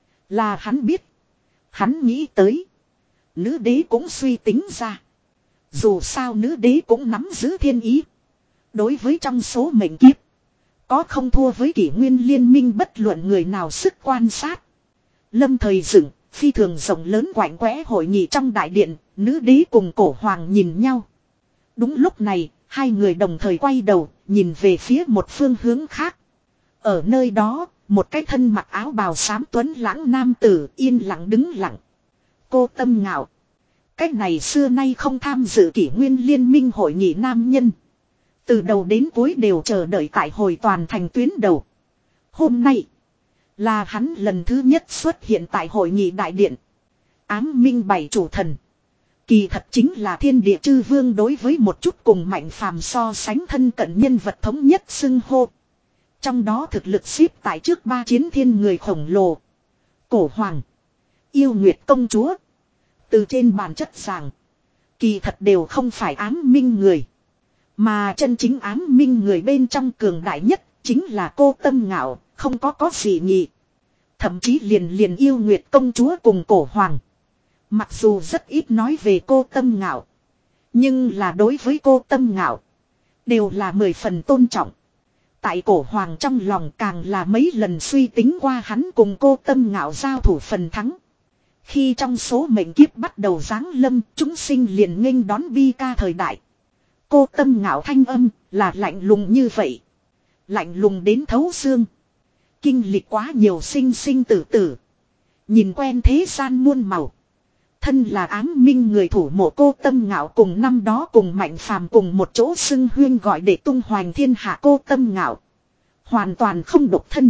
Là hắn biết. Hắn nghĩ tới. Nữ đế cũng suy tính ra. Dù sao nữ đế cũng nắm giữ thiên ý. Đối với trong số mệnh kiếp. Có không thua với kỷ nguyên liên minh bất luận người nào sức quan sát. Lâm thời dựng, phi thường rộng lớn quạnh quẽ hội nghị trong đại điện, nữ đế cùng cổ hoàng nhìn nhau. Đúng lúc này, hai người đồng thời quay đầu, nhìn về phía một phương hướng khác. Ở nơi đó, một cái thân mặc áo bào xám tuấn lãng nam tử yên lặng đứng lặng. Cô Tâm Ngạo. Cái này xưa nay không tham dự kỷ nguyên liên minh hội nghị nam nhân. Từ đầu đến cuối đều chờ đợi tại hồi toàn thành tuyến đầu. Hôm nay, là hắn lần thứ nhất xuất hiện tại hội nghị đại điện. Ám minh bảy chủ thần. Kỳ thật chính là thiên địa chư vương đối với một chút cùng mạnh phàm so sánh thân cận nhân vật thống nhất xưng hô. Trong đó thực lực xếp tại trước ba chiến thiên người khổng lồ. Cổ hoàng. Yêu Nguyệt công chúa. Từ trên bản chất rằng. Kỳ thật đều không phải ám minh người. Mà chân chính ám minh người bên trong cường đại nhất. Chính là cô Tâm Ngạo. Không có có gì nhị. Thậm chí liền liền Yêu Nguyệt công chúa cùng cổ hoàng. Mặc dù rất ít nói về cô Tâm Ngạo. Nhưng là đối với cô Tâm Ngạo. Đều là mười phần tôn trọng. Tại cổ hoàng trong lòng càng là mấy lần suy tính qua hắn cùng cô Tâm Ngạo giao thủ phần thắng. Khi trong số mệnh kiếp bắt đầu giáng lâm, chúng sinh liền nghênh đón bi ca thời đại. Cô Tâm Ngạo thanh âm là lạnh lùng như vậy. Lạnh lùng đến thấu xương. Kinh lịch quá nhiều sinh sinh tử tử. Nhìn quen thế gian muôn màu. Thân là ám minh người thủ mộ cô Tâm Ngạo cùng năm đó cùng mạnh phàm cùng một chỗ xưng huyên gọi để tung hoành thiên hạ cô Tâm Ngạo. Hoàn toàn không độc thân.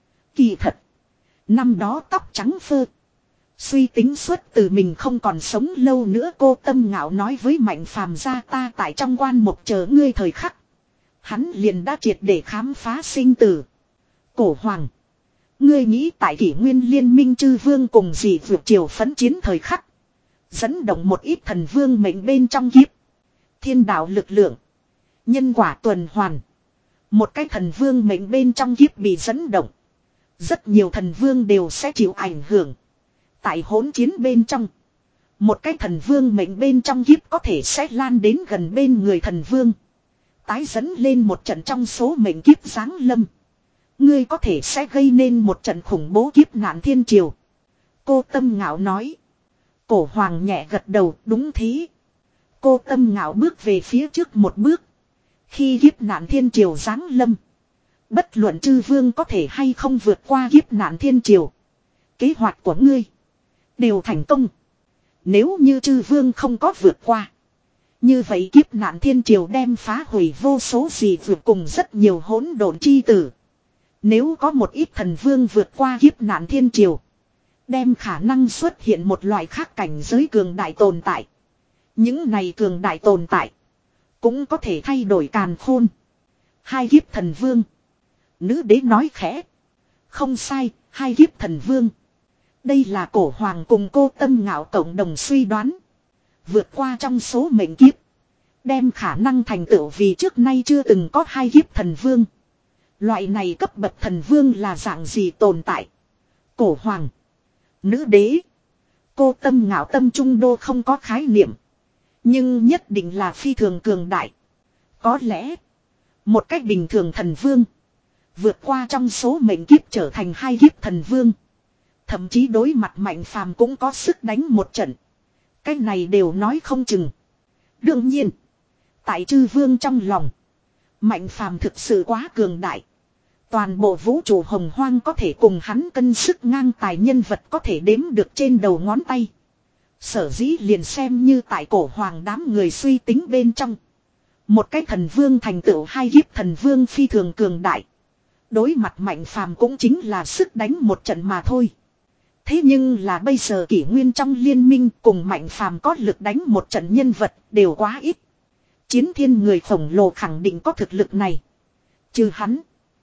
Kỳ thật. Năm đó tóc trắng phơ. Suy tính suốt từ mình không còn sống lâu nữa cô Tâm Ngạo nói với mạnh phàm ra ta tại trong quan một chờ ngươi thời khắc. Hắn liền đã triệt để khám phá sinh tử. Cổ hoàng. Ngươi nghĩ tại kỷ nguyên liên minh chư vương cùng gì vượt triều phấn chiến thời khắc. Dẫn động một ít thần vương mệnh bên trong kiếp. Thiên đạo lực lượng. Nhân quả tuần hoàn. Một cái thần vương mệnh bên trong kiếp bị dẫn động. Rất nhiều thần vương đều sẽ chịu ảnh hưởng. Tại hỗn chiến bên trong. Một cái thần vương mệnh bên trong kiếp có thể sẽ lan đến gần bên người thần vương. Tái dẫn lên một trận trong số mệnh kiếp giáng lâm. Ngươi có thể sẽ gây nên một trận khủng bố kiếp nạn thiên triều. Cô Tâm Ngạo nói. Cổ hoàng nhẹ gật đầu đúng thế. Cô Tâm Ngạo bước về phía trước một bước. Khi kiếp nạn thiên triều giáng lâm. Bất luận chư vương có thể hay không vượt qua kiếp nạn thiên triều. Kế hoạch của ngươi. Đều thành công. Nếu như chư vương không có vượt qua. Như vậy kiếp nạn thiên triều đem phá hủy vô số gì vượt cùng rất nhiều hỗn độn chi tử. Nếu có một ít thần vương vượt qua kiếp nạn thiên triều. Đem khả năng xuất hiện một loại khác cảnh giới cường đại tồn tại. Những này cường đại tồn tại. Cũng có thể thay đổi càn khôn. Hai kiếp thần vương. Nữ đế nói khẽ. Không sai, hai kiếp thần vương. Đây là cổ hoàng cùng cô Tâm Ngạo cộng đồng suy đoán. Vượt qua trong số mệnh kiếp. Đem khả năng thành tựu vì trước nay chưa từng có hai kiếp thần vương. Loại này cấp bậc thần vương là dạng gì tồn tại. Cổ hoàng. Nữ đế. Cô Tâm Ngạo tâm trung đô không có khái niệm. Nhưng nhất định là phi thường cường đại. Có lẽ. Một cách bình thường thần vương. Vượt qua trong số mệnh kiếp trở thành hai kiếp thần vương. Thậm chí đối mặt mạnh phàm cũng có sức đánh một trận. Cái này đều nói không chừng. Đương nhiên. Tại chư vương trong lòng. Mạnh phàm thực sự quá cường đại. Toàn bộ vũ trụ hồng hoang có thể cùng hắn cân sức ngang tài nhân vật có thể đếm được trên đầu ngón tay. Sở dĩ liền xem như tại cổ hoàng đám người suy tính bên trong. Một cái thần vương thành tựu hai kiếp thần vương phi thường cường đại. Đối mặt mạnh phàm cũng chính là sức đánh một trận mà thôi. Thế nhưng là bây giờ kỷ nguyên trong liên minh cùng mạnh phàm có lực đánh một trận nhân vật đều quá ít. Chiến thiên người khổng lồ khẳng định có thực lực này. Trừ hắn.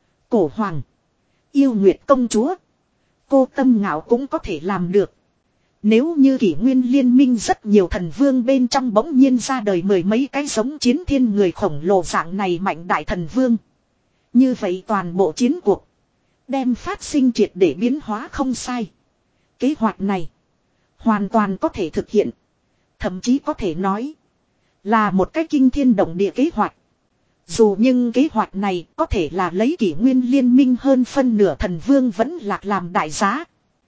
Cổ hoàng. Yêu Nguyệt công chúa. Cô Tâm Ngạo cũng có thể làm được. Nếu như kỷ nguyên liên minh rất nhiều thần vương bên trong bỗng nhiên ra đời mười mấy cái giống chiến thiên người khổng lồ dạng này mạnh đại thần vương. Như vậy toàn bộ chiến cuộc. Đem phát sinh triệt để biến hóa không sai. Kế hoạch này. Hoàn toàn có thể thực hiện. Thậm chí có thể nói. Là một cái kinh thiên động địa kế hoạch. Dù nhưng kế hoạch này có thể là lấy kỷ nguyên liên minh hơn phân nửa thần vương vẫn lạc làm đại giá.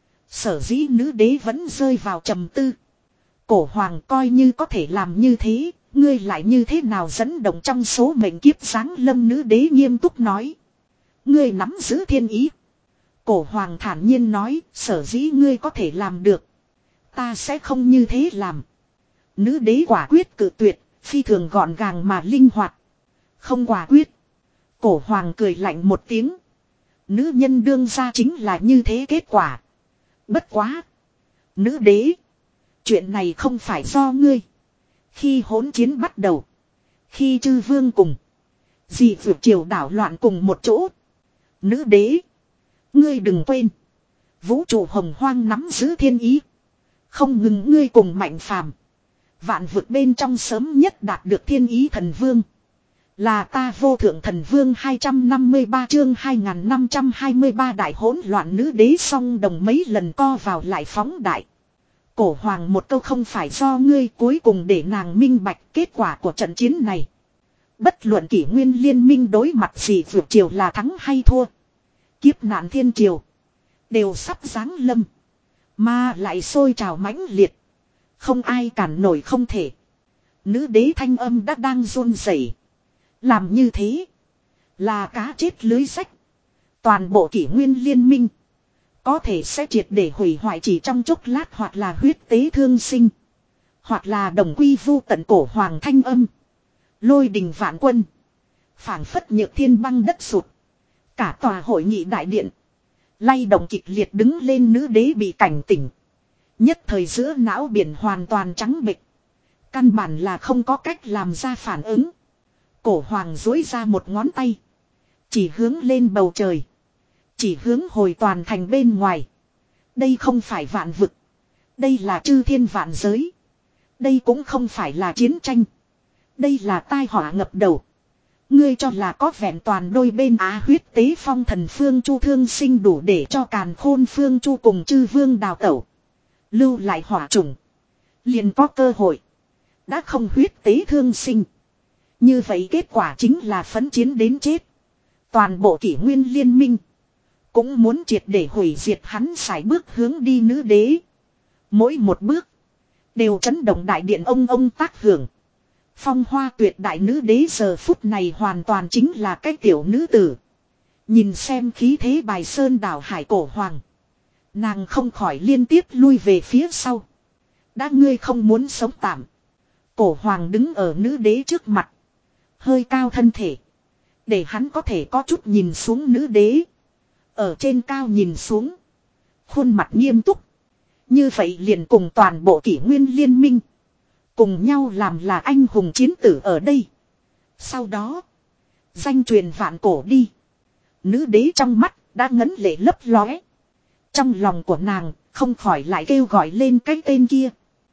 Sở dĩ nữ đế vẫn rơi vào trầm tư. Cổ hoàng coi như có thể làm như thế, ngươi lại như thế nào dẫn động trong số mệnh kiếp giáng lâm, nữ đế nghiêm túc nói. Ngươi nắm giữ thiên ý. Cổ hoàng thản nhiên nói, sở dĩ ngươi có thể làm được. Ta sẽ không như thế làm. Nữ đế quả quyết cự tuyệt, phi thường gọn gàng mà linh hoạt. Không quả quyết. Cổ hoàng cười lạnh một tiếng. Nữ nhân đương ra chính là như thế kết quả. Bất quá. Nữ đế. Chuyện này không phải do ngươi. Khi hỗn chiến bắt đầu. Khi chư vương cùng. Dị vượt triều đảo loạn cùng một chỗ. Nữ đế. Ngươi đừng quên. Vũ trụ hồng hoang nắm giữ thiên ý. Không ngừng ngươi cùng mạnh phàm. Vạn vực bên trong sớm nhất đạt được thiên ý thần vương. Là ta vô thượng thần vương. Hai trăm năm mươi ba chương hai nghìn năm trăm hai mươi ba đại hỗn loạn, nữ đế song đồng mấy lần co vào lại phóng đại. Cổ hoàng một câu không phải do ngươi, cuối cùng để nàng minh bạch kết quả của trận chiến này. Bất luận kỷ nguyên liên minh đối mặt gì vượt triều là thắng hay thua. Kiếp nạn thiên triều. Đều sắp giáng lâm. Mà lại sôi trào mãnh liệt. Không ai cản nổi không thể. Nữ đế thanh âm đã đang run rẩy. Làm như thế. Là cá chết lưới rách. Toàn bộ kỷ nguyên liên minh. Có thể sẽ triệt để hủy hoại chỉ trong chốc lát, hoặc là huyết tế thương sinh. Hoặc là đồng quy vu tận. Cổ hoàng thanh âm. Lôi đình vạn quân. Phảng phất nhược thiên băng đất sụt. Cả tòa hội nghị đại điện. Lay động kịch liệt, đứng lên nữ đế bị cảnh tỉnh. Nhất thời giữa não biển hoàn toàn trắng bệch. Căn bản là không có cách làm ra phản ứng. Cổ hoàng duỗi ra một ngón tay. Chỉ hướng lên bầu trời. Chỉ hướng hồi toàn thành bên ngoài. Đây không phải vạn vực. Đây là chư thiên vạn giới. Đây cũng không phải là chiến tranh. Đây là tai họa ngập đầu. Ngươi cho là có vẹn toàn đôi bên á huyết tế phong thần phương chu thương sinh đủ để cho càn khôn phương chu cùng chư vương đào tẩu. Lưu lại hỏa trùng. Liền có cơ hội. Đã không huyết tế thương sinh. Như vậy kết quả chính là phấn chiến đến chết. Toàn bộ kỷ nguyên liên minh. Cũng muốn triệt để hủy diệt hắn, sải bước hướng đi nữ đế. Mỗi một bước. Đều chấn động đại điện ông ông tác hưởng. Phong hoa tuyệt đại nữ đế giờ phút này hoàn toàn chính là cái tiểu nữ tử. Nhìn xem khí thế bài sơn đảo hải cổ hoàng. Nàng không khỏi liên tiếp lui về phía sau. Đã ngươi không muốn sống tạm. Cổ hoàng đứng ở nữ đế trước mặt. Hơi cao thân thể. Để hắn có thể có chút nhìn xuống nữ đế. Ở trên cao nhìn xuống. Khuôn mặt nghiêm túc. Như vậy liền cùng toàn bộ kỷ nguyên liên minh. Cùng nhau làm là anh hùng chiến tử ở đây. Sau đó. Danh truyền vạn cổ đi. Nữ đế trong mắt đã ngấn lệ lấp lóe. Trong lòng của nàng không khỏi lại kêu gọi lên cái tên kia.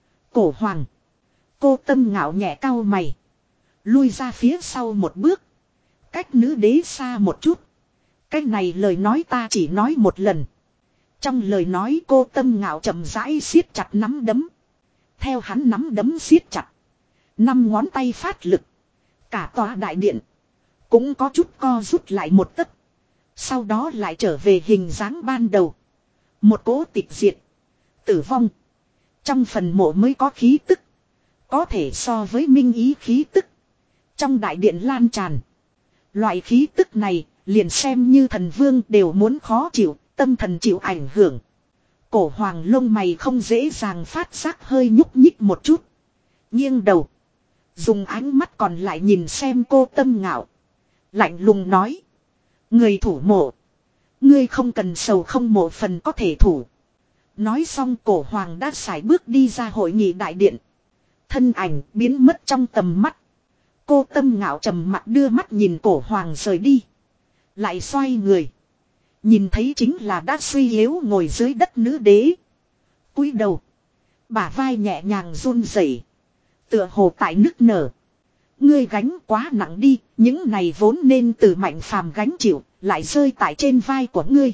Cổ hoàng. Cô Tâm ngạo nhẹ cau mày. Lui ra phía sau một bước. Cách nữ đế xa một chút. Cái này lời nói ta chỉ nói một lần. Trong lời nói cô Tâm ngạo chậm rãi siết chặt nắm đấm. Theo hắn nắm đấm siết chặt. Năm ngón tay phát lực. Cả tòa đại điện. Cũng có chút co rút lại một tấc. Sau đó lại trở về hình dáng ban đầu. Một cỗ tịch diệt. Tử vong. Trong phần mộ mới có khí tức. Có thể so với minh ý khí tức. Trong đại điện lan tràn. Loại khí tức này liền xem như thần vương đều muốn khó chịu. Tâm thần chịu ảnh hưởng. Cổ hoàng lông mày không dễ dàng phát giác hơi nhúc nhích một chút. Nghiêng đầu. Dùng ánh mắt còn lại nhìn xem cô Tâm ngạo. Lạnh lùng nói. Người thủ mộ. Ngươi không cần sầu không mộ phần có thể thủ. Nói xong cổ hoàng đã sải bước đi ra hội nghị đại điện. Thân ảnh biến mất trong tầm mắt. Cô Tâm ngạo trầm mặt đưa mắt nhìn cổ hoàng rời đi. Lại xoay người. Nhìn thấy chính là đã suy yếu ngồi dưới đất nữ đế. Cúi đầu. Bả vai nhẹ nhàng run rẩy. Tựa hồ tại nức nở. Ngươi gánh quá nặng đi. Những này vốn nên từ mạnh phàm gánh chịu. Lại rơi tại trên vai của ngươi.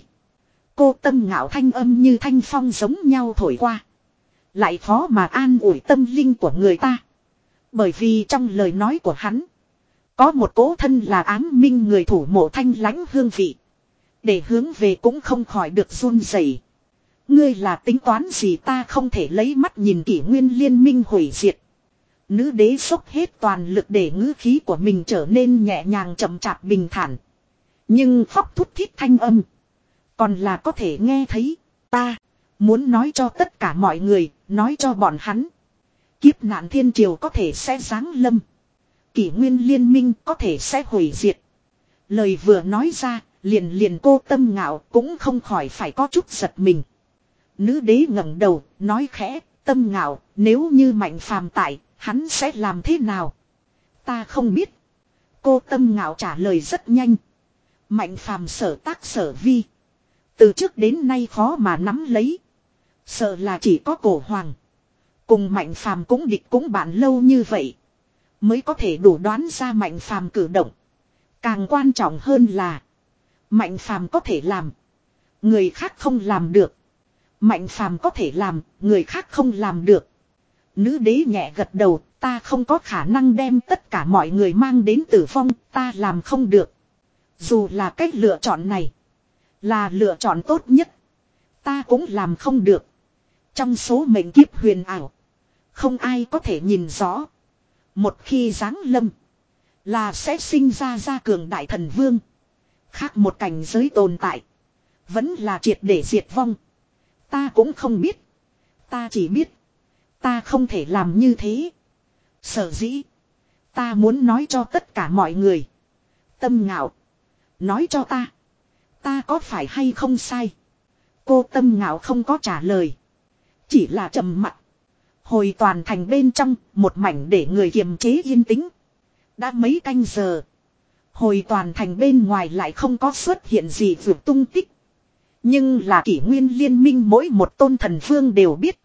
Cô Tâm ngạo thanh âm như thanh phong giống nhau thổi qua. Lại khó mà an ủi tâm linh của người ta. Bởi vì trong lời nói của hắn. Có một cố thân là ám minh người thủ mộ thanh lãnh hương vị. Để hướng về cũng không khỏi được run rẩy. Ngươi là tính toán gì ta không thể lấy mắt nhìn kỷ nguyên liên minh hủy diệt. Nữ đế dốc hết toàn lực để ngữ khí của mình trở nên nhẹ nhàng chậm chạp bình thản. Nhưng khóc thút thít thanh âm. Còn là có thể nghe thấy. Ta muốn nói cho tất cả mọi người, nói cho bọn hắn. Kiếp nạn thiên triều có thể sẽ giáng lâm. Kỷ nguyên liên minh có thể sẽ hủy diệt. Lời vừa nói ra, liền liền cô Tâm Ngạo cũng không khỏi phải có chút giật mình. Nữ đế ngẩng đầu, nói khẽ, Tâm Ngạo, nếu như Mạnh Phàm tại, hắn sẽ làm thế nào? Ta không biết. Cô Tâm Ngạo trả lời rất nhanh. Mạnh Phàm sở tác sở vi. Từ trước đến nay khó mà nắm lấy. Sợ là chỉ có Cổ Hoàng. Cùng Mạnh Phàm cũng địch cũng bạn lâu như vậy. Mới có thể đủ đoán ra Mạnh Phàm cử động. Càng quan trọng hơn là. Mạnh Phàm có thể làm. Người khác không làm được. Mạnh Phàm có thể làm. Người khác không làm được. Nữ đế nhẹ gật đầu. Ta không có khả năng đem tất cả mọi người mang đến tử vong. Ta làm không được. Dù là cách lựa chọn này. Là lựa chọn tốt nhất. Ta cũng làm không được. Trong số mệnh kiếp huyền ảo. Không ai có thể nhìn rõ. Một khi giáng lâm. Là sẽ sinh ra ra cường đại thần vương. Khác một cảnh giới tồn tại. Vẫn là triệt để diệt vong. Ta cũng không biết. Ta chỉ biết. Ta không thể làm như thế. Sở dĩ. Ta muốn nói cho tất cả mọi người. Tâm Ngạo. Nói cho ta. Ta có phải hay không sai? Cô Tâm Ngạo không có trả lời. Chỉ là trầm mặc. Hồi toàn thành bên trong. Một mảnh để người kiềm chế yên tĩnh. Đã mấy canh giờ. Hồi toàn thành bên ngoài lại không có xuất hiện gì vượt tung tích. Nhưng là kỷ nguyên liên minh mỗi một tôn thần vương đều biết.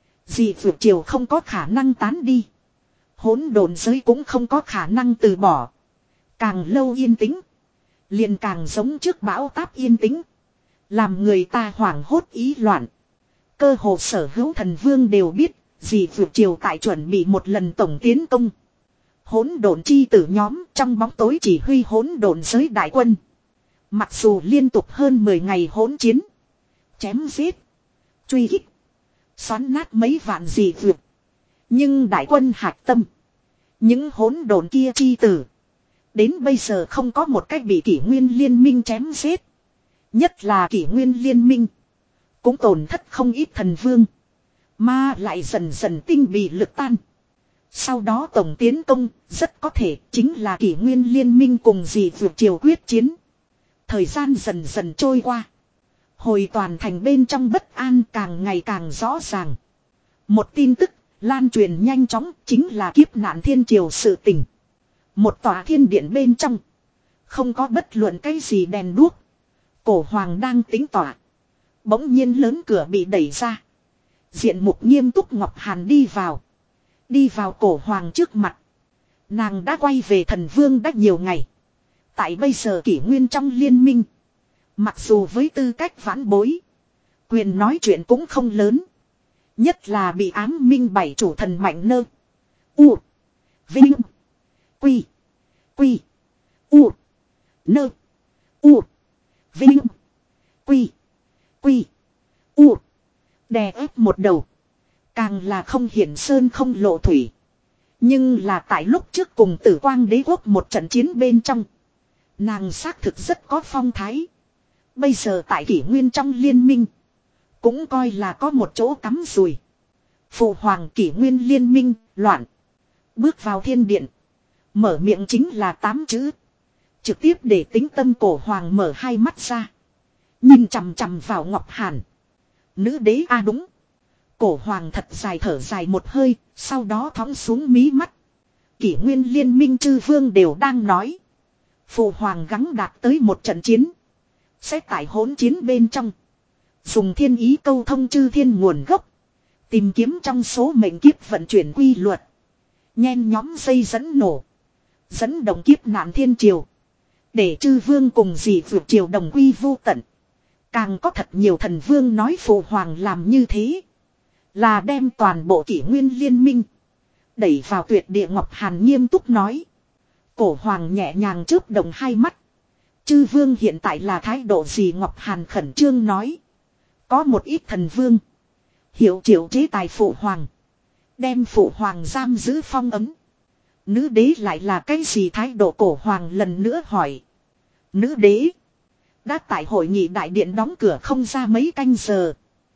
Dị vượt triều không có khả năng tán đi. Hỗn độn giới cũng không có khả năng từ bỏ. Càng lâu yên tĩnh. Liền càng giống trước bão táp yên tĩnh. Làm người ta hoảng hốt ý loạn. Cơ hồ sở hữu thần vương đều biết. Dị vượt triều tại chuẩn bị một lần tổng tiến công. Hỗn độn chi tử nhóm trong bóng tối chỉ huy hỗn độn giới đại quân. Mặc dù liên tục hơn mười ngày hỗn chiến. Chém giết. Truy kích. Xoắn nát mấy vạn dị vượt. Nhưng đại quân hạch tâm. Những hỗn độn kia chi tử. Đến bây giờ không có một cách bị kỷ nguyên liên minh chém giết. Nhất là kỷ nguyên liên minh. Cũng tổn thất không ít thần vương. Mà lại dần dần tinh bị lực tan. Sau đó tổng tiến công rất có thể chính là kỷ nguyên liên minh cùng dị vượt triều quyết chiến. Thời gian dần dần trôi qua. Hồi toàn thành bên trong bất an càng ngày càng rõ ràng. Một tin tức lan truyền nhanh chóng chính là kiếp nạn thiên triều sự tình. Một tòa thiên điện bên trong. Không có bất luận cái gì đèn đuốc. Cổ Hoàng đang tính tỏa. Bỗng nhiên lớn cửa bị đẩy ra. Diện mục nghiêm túc Ngọc Hàn đi vào. Đi vào Cổ Hoàng trước mặt. Nàng đã quay về thần vương đã nhiều ngày. Tại bây giờ kỷ nguyên trong liên minh. Mặc dù với tư cách vãn bối. Quyền nói chuyện cũng không lớn. Nhất là bị ám minh bảy chủ thần mạnh nơ. U. Vinh. Quy. Quy. U. Nơ. U. Vinh. Quy. Quy. U. Đè ép một đầu. Càng là không hiển sơn không lộ thủy. Nhưng là tại lúc trước cùng Tử Quang Đế Quốc một trận chiến bên trong. Nàng xác thực rất có phong thái. Bây giờ tại kỷ nguyên trong liên minh. Cũng coi là có một chỗ cắm rùi. Phụ hoàng kỷ nguyên liên minh, loạn. Bước vào thiên điện. Mở miệng chính là tám chữ. Trực tiếp để tính tâm Cổ Hoàng mở hai mắt ra. Nhìn chằm chằm vào Ngọc Hàn. Nữ đế a à đúng. Cổ Hoàng thật dài thở dài một hơi. Sau đó thõng xuống mí mắt. Kỷ nguyên liên minh chư vương đều đang nói. Phụ hoàng gắng đạt tới một trận chiến. Sẽ tại hỗn chiến bên trong. Dùng thiên ý câu thông chư thiên nguồn gốc. Tìm kiếm trong số mệnh kiếp vận chuyển quy luật. Nhen nhóm dây dẫn nổ. Dẫn động kiếp nạn thiên triều. Để chư vương cùng dị vượt triều đồng quy vô tận. Càng có thật nhiều thần vương nói phụ hoàng làm như thế. Là đem toàn bộ kỷ nguyên liên minh. Đẩy vào tuyệt địa. Ngọc Hàn nghiêm túc nói. Cổ hoàng nhẹ nhàng chớp động hai mắt. Chư vương hiện tại là thái độ gì? Ngọc Hàn khẩn trương nói. Có một ít thần vương. Hiệu triệu chế tài phụ hoàng. Đem phụ hoàng giam giữ phong ấm. Nữ đế lại là cái gì thái độ? Cổ hoàng lần nữa hỏi. Nữ đế. Đã tại hội nghị đại điện đóng cửa không ra mấy canh giờ.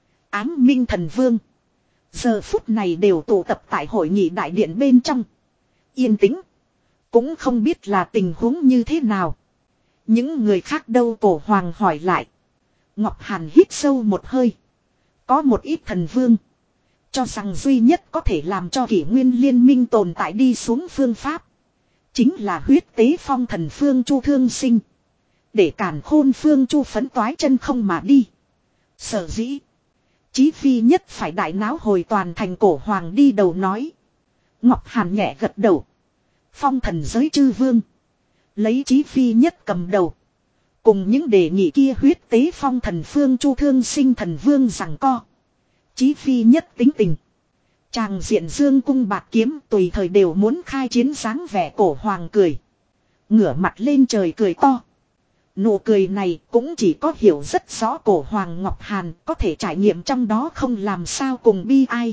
Ám minh thần vương. Giờ phút này đều tụ tập tại hội nghị đại điện bên trong. Yên tĩnh. Cũng không biết là tình huống như thế nào. Những người khác đâu? Cổ hoàng hỏi lại. Ngọc Hàn hít sâu một hơi. Có một ít thần vương. Cho rằng duy nhất có thể làm cho kỷ nguyên liên minh tồn tại đi xuống phương pháp. Chính là huyết tế phong thần Phương Chu thương sinh. Để càn khôn Phương Chu phấn toái chân không mà đi. Sở dĩ. Chí phi nhất phải đại náo hồi toàn thành. Cổ hoàng đi đầu nói. Ngọc Hàn nhẹ gật đầu. Phong thần giới chư vương. Lấy Chí phi nhất cầm đầu. Cùng những đề nghị kia huyết tế phong thần Phương Chu thương sinh thần vương rằng co. Chí phi nhất tính tình. Chàng diện dương cung bạc kiếm tùy thời đều muốn khai chiến dáng vẻ. Cổ hoàng cười. Ngửa mặt lên trời cười to. Nụ cười này cũng chỉ có hiểu rất rõ cổ hoàng Ngọc Hàn có thể trải nghiệm trong đó không làm sao cùng bi ai.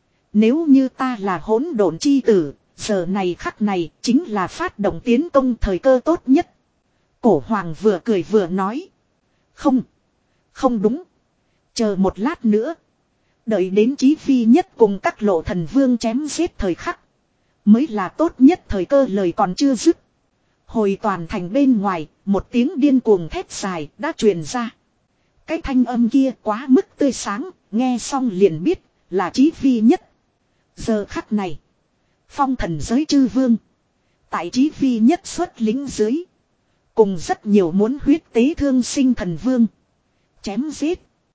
Nếu như ta là hỗn độn chi tử, giờ này khắc này chính là phát động tiến công thời cơ tốt nhất. Cổ hoàng vừa cười vừa nói. Không, không đúng. Chờ một lát nữa. Đợi đến Chí phi nhất cùng các lộ thần vương chém giết thời khắc. Mới là tốt nhất thời cơ. Lời còn chưa dứt. Hồi toàn thành bên ngoài, một tiếng điên cuồng thét dài đã truyền ra. Cái thanh âm kia quá mức tươi sáng, nghe xong liền biết là Chí phi nhất. Giờ khắc này, phong thần giới chư vương. Tại Chí phi nhất xuất lính dưới. Cùng rất nhiều muốn huyết tế thương sinh thần vương. Chém giết.